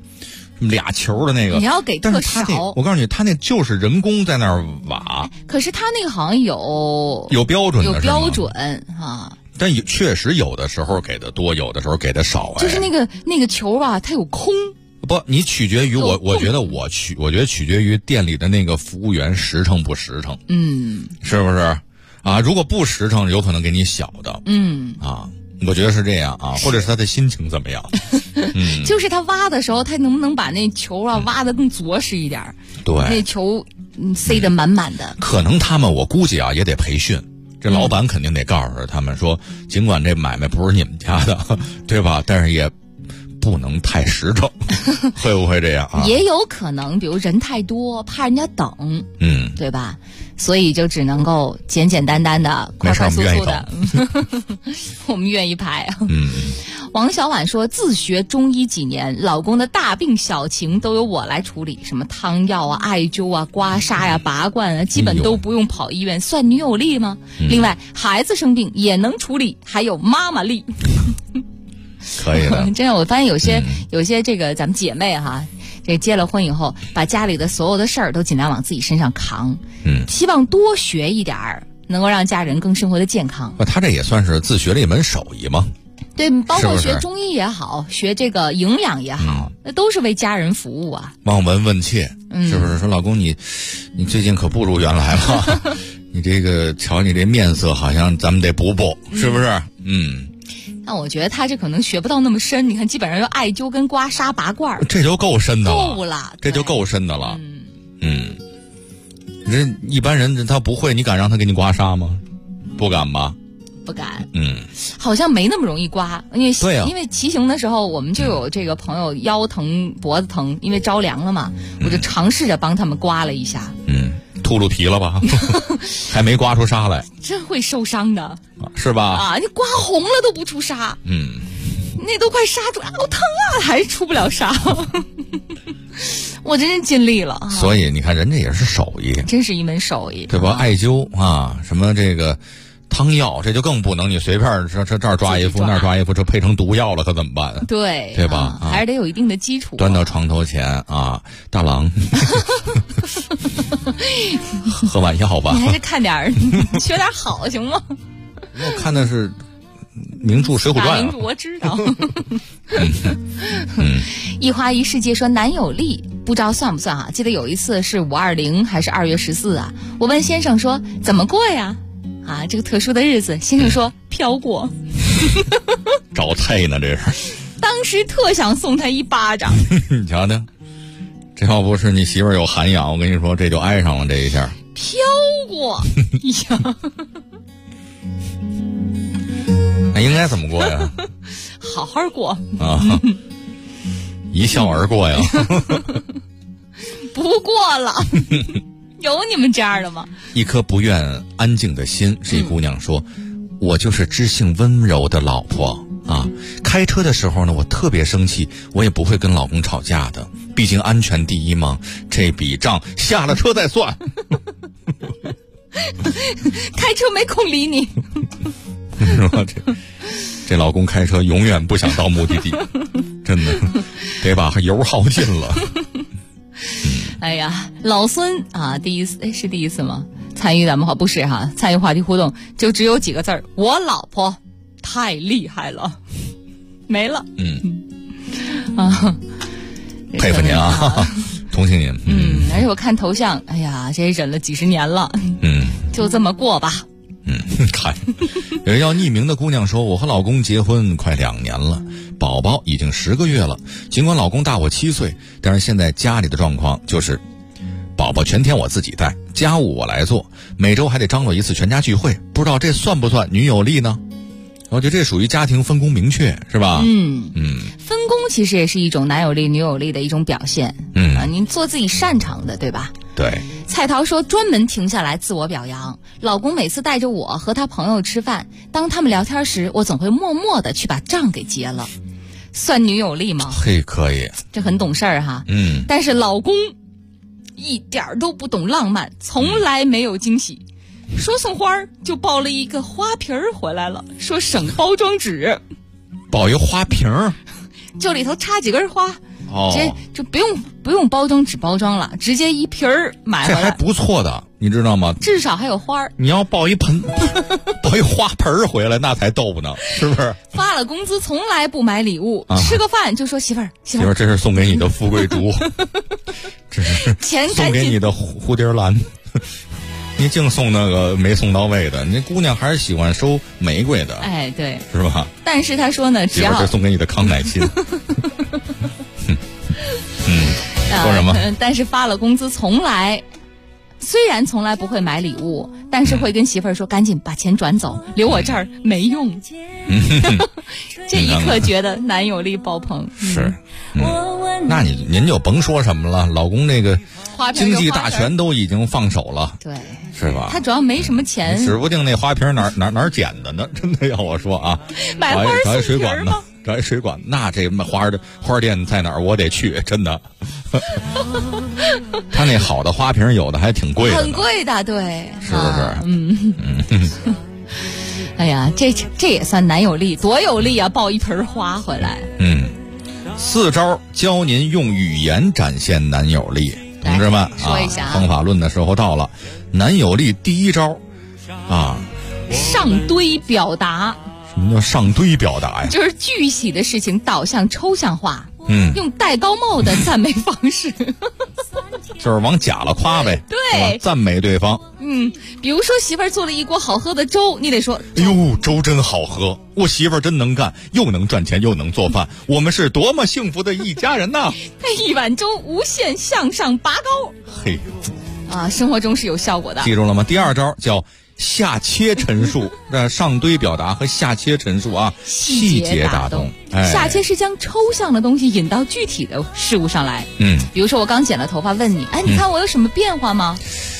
J: ，2球的那个，
E: 你要给特少。
J: 我告诉你，他那就是人工在那儿挖。
E: 可是他那个好像有
J: 标准的，
E: 有标准
J: 但确实有的时候给的多，有的时候给的少。
E: 就是那个球吧，它有空。
J: 不，你取决于我觉得取决于店里的那个服务员实诚不实诚。是不是？如果不实诚，有可能给你小的。我觉得是这样或者是他的心情怎么样？
E: 就是他挖的时候，他能不能把那球挖得更着实一点？
J: 对，
E: 那球塞得满满的。
J: 可能他们我估计也得培训，这老板肯定得告诉他们说，尽管这买卖不是你们家的，对吧？但是也不能太实诚，会不会这样
E: 也有可能，比如人太多，怕人家等，对吧？所以就只能够简简单单的、快快速速的。我们愿意排。王小婉说，自学中医几年，老公的大病小情都由我来处理，什么汤药艾灸刮痧拔罐基本都不用跑医院，算女友力吗？另外，孩子生病也能处理，还有妈妈力。
J: 可以的。
E: 真的，我发现有些这个咱们姐妹这结了婚以后，把家里的所有的事儿都尽量往自己身上扛，希望多学一点儿，能够让家人更生活的健康。
J: 他这也算是自学了一门手艺吗？
E: 对，包括学中医也好，学这个营养也好，那都是为家人服务
J: 望闻问切，是不是？说老公你最近可不如原来了，你这个瞧你这面色，好像咱们得补，是不是？
E: 但我觉得他这可能学不到那么深，你看基本上就艾灸跟刮痧拔罐，
J: 这就够深的
E: 了，够了，
J: 这就够深的了。人一般人他不会，你敢让他给你刮痧吗？不敢吧？
E: 不敢。好像没那么容易刮，因为骑行的时候我们就有这个朋友腰疼脖子疼，因为着凉了嘛，我就尝试着帮他们刮了一下。
J: 秃噜皮了吧？还没刮出痧来，
E: 真会受伤的，
J: 是吧？
E: 你刮红了都不出痧，那都快痧出来，好疼还出不了痧。我真是尽力了。
J: 所以你看，人家也是手艺，
E: 真是一门手艺，
J: 对吧？艾灸什么这个汤药，这就更不能你随便这儿抓一副那儿抓一副，这配成毒药了可怎么办？对吧？
E: 还是得有一定的基础。
J: 端到床头前大郎。喝碗药吧。
E: 你还是看点学点好行吗？
J: 我看的是名著《水浒传》。
E: 名著我知道。一花一世界说男友力不知道算不算记得有一次是520还是2月14我问先生说怎么过呀？这个特殊的日子，先生说飘过。
J: 找菜呢这是。
E: 当时特想送他一巴掌。
J: 你瞧瞧。这要不是你媳妇儿有涵养，我跟你说这就挨上了这一下。
E: 飘过呀。
J: 那应该怎么过呀？
E: 好好过
J: 一笑而过呀。
E: 不过了。有你们这样的吗？
J: 一颗不愿安静的心，是一姑娘说，我就是知性温柔的老婆开车的时候呢，我特别生气，我也不会跟老公吵架的，毕竟安全第一嘛，这笔账下了车再算。
E: 开车没空理你。
J: 说这老公开车永远不想到目的地，真的得把油耗尽了。
E: 哎呀，老孙第一次是第一次吗？ 参与咱们不是哈，参与话题互动就只有几个字儿：我老婆太厉害了，没了。
J: 佩服您啊，同情您。
E: 而且我看头像，哎呀，这也忍了几十年了。就这么过吧。
J: 看，有要匿名的姑娘说，我和老公结婚快2年了，宝宝已经10个月了。尽管老公大我7岁，但是现在家里的状况就是，宝宝全天我自己带，家务我来做，每周还得张罗一次全家聚会，不知道这算不算女友力呢？我觉得这属于家庭分工明确，是吧？
E: 分工其实也是一种男友力、女友力的一种表现。你做自己擅长的，对吧？
J: 对。
E: 蔡桃说，专门停下来自我表扬。老公每次带着我和他朋友吃饭，当他们聊天时，我总会默默的去把账给结了。算女友力吗？
J: 嘿，可以。
E: 这很懂事儿哈。但是老公一点都不懂浪漫，从来没有惊喜。说送花就抱了一个花瓶回来了，说省包装纸。
J: 抱一花瓶，
E: 就里头插几根花。直接就不用包装纸包装了，直接一瓶买回来，
J: 这还不错的，你知道吗？
E: 至少还有花。
J: 你要抱一盆抱一花盆回来，那才逗呢，是不是？
E: 发了工资从来不买礼物，吃个饭就说媳妇儿，
J: 这是送给你的富贵竹，这是送给你的蝴蝶兰。你净送那个没送到位的，那姑娘还是喜欢收玫瑰的。
E: 哎，对，
J: 是吧？
E: 但是他说呢，只要
J: 这送给你的康乃馨。说什么？
E: 但是发了工资虽然从来不会买礼物，但是会跟媳妇儿说，赶紧把钱转走，留我这儿没用。这一刻觉得男友力爆棚。
J: 是。那您就甭说什么了，老公那个经济大权都已经放手了，
E: 对，
J: 是吧？
E: 他主要没什么钱，
J: 指不定那花瓶哪儿捡的呢。真的要我说啊，
E: 买花
J: 找一水管呢，找一水管，那这花店在哪儿？我得去，真的。他那好的花瓶有的还挺贵的，
E: 很贵的，对，
J: 是不是？
E: 哎呀，这也算男友力，多有力啊！抱一盆花回来。
J: 4招教您用语言展现男友力，同志们
E: 说一下
J: 方法论的时候到了。男友力第1招
E: 上堆表达。
J: 什么叫上堆表达呀？
E: 就是具体的事情导向抽象化。用戴高帽的赞美方式。
J: 就是往假了夸呗，
E: 对，
J: 赞美对方。
E: 比如说媳妇儿做了一锅好喝的粥，你得说，
J: 哎呦，粥真好喝，我媳妇儿真能干，又能赚钱又能做饭，我们是多么幸福的一家人呐！
E: 那一碗粥无限向上拔高。
J: 嘿，
E: 生活中是有效果的。
J: 记住了吗？第2招叫下切陈述，上堆表达和下切陈述啊，细节打动。
E: 下切是将抽象的东西引到具体的事物上来。比如说我刚剪了头发，问你，你看我有什么变化吗？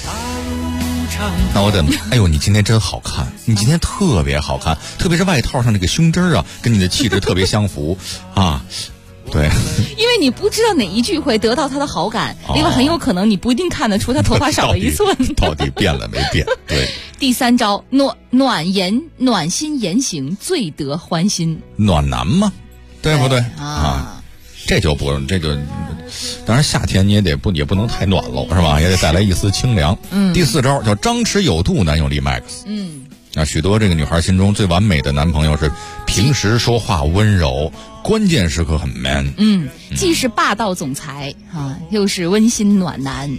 J: 那我得，哎呦，你今天真好看，你今天特别好看，特别是外套上这个胸针啊，跟你的气质特别相符啊。对，
E: 因为你不知道哪一句会得到他的好感，另外很有可能你不一定看得出他头发少了1寸。
J: 到底变了没变？对。
E: 第3招，暖心言行最得欢心。
J: 暖男嘛，对不对？这就当然夏天你也不能太暖喽，是吧？也得带来一丝清凉。第4招叫张弛有度男友力 max。许多这个女孩心中最完美的男朋友是平时说话温柔，关键时刻很 man。
E: 既是霸道总裁又是温馨暖男。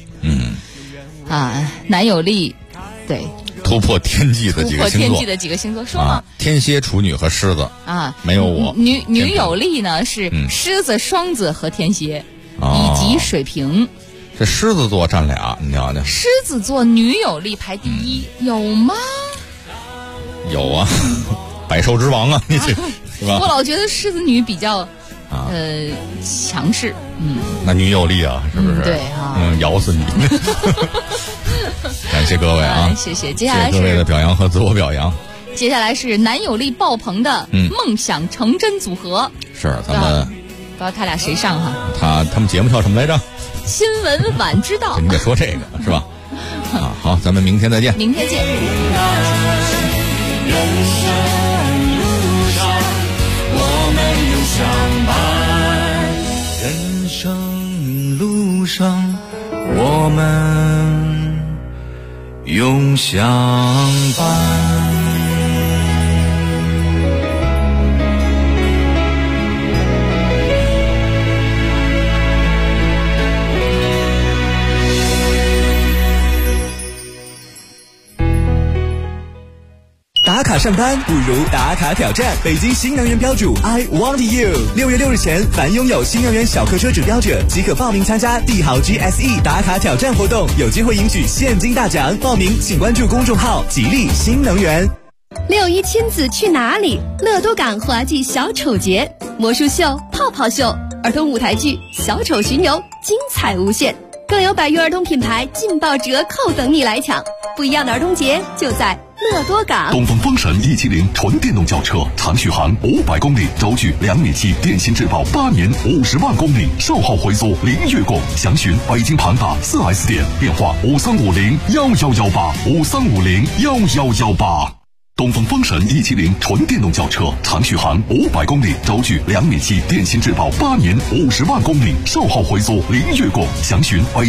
E: 男友力，对。
J: 突破天际的几个
E: 星座，说吗？
J: 天蝎、处女和狮子没有我。
E: 女友力呢是狮子、双子和天蝎，以及水瓶。
J: 这狮子座占俩，你瞧瞧。
E: 狮子座女友力排第1，有吗？
J: 有啊，百兽之王啊，你这是吧？
E: 我老觉得狮子女比较强势。
J: 那女友力啊，是不是？
E: 对
J: 咬死你。感谢各位啊，
E: 谢谢。接下来是
J: 各位的表扬和自我表扬。
E: 接下来是男友力爆棚的梦想成真组合。
J: 是咱们
E: 不知道他俩谁上哈？
J: 他们节目叫什么来着？
E: 新闻晚知道。
J: 你得说这个是吧？好，咱们明天再见。
E: 明天见。
H: 人生路上我们
C: 永相伴。
H: 打卡上班不如打卡挑战北京新能源标主 I Want You。 6月6日前，凡拥有新能源小客车指标者即可报名参加帝豪 GSE 打卡挑战活动，有机会赢取现金大奖。报名请关注公众号吉利新能源。
P: 6·1亲子去哪里？乐多港滑稽小丑节、魔术秀、泡泡秀、儿童舞台剧、小丑巡游，精彩无限，更有百余儿童品牌劲爆折扣等你来抢。不一样的儿童节就在乐多港。
M: 东风风神170纯电动轿车，长续航500公里，轴距2.7米，电信质保8年50万公里，售后回缩零月供。详询北京庞大4S店，电话53501118，53501118。东风风神170纯电动轿车，长续航500公里，轴距2.7米，电信质保8年50万公里，售后回缩零月供。详询北